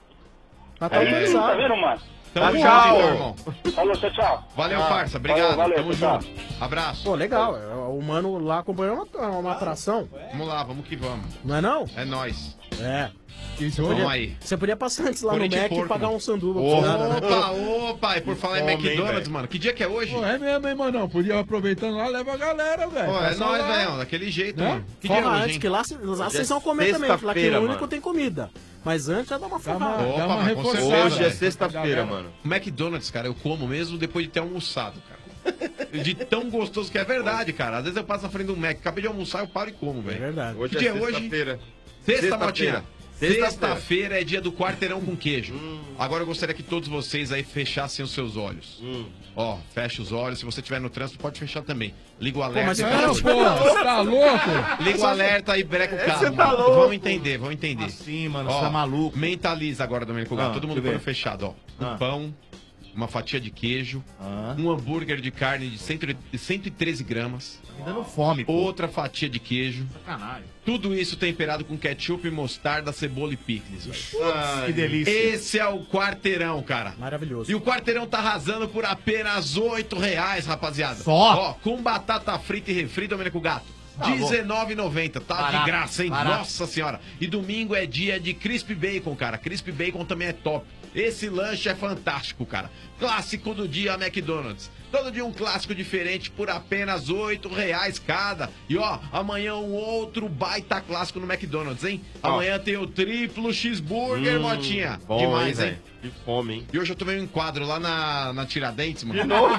Tá, tá É isso, autorizado. tá vendo, mano? Tamo Tá junto, tchau. então, irmão. Falou, tchau, tchau. Valeu, Ah, parça. Obrigado. valeu, Tamo tchau. junto. Abraço. Pô, legal. O mano lá acompanhou uma, uma atração. Vamos lá, vamos que vamos. Não é não? É nóis. É. Você Vamos podia, aí. você podia passar antes lá no Corinthians Mac e porco, pagar mano. um sanduba. Opa, pra você, né? opa, opa. E por falar em Fome, hein, McDonald's, velho? mano. Que dia que é hoje? Pô, é mesmo, hein, mano? Podia aproveitando lá, leva a galera, velho. Pô, é Passa nóis, lá. velho. Daquele jeito, Né? mano. Que dia é Forra hoje, antes, hein? que lá, cê- lá Hoje é vocês vão comer também. Lá que sexta-feira, o único mano. tem comida. Mas antes já dá uma Dá uma, forrada. Opa, dá uma mas com reforçada. certeza, Hoje é velho. sexta-feira, mano. O McDonald's, cara, eu como mesmo depois de ter almoçado, cara. De tão gostoso que é verdade, cara. Às vezes eu passo na frente do Mac, acabei de almoçar, eu paro e como, velho. É verdade. Hoje Que é dia é hoje? sexta-feira. Sexta, Sexta-feira. Motinha. Sexta-feira. Sexta-feira é dia do quarteirão com queijo. Agora eu gostaria que todos vocês aí fechassem os seus olhos. Ó, fecha os olhos. Se você estiver no trânsito, pode fechar também. Liga o alerta. mas e não, fecha os pô, olhos. você tá louco? Liga o alerta e breca o carro. Você tá mano. louco? Vamos entender, vamos entender. Sim, mano, Ó, você tá maluco. Mentaliza agora, Domênico Gato. Ah, Todo mundo deixa eu põe ver. fechado, ó. Um Ah. pão, uma fatia de queijo, Ah. um hambúrguer de carne de cento e- cento e treze gramas, Tá me dando fome, pô. outra fatia de queijo. Sacanagem. Tudo isso temperado com ketchup, mostarda, cebola e picles, velho. Ai, que delícia. Esse é o quarteirão, cara. Maravilhoso. E o quarteirão tá arrasando por apenas oito reais, rapaziada. Só? Ó, com batata frita e refri, Domênico Gato. Tá bom. dezenove e noventa, tá Barato, de graça, hein? barato. Nossa senhora. E domingo é dia de Crispy Bacon, cara. Crispy Bacon também é top. Esse lanche é fantástico, cara. Clássico do dia McDonald's. Todo dia um clássico diferente por apenas oito reais cada. E ó, amanhã um outro baita clássico no McDonald's, hein? Amanhã tem o triplo cheeseburger, Hum, Motinha. bom, Demais, hein, hein? velho? Que fome, hein? E hoje eu tomei um enquadro lá na, na Tiradentes, mano. De novo?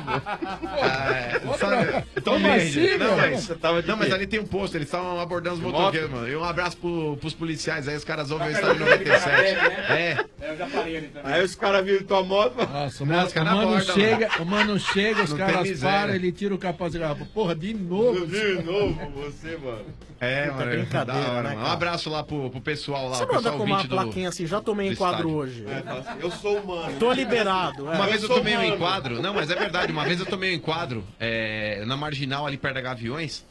É, sabe? Então, Como assim, não, meu? mas, Você tava de não, mas quê? ali tem um posto, eles estavam abordando os De motoqueiros, moto? mano. E um abraço pro, pros policiais aí, os caras ouvem o Estádio noventa e sete. É. Eu já falei ali também. Aí os caras viram tua moto. Nossa, o Não, mano, os caras o mano abordam, chega, o mano chega, os Não tem caras miséria. param, ele tira o capaz e fala, porra, de novo. De novo você, mano. É, Puta, mano, é brincadeira, da hora, né, mano. Um cara? abraço lá pro, pro pessoal lá, Você o não anda pessoal com uma vinte do... plaquinha assim, já tomei do enquadro estádio. hoje. É, fala assim, eu sou humano. Tô liberado. é. Uma vez eu sou tomei um humano. enquadro. Não, mas é verdade. Uma vez eu tomei um enquadro é, na Marginal, ali perto da Gaviões.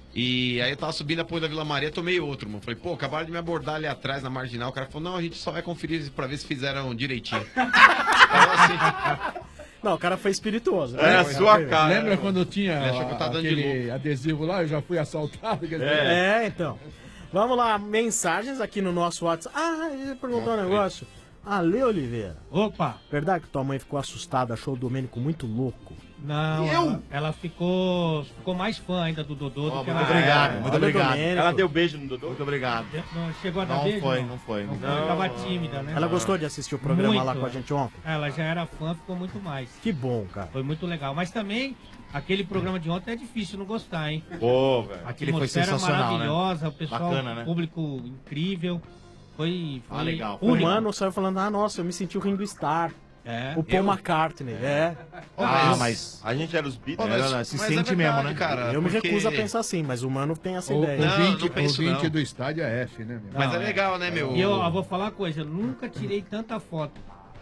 E aí eu tava subindo a ponte da Vila Maria, tomei outro, mano. Falei, pô, acabaram de me abordar ali atrás na Marginal. O cara falou, não, a gente só vai conferir pra ver se fizeram direitinho. Falou assim. Não, o cara foi espirituoso. É a né? sua cara. Lembra quando tinha Ele achou que eu tava dando de aquele adesivo lá, eu já fui assaltado? Quer dizer, É, então. Vamos lá, mensagens aqui no nosso WhatsApp. Ah, ele perguntou um negócio. Ale Oliveira. Opa! Verdade que tua mãe ficou assustada, achou o Domênico muito louco? Não, Eu? ela, ela ficou, ficou mais fã ainda do Dodô do que ela Muito obrigado, era. muito obrigado. Ela deu beijo no Dodô? Muito obrigado. Não chegou a dar Não beijo? foi, não foi. Não, Não. foi, tava tímida, né? Ela gostou de assistir o programa Muito. lá com a gente ontem? Ela já era fã, ficou muito mais. Que bom, cara. Foi muito legal. Mas também, aquele programa de ontem é difícil não gostar, hein? Pô, velho. A Aquele foi atmosfera sensacional, maravilhosa, né? o pessoal, Bacana, né? público incrível. Foi, foi Ah, legal. O único. mano saiu falando, ah, nossa, eu me senti o Ringo Starr. É. O Paul Eu? McCartney, é. Ah, mas... A gente era os Beatles. Pô, mas- se Mas sente é verdade, mesmo, né? cara? Eu me porque- recuso a pensar assim, mas o mano tem essa O, ideia. Não, ouvinte, não penso ouvinte não. do estádio é F, né, meu? Mas Não, é legal, né, meu? E eu, eu vou falar uma coisa, eu nunca tirei tanta foto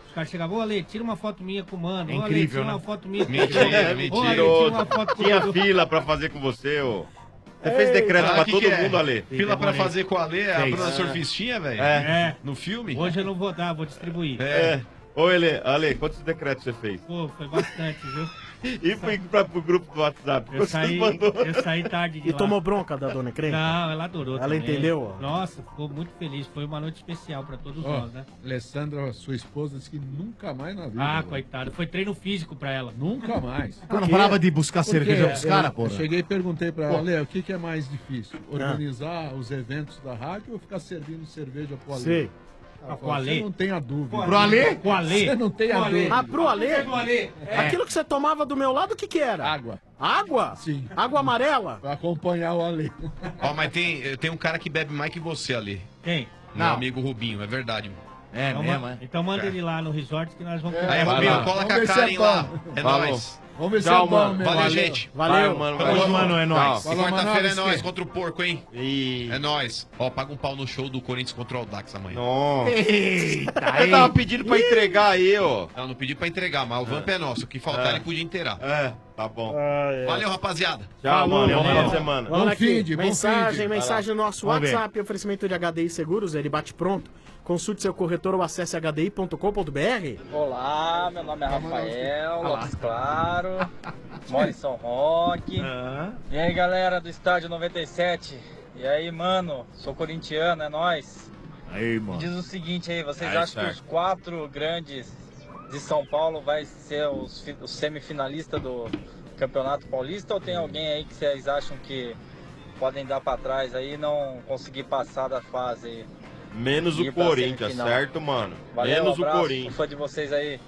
Os caras chegavam, ô Ale, tira uma foto minha com o mano. É Ô, Ale, incrível, tira né? uma foto minha com o Mentira, Ô, Ale, mentira. tira uma foto com o Tinha Dudu. fila pra fazer com você, ô. Você fez decreto Ah, pra que todo que é? mundo, Ale. Fila pra fazer com a Ale, a Fez. Bruna É. Surfistinha, velho? É. No filme? Hoje eu não vou dar, vou distribuir. É. Ô, Ale, Ale, quantos decretos você fez? Pô, foi bastante, viu? E fui pra, pro grupo do WhatsApp. Eu Você saí, mandou. eu saí tarde de E lá. tomou bronca da dona Encrenca? Não, ela adorou Ela também. entendeu? Nossa, ficou muito feliz. Foi uma noite especial pra todos Ó, nós, né? Alessandra, sua esposa, disse que nunca mais na vida. Ah, né? coitado. Foi treino físico pra ela. Nunca mais. Ela não parava de buscar Porque cerveja pros eu- caras, Eu porra. cheguei e perguntei pra Pô. ela, Ale, o que, que é mais difícil? Organizar os eventos da rádio ou ficar servindo cerveja pro Ale? Sei. Ela Ah, falou, pro Ale? Você não tem a dúvida. Pro Ale? Pro Ale? Você não tem a Pro Ale. dúvida. Ah, pro Ale? Pro Ale. É. Aquilo que você tomava do meu lado, o que que era? Água. Água? Sim. Água amarela? Pra acompanhar o Ale. Ó, mas tem, tem um cara que bebe mais que você ali. Quem? Meu Não. amigo Rubinho, é verdade. É então, mesmo, ma- é? Então manda É. ele lá no resort que nós vamos... Aí, Vai Rubinho, lá. cola com Vamos a ver se Karen é lá. bom. É Falou. nóis. Vamos ver se Tchau, é bom mano. mesmo. Valeu, Valeu. gente. Valeu. Vai, mano. Valeu, Valeu, mano, é nóis. E Fala, quarta-feira é Manoel, nóis esquece. contra o porco, hein? É nóis. Ó, paga um pau no show do Corinthians contra o Audax amanhã. Nossa. Eita, Eu tava pedindo pra entregar aí, ó. Não, não pedi pra entregar, mas o Vamp é nosso. O que faltar É. ele podia inteirar. É, tá bom. Valeu, rapaziada. Tchau, mano. Bom final de Vamos semana. Vamos aqui. feed, bom mensagem, feed. mensagem no nosso Vamos ver. WhatsApp, oferecimento de H D I Seguros, ele bate pronto. Consulte seu corretor ou acesse h d i ponto com ponto b r. Olá, meu nome é Rafael, Lopes Claro, moro em São Roque. E aí, galera do Estádio noventa e sete? E aí, mano, sou corintiano, é nóis. Aí, Me mano. diz o seguinte aí, vocês Aí, acham que certo. os quatro grandes de São Paulo vai ser os, fi- os semifinalistas do Campeonato Paulista ou tem alguém aí que vocês acham que podem dar pra trás aí e não conseguir passar da fase aí? Menos Ir o pra Corinthians, semifinal. certo, mano? Valeu, Menos um abraço, o Corinthians. sou fã de vocês aí.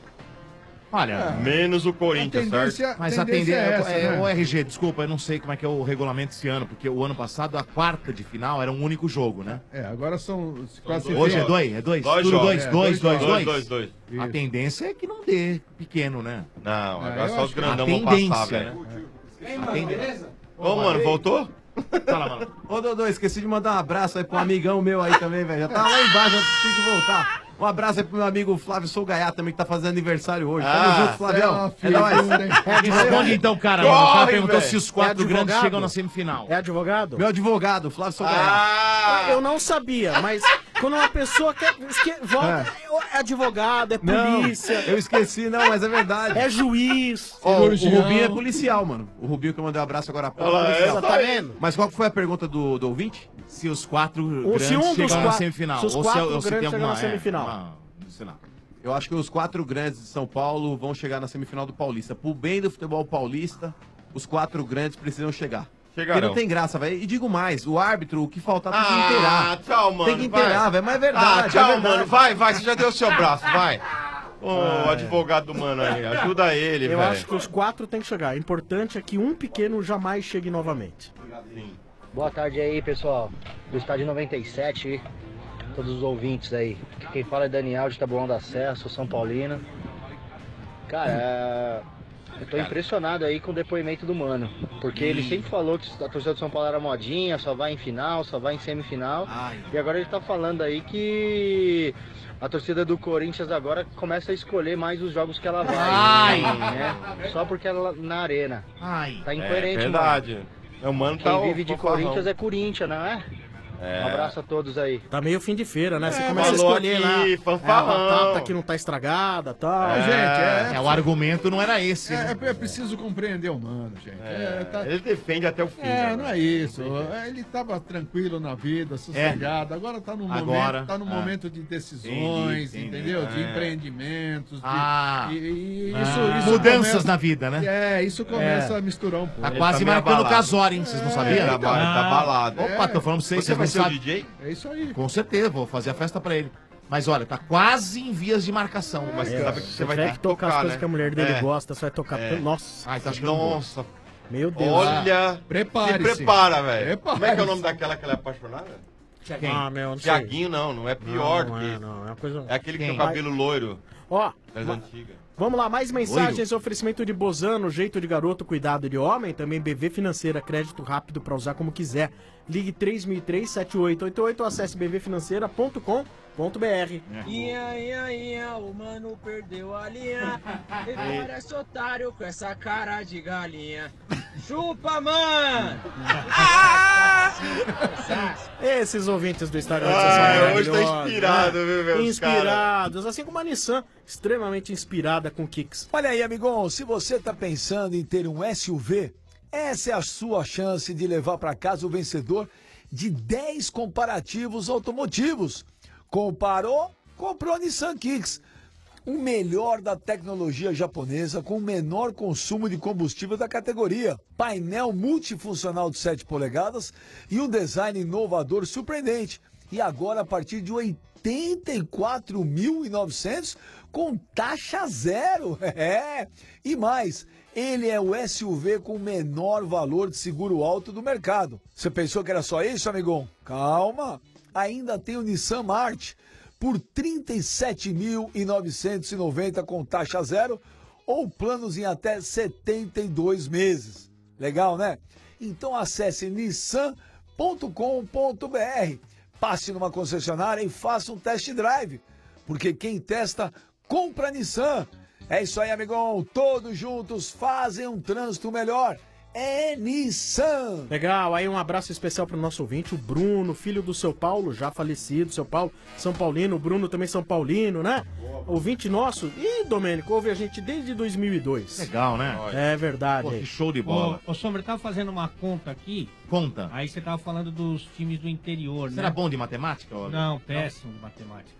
Olha, Menos o Corinthians, certo? Mas a tendência é é, essa, é, né? o R G, desculpa, eu não sei como é que é o regulamento esse ano, porque o ano passado a quarta de final era um único jogo, né? É, agora são... se classifica- Hoje é dois? É dois? Dois Tudo jogos. dois, É, dois, dois, dois, dois, dois, dois. A Isso. tendência é que não dê pequeno, né? Não, É, agora eu só acho os que- grandão a vão passar, tendência, velho. Ei, mano, beleza? Ô, mano, voltou? Fala, mano. Ô, Dodô, esqueci de mandar um abraço aí pro amigão meu aí também, velho. Já tá lá embaixo, eu tenho que voltar. Um abraço aí pro meu amigo Flávio Sougaiá também, que tá fazendo aniversário hoje. Tamo Ah, junto, Flavião. é nóis. Responde então, cara, mano. O cara perguntou se os quatro É grandes advogado? chegam na semifinal. É advogado? Meu advogado, Flávio Sougaiá. Ah, eu não sabia, mas quando uma pessoa quer esque- volta, é. advogado, é polícia. Não, eu esqueci, não, mas é verdade. É juiz. Ó, o cirurgião. Rubinho é policial, mano. O Rubinho que eu mandei um abraço agora há pouco. Olha lá, policial. é, tá vendo? Mas qual que foi a pergunta do, do ouvinte? Se os quatro Ou se um dos chegam na quatro- semifinal. se os ou quatro ou grandes tem chegam na alguma- é, semifinal. uma- sei lá. Eu acho que os quatro grandes de São Paulo vão chegar na semifinal do Paulista. Pro bem do futebol paulista, os quatro grandes precisam chegar. Chegarão. Porque não tem graça, velho. E digo mais, o árbitro, o que faltar tem que Ah, inteirar. tchau, mano. Tem que inteirar, vai. velho. Mas é verdade. Ah, tchau, é verdade. mano. Vai, vai. Você já deu o seu braço, vai. Ô, advogado do mano aí. Ajuda ele, Eu velho. acho que os quatro tem que chegar. O importante é que um pequeno jamais chegue novamente. Boa tarde aí, pessoal, do Estádio noventa e sete, todos os ouvintes aí. Quem fala é Daniel de Taboão da Serra, sou São Paulino. Cara, é, eu tô impressionado aí com o depoimento do Mano, porque ele sempre falou que a torcida do São Paulo era modinha, só vai em final, só vai em semifinal. E agora ele tá falando aí que a torcida do Corinthians agora começa a escolher mais os jogos que ela vai, Ai. né? Só porque ela na arena. Ai. Tá incoerente, É verdade. É o mano Quem tá o vive de fanfarrão. Corinthians é Corinthians, não é? É. Um abraço a todos aí. Tá meio fim de feira, né? Você É, começa a falou escolher aqui, lá. É, a fanfarrão. batata que não tá estragada e tal. É, gente, é- É, o argumento não era esse, né? É, é preciso compreender o mano, gente. É, tá- Ele defende até o fim. É, né, não mano? é isso. É, Ele tava tranquilo na vida, sossegado. Agora tá no momento, Agora, tá no é. momento de decisões, Entendi, entendi. entendeu? De É. empreendimentos. De, Ah. e, e Ah. isso, isso Mudanças começa- na vida, né? É, isso começa É. a misturar um pouco. Tá quase marcando o casório, hein? Vocês não sabiam? Ele tá ba- ele tá balado. Opa, tô falando pra vocês, Você vocês vai não ser o sabem. D J? É isso aí. Com certeza, vou fazer a festa pra ele. Mas olha, tá quase em vias de marcação. Mas É, sabe que você se vai tiver ter que que tocar as tocar, coisas né? que a mulher dele É. gosta, você vai tocar. É. Nossa. Ai, tá achando bom. Nossa. Meu Deus. Olha. Prepare-se. Se prepara, velho. Prepare-se. Como é que é o nome daquela que ela é apaixonada? Thiaguinho. Ah, meu, não sei. Thiaguinho não, não é pior Não, do que é, esse. não, é uma coisa... É aquele que tem o Quem? cabelo loiro. Ó, Das ma- antigas. Vamos lá, mais mensagens, oferecimento de Bozano, jeito de garoto, cuidado de homem, também B V Financeira, crédito rápido pra usar como quiser. Ligue três mil e três, sete oito oito oito ou acesse b v financeira ponto com ponto b r. Ia, ia, ia, o mano perdeu a linha. E parece otário com essa cara de galinha. Chupa, mano! Esses ouvintes do Estádio Ah, são hoje tá maravilhosos, inspirado, né? viu, meus Inspirados, assim como a Nissan, extremamente inspirada com Kicks. Olha aí, amigão, se você está pensando em ter um S U V, essa é a sua chance de levar para casa o vencedor de dez comparativos automotivos. Comparou, comprou Nissan Kicks. O melhor da tecnologia japonesa com o menor consumo de combustível da categoria. Painel multifuncional de sete polegadas e um design inovador surpreendente. E agora a partir de oitenta e quatro mil e novecentos com taxa zero. É. E mais, ele é o S U V com o menor valor de seguro alto do mercado. Você pensou que era só isso, amigão? Calma. Ainda tem o Nissan March por trinta e sete mil novecentos e noventa com taxa zero ou planos em até setenta e dois meses. Legal, né? Então acesse nissan ponto com ponto b r, passe numa concessionária e faça um test drive, porque quem testa, compra Nissan. É isso aí, amigão. Todos juntos fazem um trânsito melhor. É Nissan. Legal, aí um abraço especial pro nosso ouvinte, o Bruno, filho do seu Paulo, já falecido, seu Paulo, São Paulino, o Bruno também São Paulino, né? Ouvinte nosso, e Domênico, ouve a gente desde dois mil e dois. Legal, né? É verdade. Pô, que show de bola. Ô, ô Sombra, eu tava fazendo uma conta aqui. Conta. Aí você tava falando dos times do interior, Você né? era bom de matemática? Olha? Não, péssimo de matemática.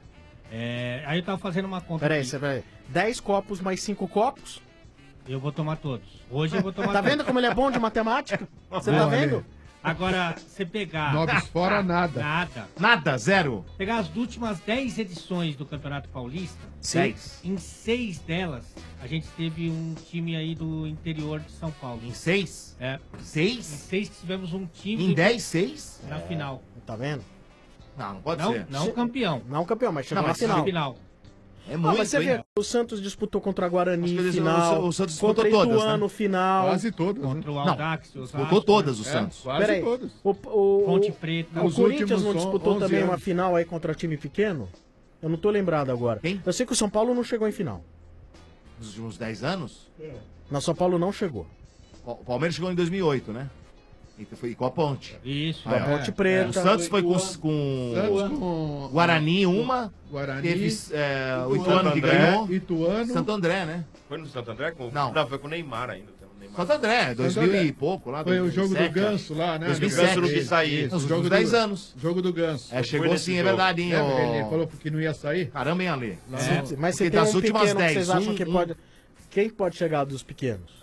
É, aí eu tava fazendo uma conta Peraí, aqui. você vai. dez copos mais cinco copos? Eu vou tomar todos. Hoje eu vou tomar Tá todos. vendo como ele é bom de matemática? Você tá Não, vendo? Agora, você pegar... Noves fora, nada. Nada. Nada, zero. Pegar as últimas dez edições do Campeonato Paulista, Dez. em seis delas, a gente teve um time aí do interior de São Paulo. Em seis? É. Seis? Em seis tivemos um time... Em dez, seis? Na final. Tá vendo? Não, não pode não, ser. Não campeão. Não campeão, mas chegou Não, na mas final. Na final. É Ah, muito, mas você hein? vê, o Santos disputou contra a Guarani Acho que eles- final, o- o Santos contra disputou todas, Ituano né? final. Quase todas. né? Contra o Não, Audax, o disputou Osasco, todas o né? Santos. Quase Peraí, todas. o, o, Ponte Preta. O Os Corinthians últimos não on- disputou onze também uma anos. final aí contra time pequeno? Eu não tô lembrado agora. Quem? Eu sei que o São Paulo não chegou em final. Nos últimos dez anos? Na São Paulo não chegou. O Palmeiras chegou em dois mil e oito, né? E foi com a Ponte. Isso. Com a Aí, ó. Ponte Preta. O Santos foi com, Ituano- com Santos com Guarani, uma. Guarani, Teve é, o Ituano, Ituano que André, ganhou. Ituano. Santo André, né? Foi no Santo André? Com... Não. Não, foi com o Neymar ainda. tem o Neymar. Santo André, dois mil André. e pouco lá. Foi o dois mil e jogo do sete, Ganso lá, né? dois mil e O Ganso sete. não quis sair. Nos Jogo últimos do- dez anos. Jogo do Ganso. É, chegou nesse sim, é jogo. verdade, hein, Lembra que ô... ele falou que não ia sair? Caramba, hein, Ale? É, mas você Porque tem das um últimas pequeno que dez, vocês acham um- que um- pode... Quem pode chegar dos pequenos?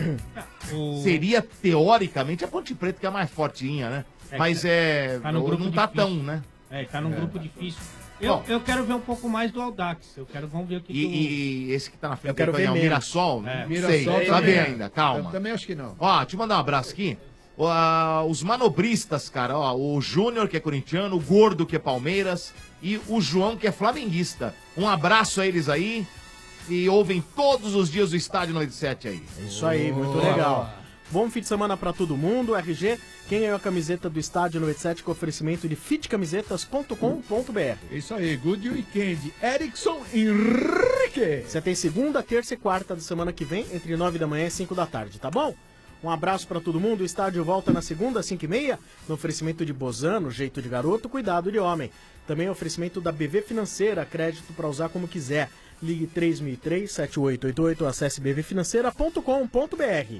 O... Seria, teoricamente, a Ponte Preta que é a mais fortinha, né? É, Mas tá- é... tá no grupo não tá difícil. tão, né? É, tá num grupo difícil. Eu, Bom. eu quero ver um pouco mais do Audax. Eu quero, vamos ver o que, que o- E, e esse que tá na frente Eu quero aí, ver é o menos. Mirassol? É. Não Mirassol sei, também sabe é. ainda, calma. Eu também acho que não. Ó, deixa eu mandar um abraço aqui. Ó, ah, os manobristas, cara, ó, o Júnior, que é corintiano, o Gordo, que é Palmeiras, e o João, que é flamenguista. Um abraço a eles aí, e ouvem todos os dias o Estádio noventa e sete aí. Isso aí, muito legal. Bom fim de semana pra todo mundo. R G, quem ganhou a camiseta do Estádio noventa e sete com oferecimento de fit camisetas ponto com ponto b r. Isso aí, good weekend. Erickson Henrique. Você tem segunda, terça e quarta da semana que vem, entre nove da manhã e cinco da tarde, tá bom? Um abraço pra todo mundo. O estádio volta na segunda, às cinco e meia, no oferecimento de Bozano, jeito de garoto, cuidado de homem. Também oferecimento da B V Financeira, crédito pra usar como quiser. Ligue três mil e três, sete oito oito oito ou acesse b v financeira ponto com ponto b r.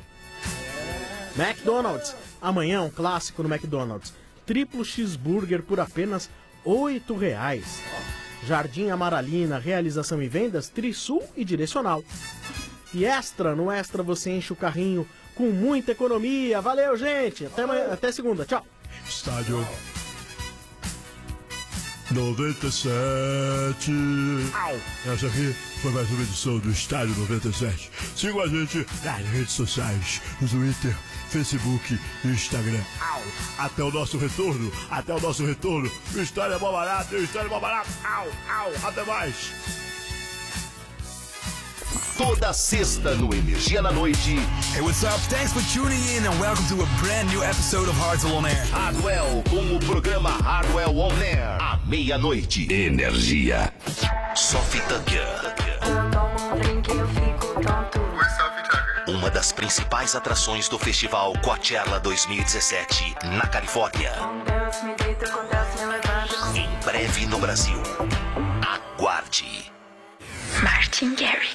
McDonald's. Amanhã um clássico no McDonald's. Triplo cheeseburger por apenas oito reais. Jardim Amaralina, realização e vendas, Trisul e Direcional. E Extra, no Extra você enche o carrinho com muita economia. Valeu, gente. Até, amanhã, até segunda. Tchau. Estádio noventa e sete. Essa aqui foi mais uma edição do Estádio noventa e sete. Sigam a gente nas redes sociais, no Twitter, Facebook e Instagram. Até o nosso retorno, até o nosso retorno. O Estádio é bom barato, o Estádio é bom barato. Au, au, até mais. Toda sexta no Energia na Noite. Hey, what's up? Thanks for tuning in and welcome to a brand new episode of Hardwell On Air. Hardwell com o programa Hardwell On Air. À meia-noite. Energia. Sophie Tucker. Uma das principais atrações do festival Coachella dois mil e dezessete na Califórnia. Em breve no Brasil. Aguarde. Martin Garrix.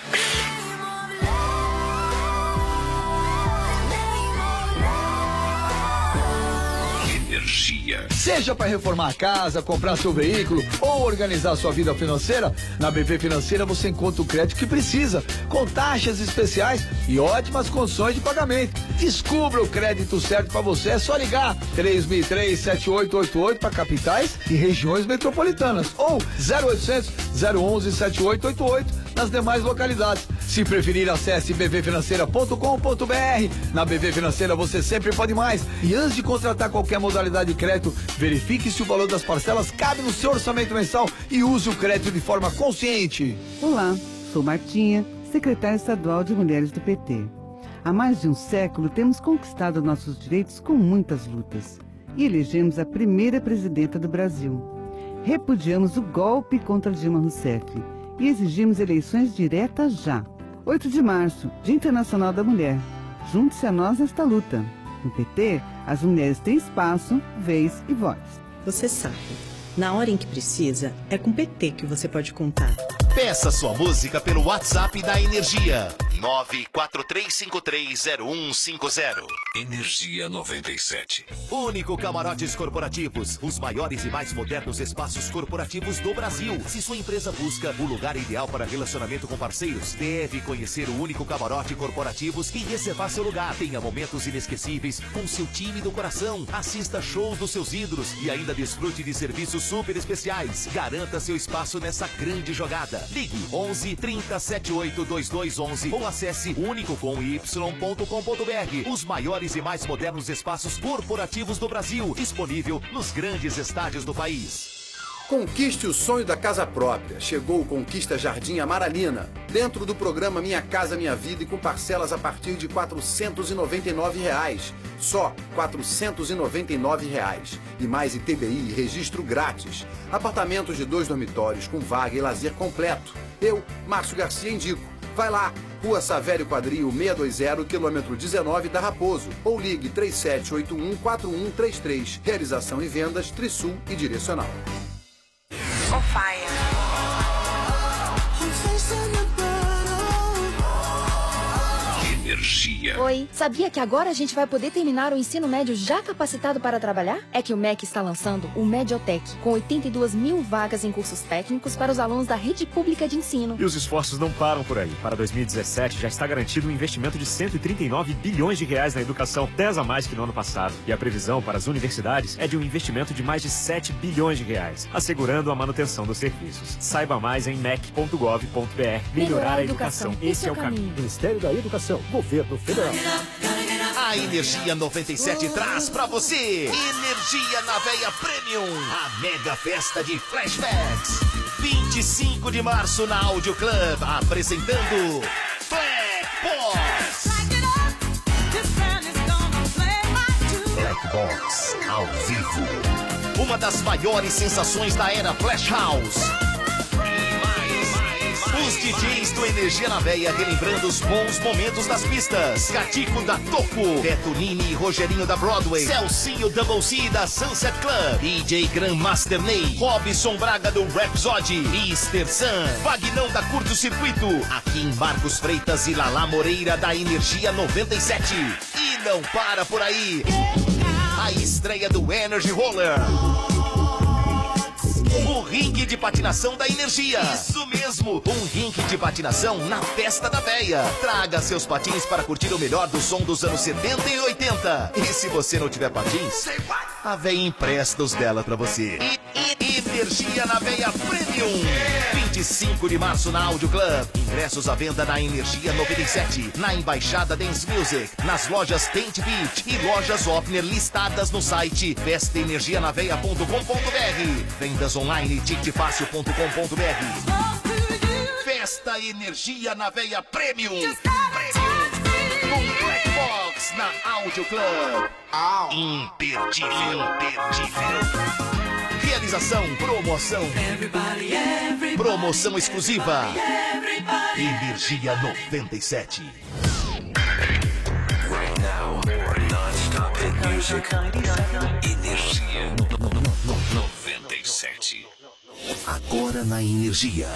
Energia. Seja para reformar a casa, comprar seu veículo ou organizar sua vida financeira, na B V Financeira você encontra o crédito que precisa, com taxas especiais e ótimas condições de pagamento. Descubra o crédito certo para você, é só ligar três mil e três, sete oito oito oito para capitais e regiões metropolitanas ou zero oitocentos, zero onze, sete oito oito oito nas demais localidades. Se preferir, acesse b v financeira ponto com ponto b r. Na B V Financeira você sempre pode mais. E antes de contratar qualquer modalidade de crédito, verifique se o valor das parcelas cabe no seu orçamento mensal e use o crédito de forma consciente. Olá, sou Martinha, secretária estadual de Mulheres do P T. Há mais de um século temos conquistado nossos direitos com muitas lutas e elegemos a primeira presidenta do Brasil. Repudiamos o golpe contra Dilma Rousseff e exigimos eleições diretas já. oito de março, Dia Internacional da Mulher. Junte-se a nós nesta luta. No P T, as mulheres têm espaço, vez e voz. Você sabe, na hora em que precisa, é com o P T que você pode contar. Peça sua música pelo WhatsApp da Energia. nove quatro três cinco três zero um cinco zero. Energia noventa e sete. Único Camarotes Corporativos. Os maiores e mais modernos espaços corporativos do Brasil. Se sua empresa busca o lugar ideal para relacionamento com parceiros, deve conhecer o Único Camarote Corporativos e reservar seu lugar. Tenha momentos inesquecíveis com seu time do coração. Assista shows dos seus ídolos e ainda desfrute de serviços super especiais. Garanta seu espaço nessa grande jogada. Ligue onze, trinta, setenta e oito, vinte e dois onze ou acesse único com y ponto com ponto b r. Os maiores e mais modernos espaços corporativos do Brasil, disponível nos grandes estádios do país. Conquiste o sonho da casa própria. Chegou o Conquista Jardim Amaralina, dentro do programa Minha Casa Minha Vida e com parcelas a partir de quatrocentos e noventa e nove reais. Só quatrocentos e noventa e nove reais. E mais I T B I e registro grátis. Apartamentos de dois dormitórios com vaga e lazer completo. Eu, Márcio Garcia, indico. Vai lá, Rua Savério Quadril seiscentos e vinte, quilômetro dezenove da Raposo. Ou ligue três sete oito um, quatro um três três. Realização e vendas Trisul e Direcional. On fire. Energia. Oi, sabia que agora a gente vai poder terminar o ensino médio já capacitado para trabalhar? É que o M E C está lançando o Mediotech, com oitenta e duas mil vagas em cursos técnicos para os alunos da rede pública de ensino. E os esforços não param por aí. Para dois mil e dezessete já está garantido um investimento de cento e trinta e nove bilhões de reais na educação, dez a mais que no ano passado. E a previsão para as universidades é de um investimento de mais de sete bilhões de reais, assegurando a manutenção dos serviços. Saiba mais em m e c ponto gov ponto b r. Melhorar a educação. Esse é o caminho. Ministério da Educação, Governo Federal. A Energia noventa e sete traz pra você Energia na Veia Premium, a mega festa de flashbacks. vinte e cinco de março na Audio Club, apresentando Black Box. Black Box ao vivo. Uma das maiores sensações da era Flash House. Os D Js do Energia na Veia relembrando os bons momentos das pistas. Catico da Toco, Beto Nini e Rogerinho da Broadway, Celcinho Double C da Sunset Club, D J Grandmaster Ney, Robson Braga do Rhapsody, Mister Sam, Vagnão da Curto Circuito, aqui em Marcos Freitas e Lala Moreira da Energia noventa e sete. E não para por aí, a estreia do Energy Roller, o ringue de patinação da Energia. Isso mesmo, um ringue de patinação na Festa da Veia. Traga seus patins para curtir o melhor do som dos anos setenta e oitenta. E se você não tiver patins, a véia empresta os dela pra você. Energia na Veia Premium. vinte e cinco de março na Audio Club. Ingressos à venda na Energia noventa e sete, na Embaixada Dance Music, nas lojas Tent Beat e lojas Opner listadas no site festa energia na veia ponto com ponto br. Vendas online ticketfácil ponto com ponto br. Festa Energia na Veia Premium. Com Black Box na Audio Club. Imperdível, imperdível. Realização, promoção. Everybody, everybody, promoção exclusiva. Everybody, Energia noventa e sete. Right now, non-stop hit music. Energia noventa e sete. Agora na Energia.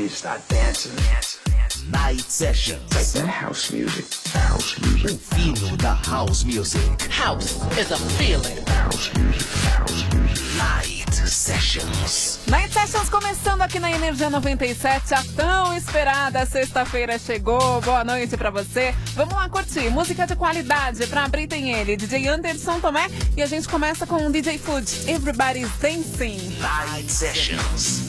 Night Sessions. Like that house music. House music. O fino da House Music. House is a feeling. House music. House music. Night Sessions. Night Sessions começando aqui na Energia noventa e sete. A tão esperada sexta-feira chegou. Boa noite pra você. Vamos lá curtir música de qualidade. Pra abrir tem ele, D J Anderson Tomé. E a gente começa com o D J Food. Everybody's Dancing. Night Sessions.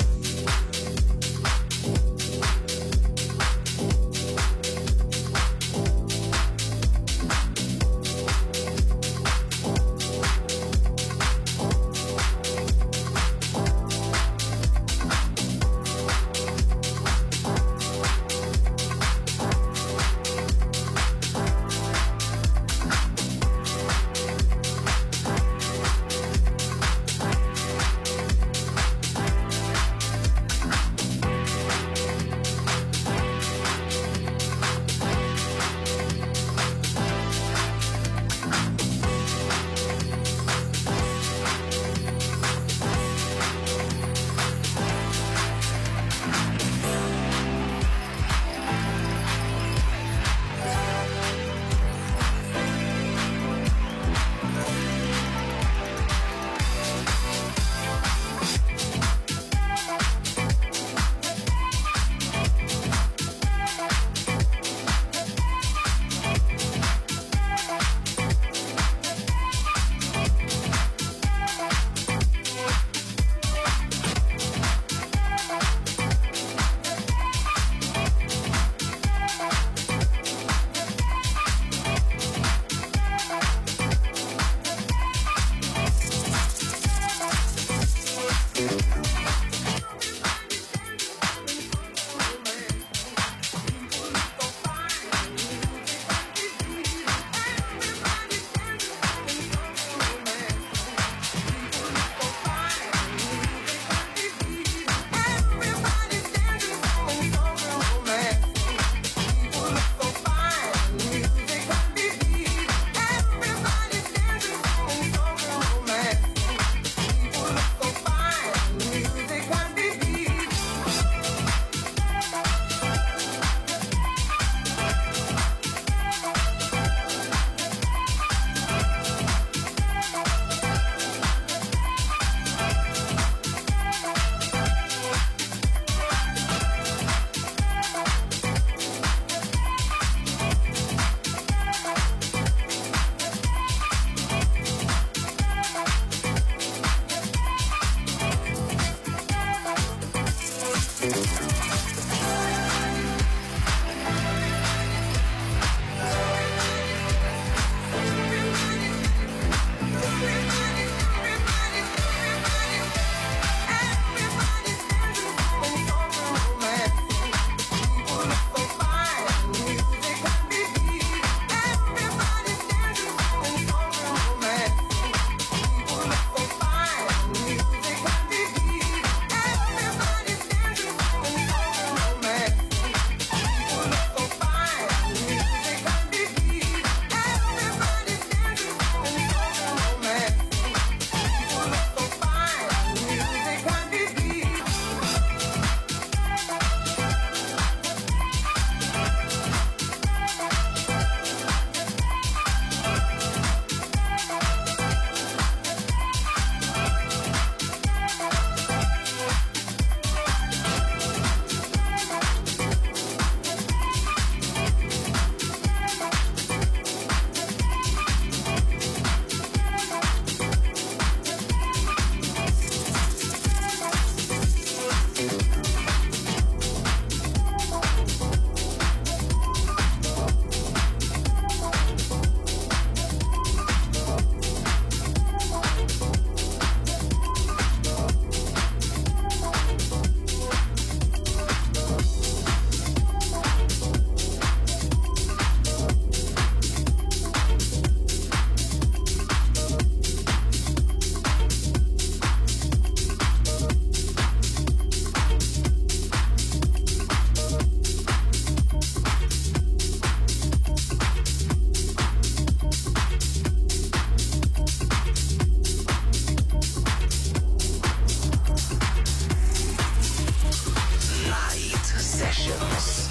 Mix.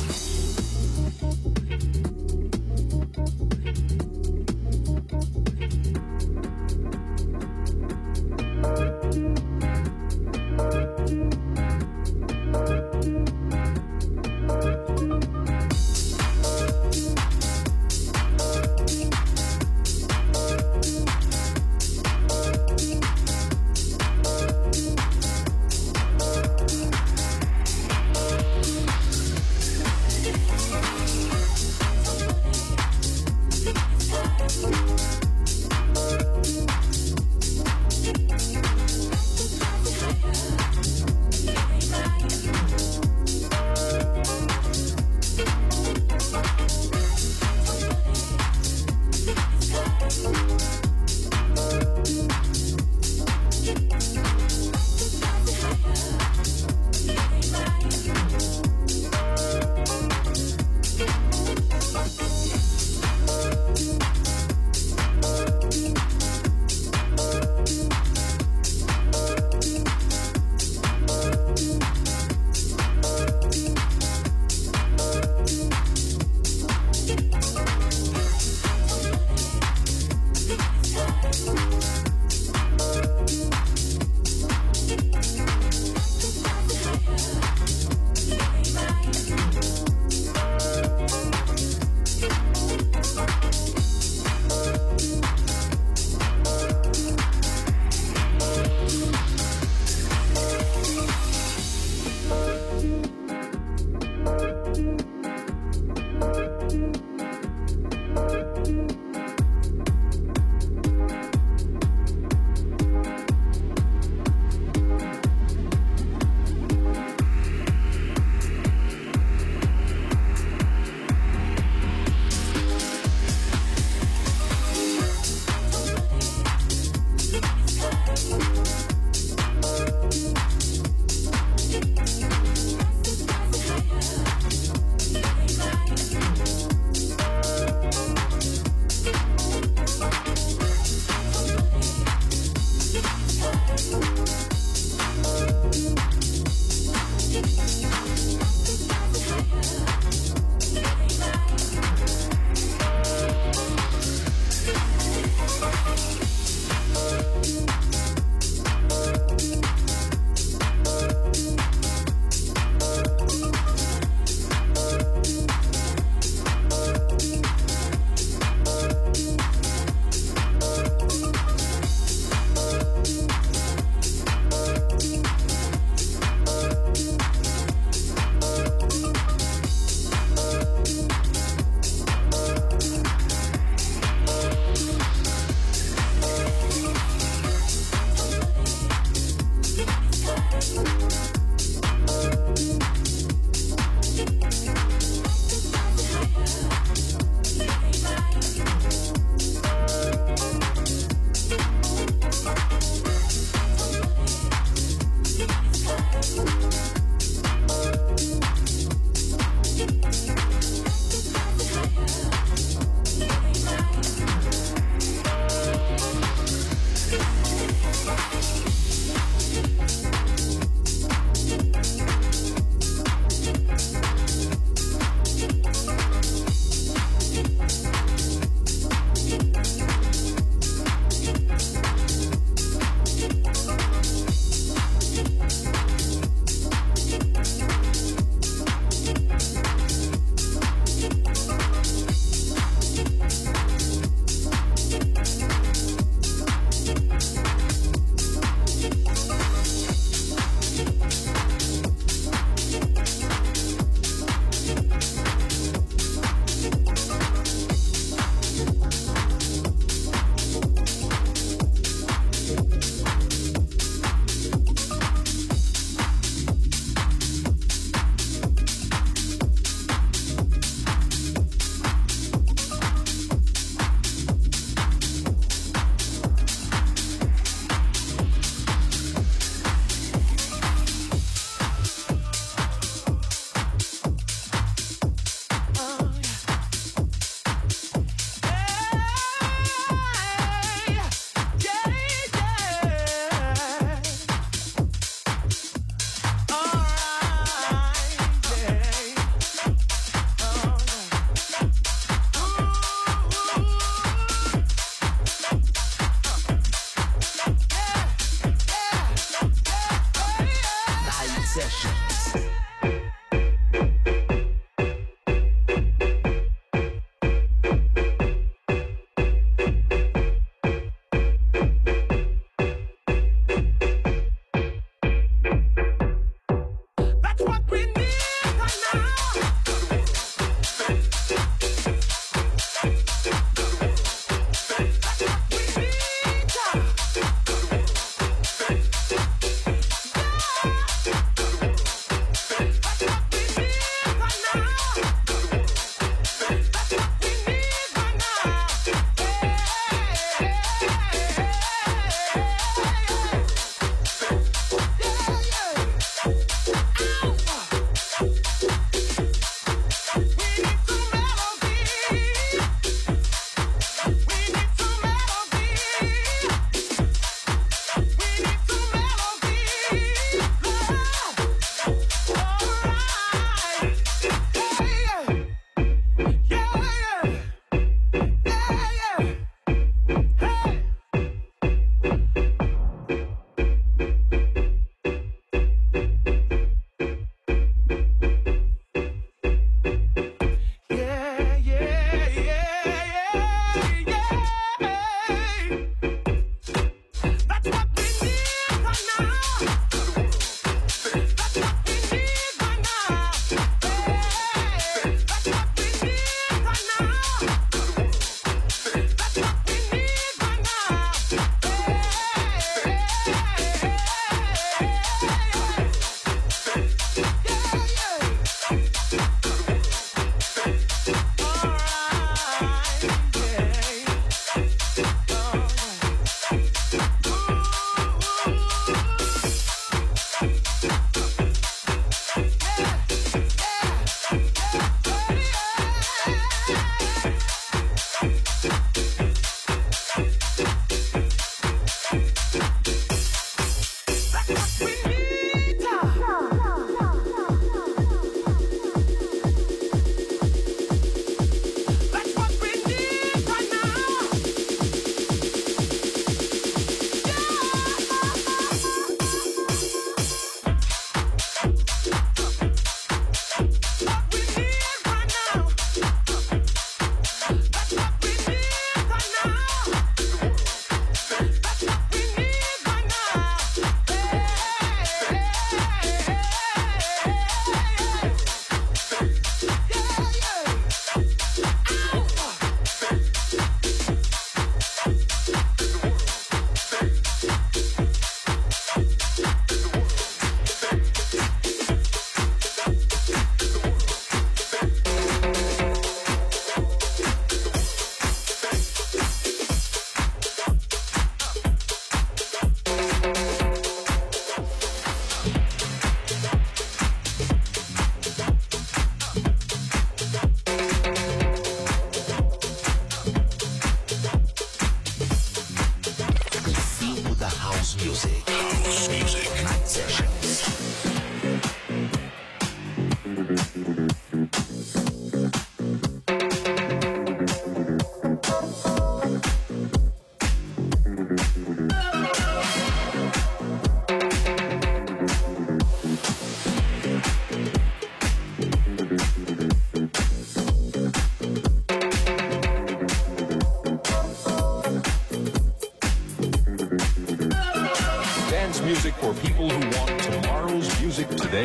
for people who want tomorrow's music today.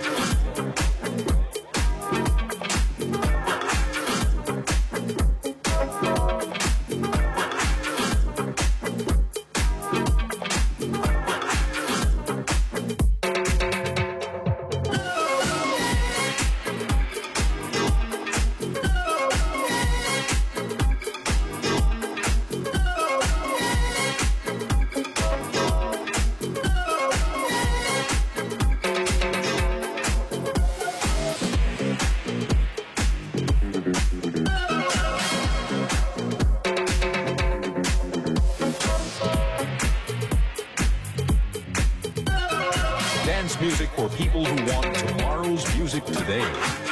Dance music for people who want tomorrow's music today.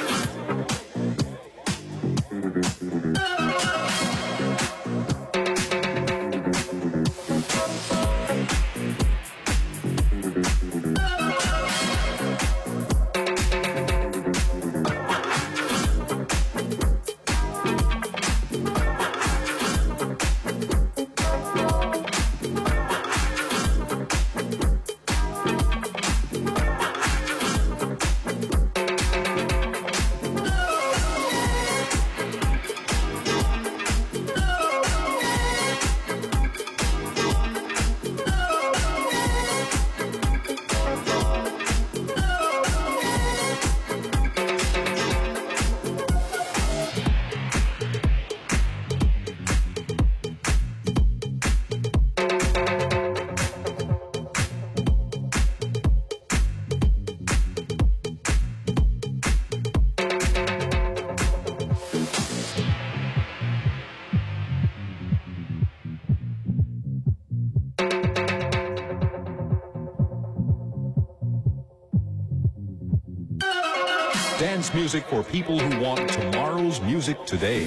Dance music for people who want tomorrow's music today.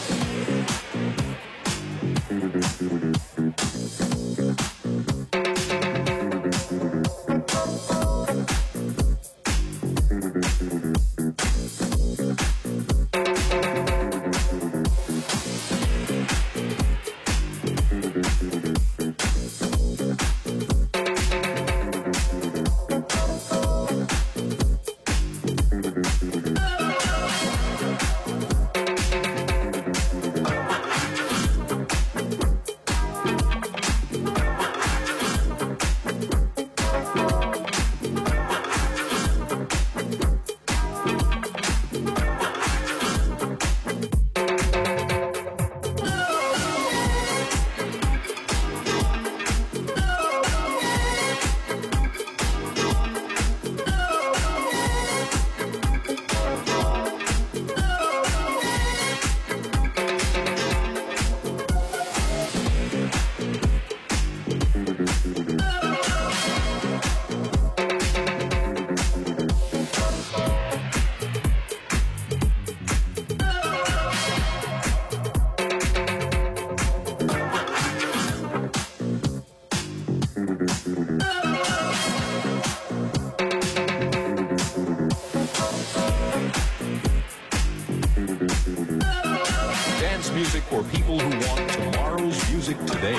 Dance music for people who want tomorrow's music today.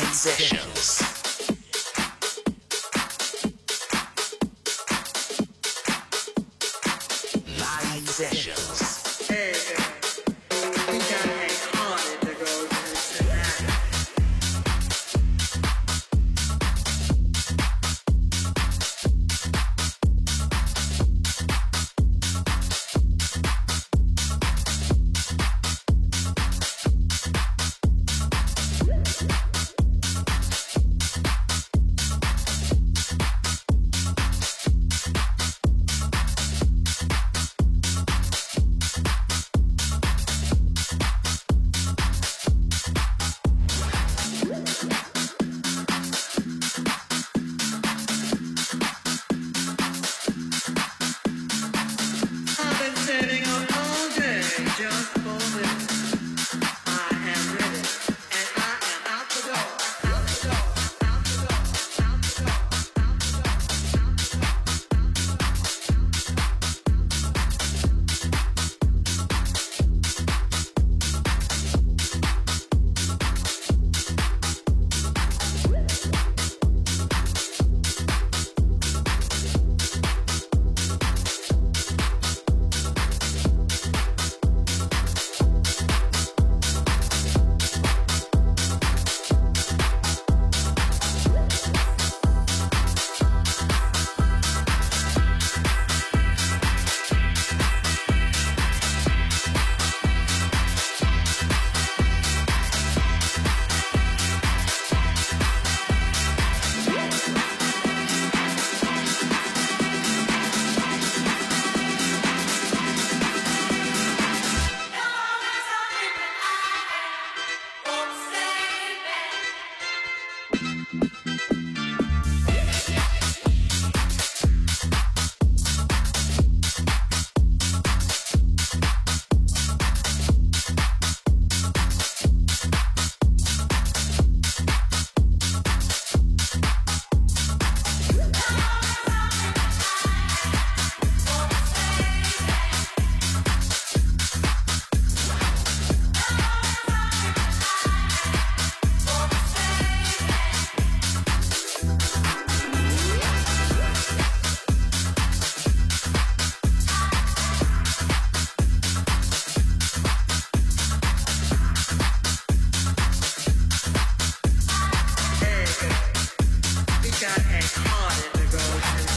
Night Sessions. Night Sessions.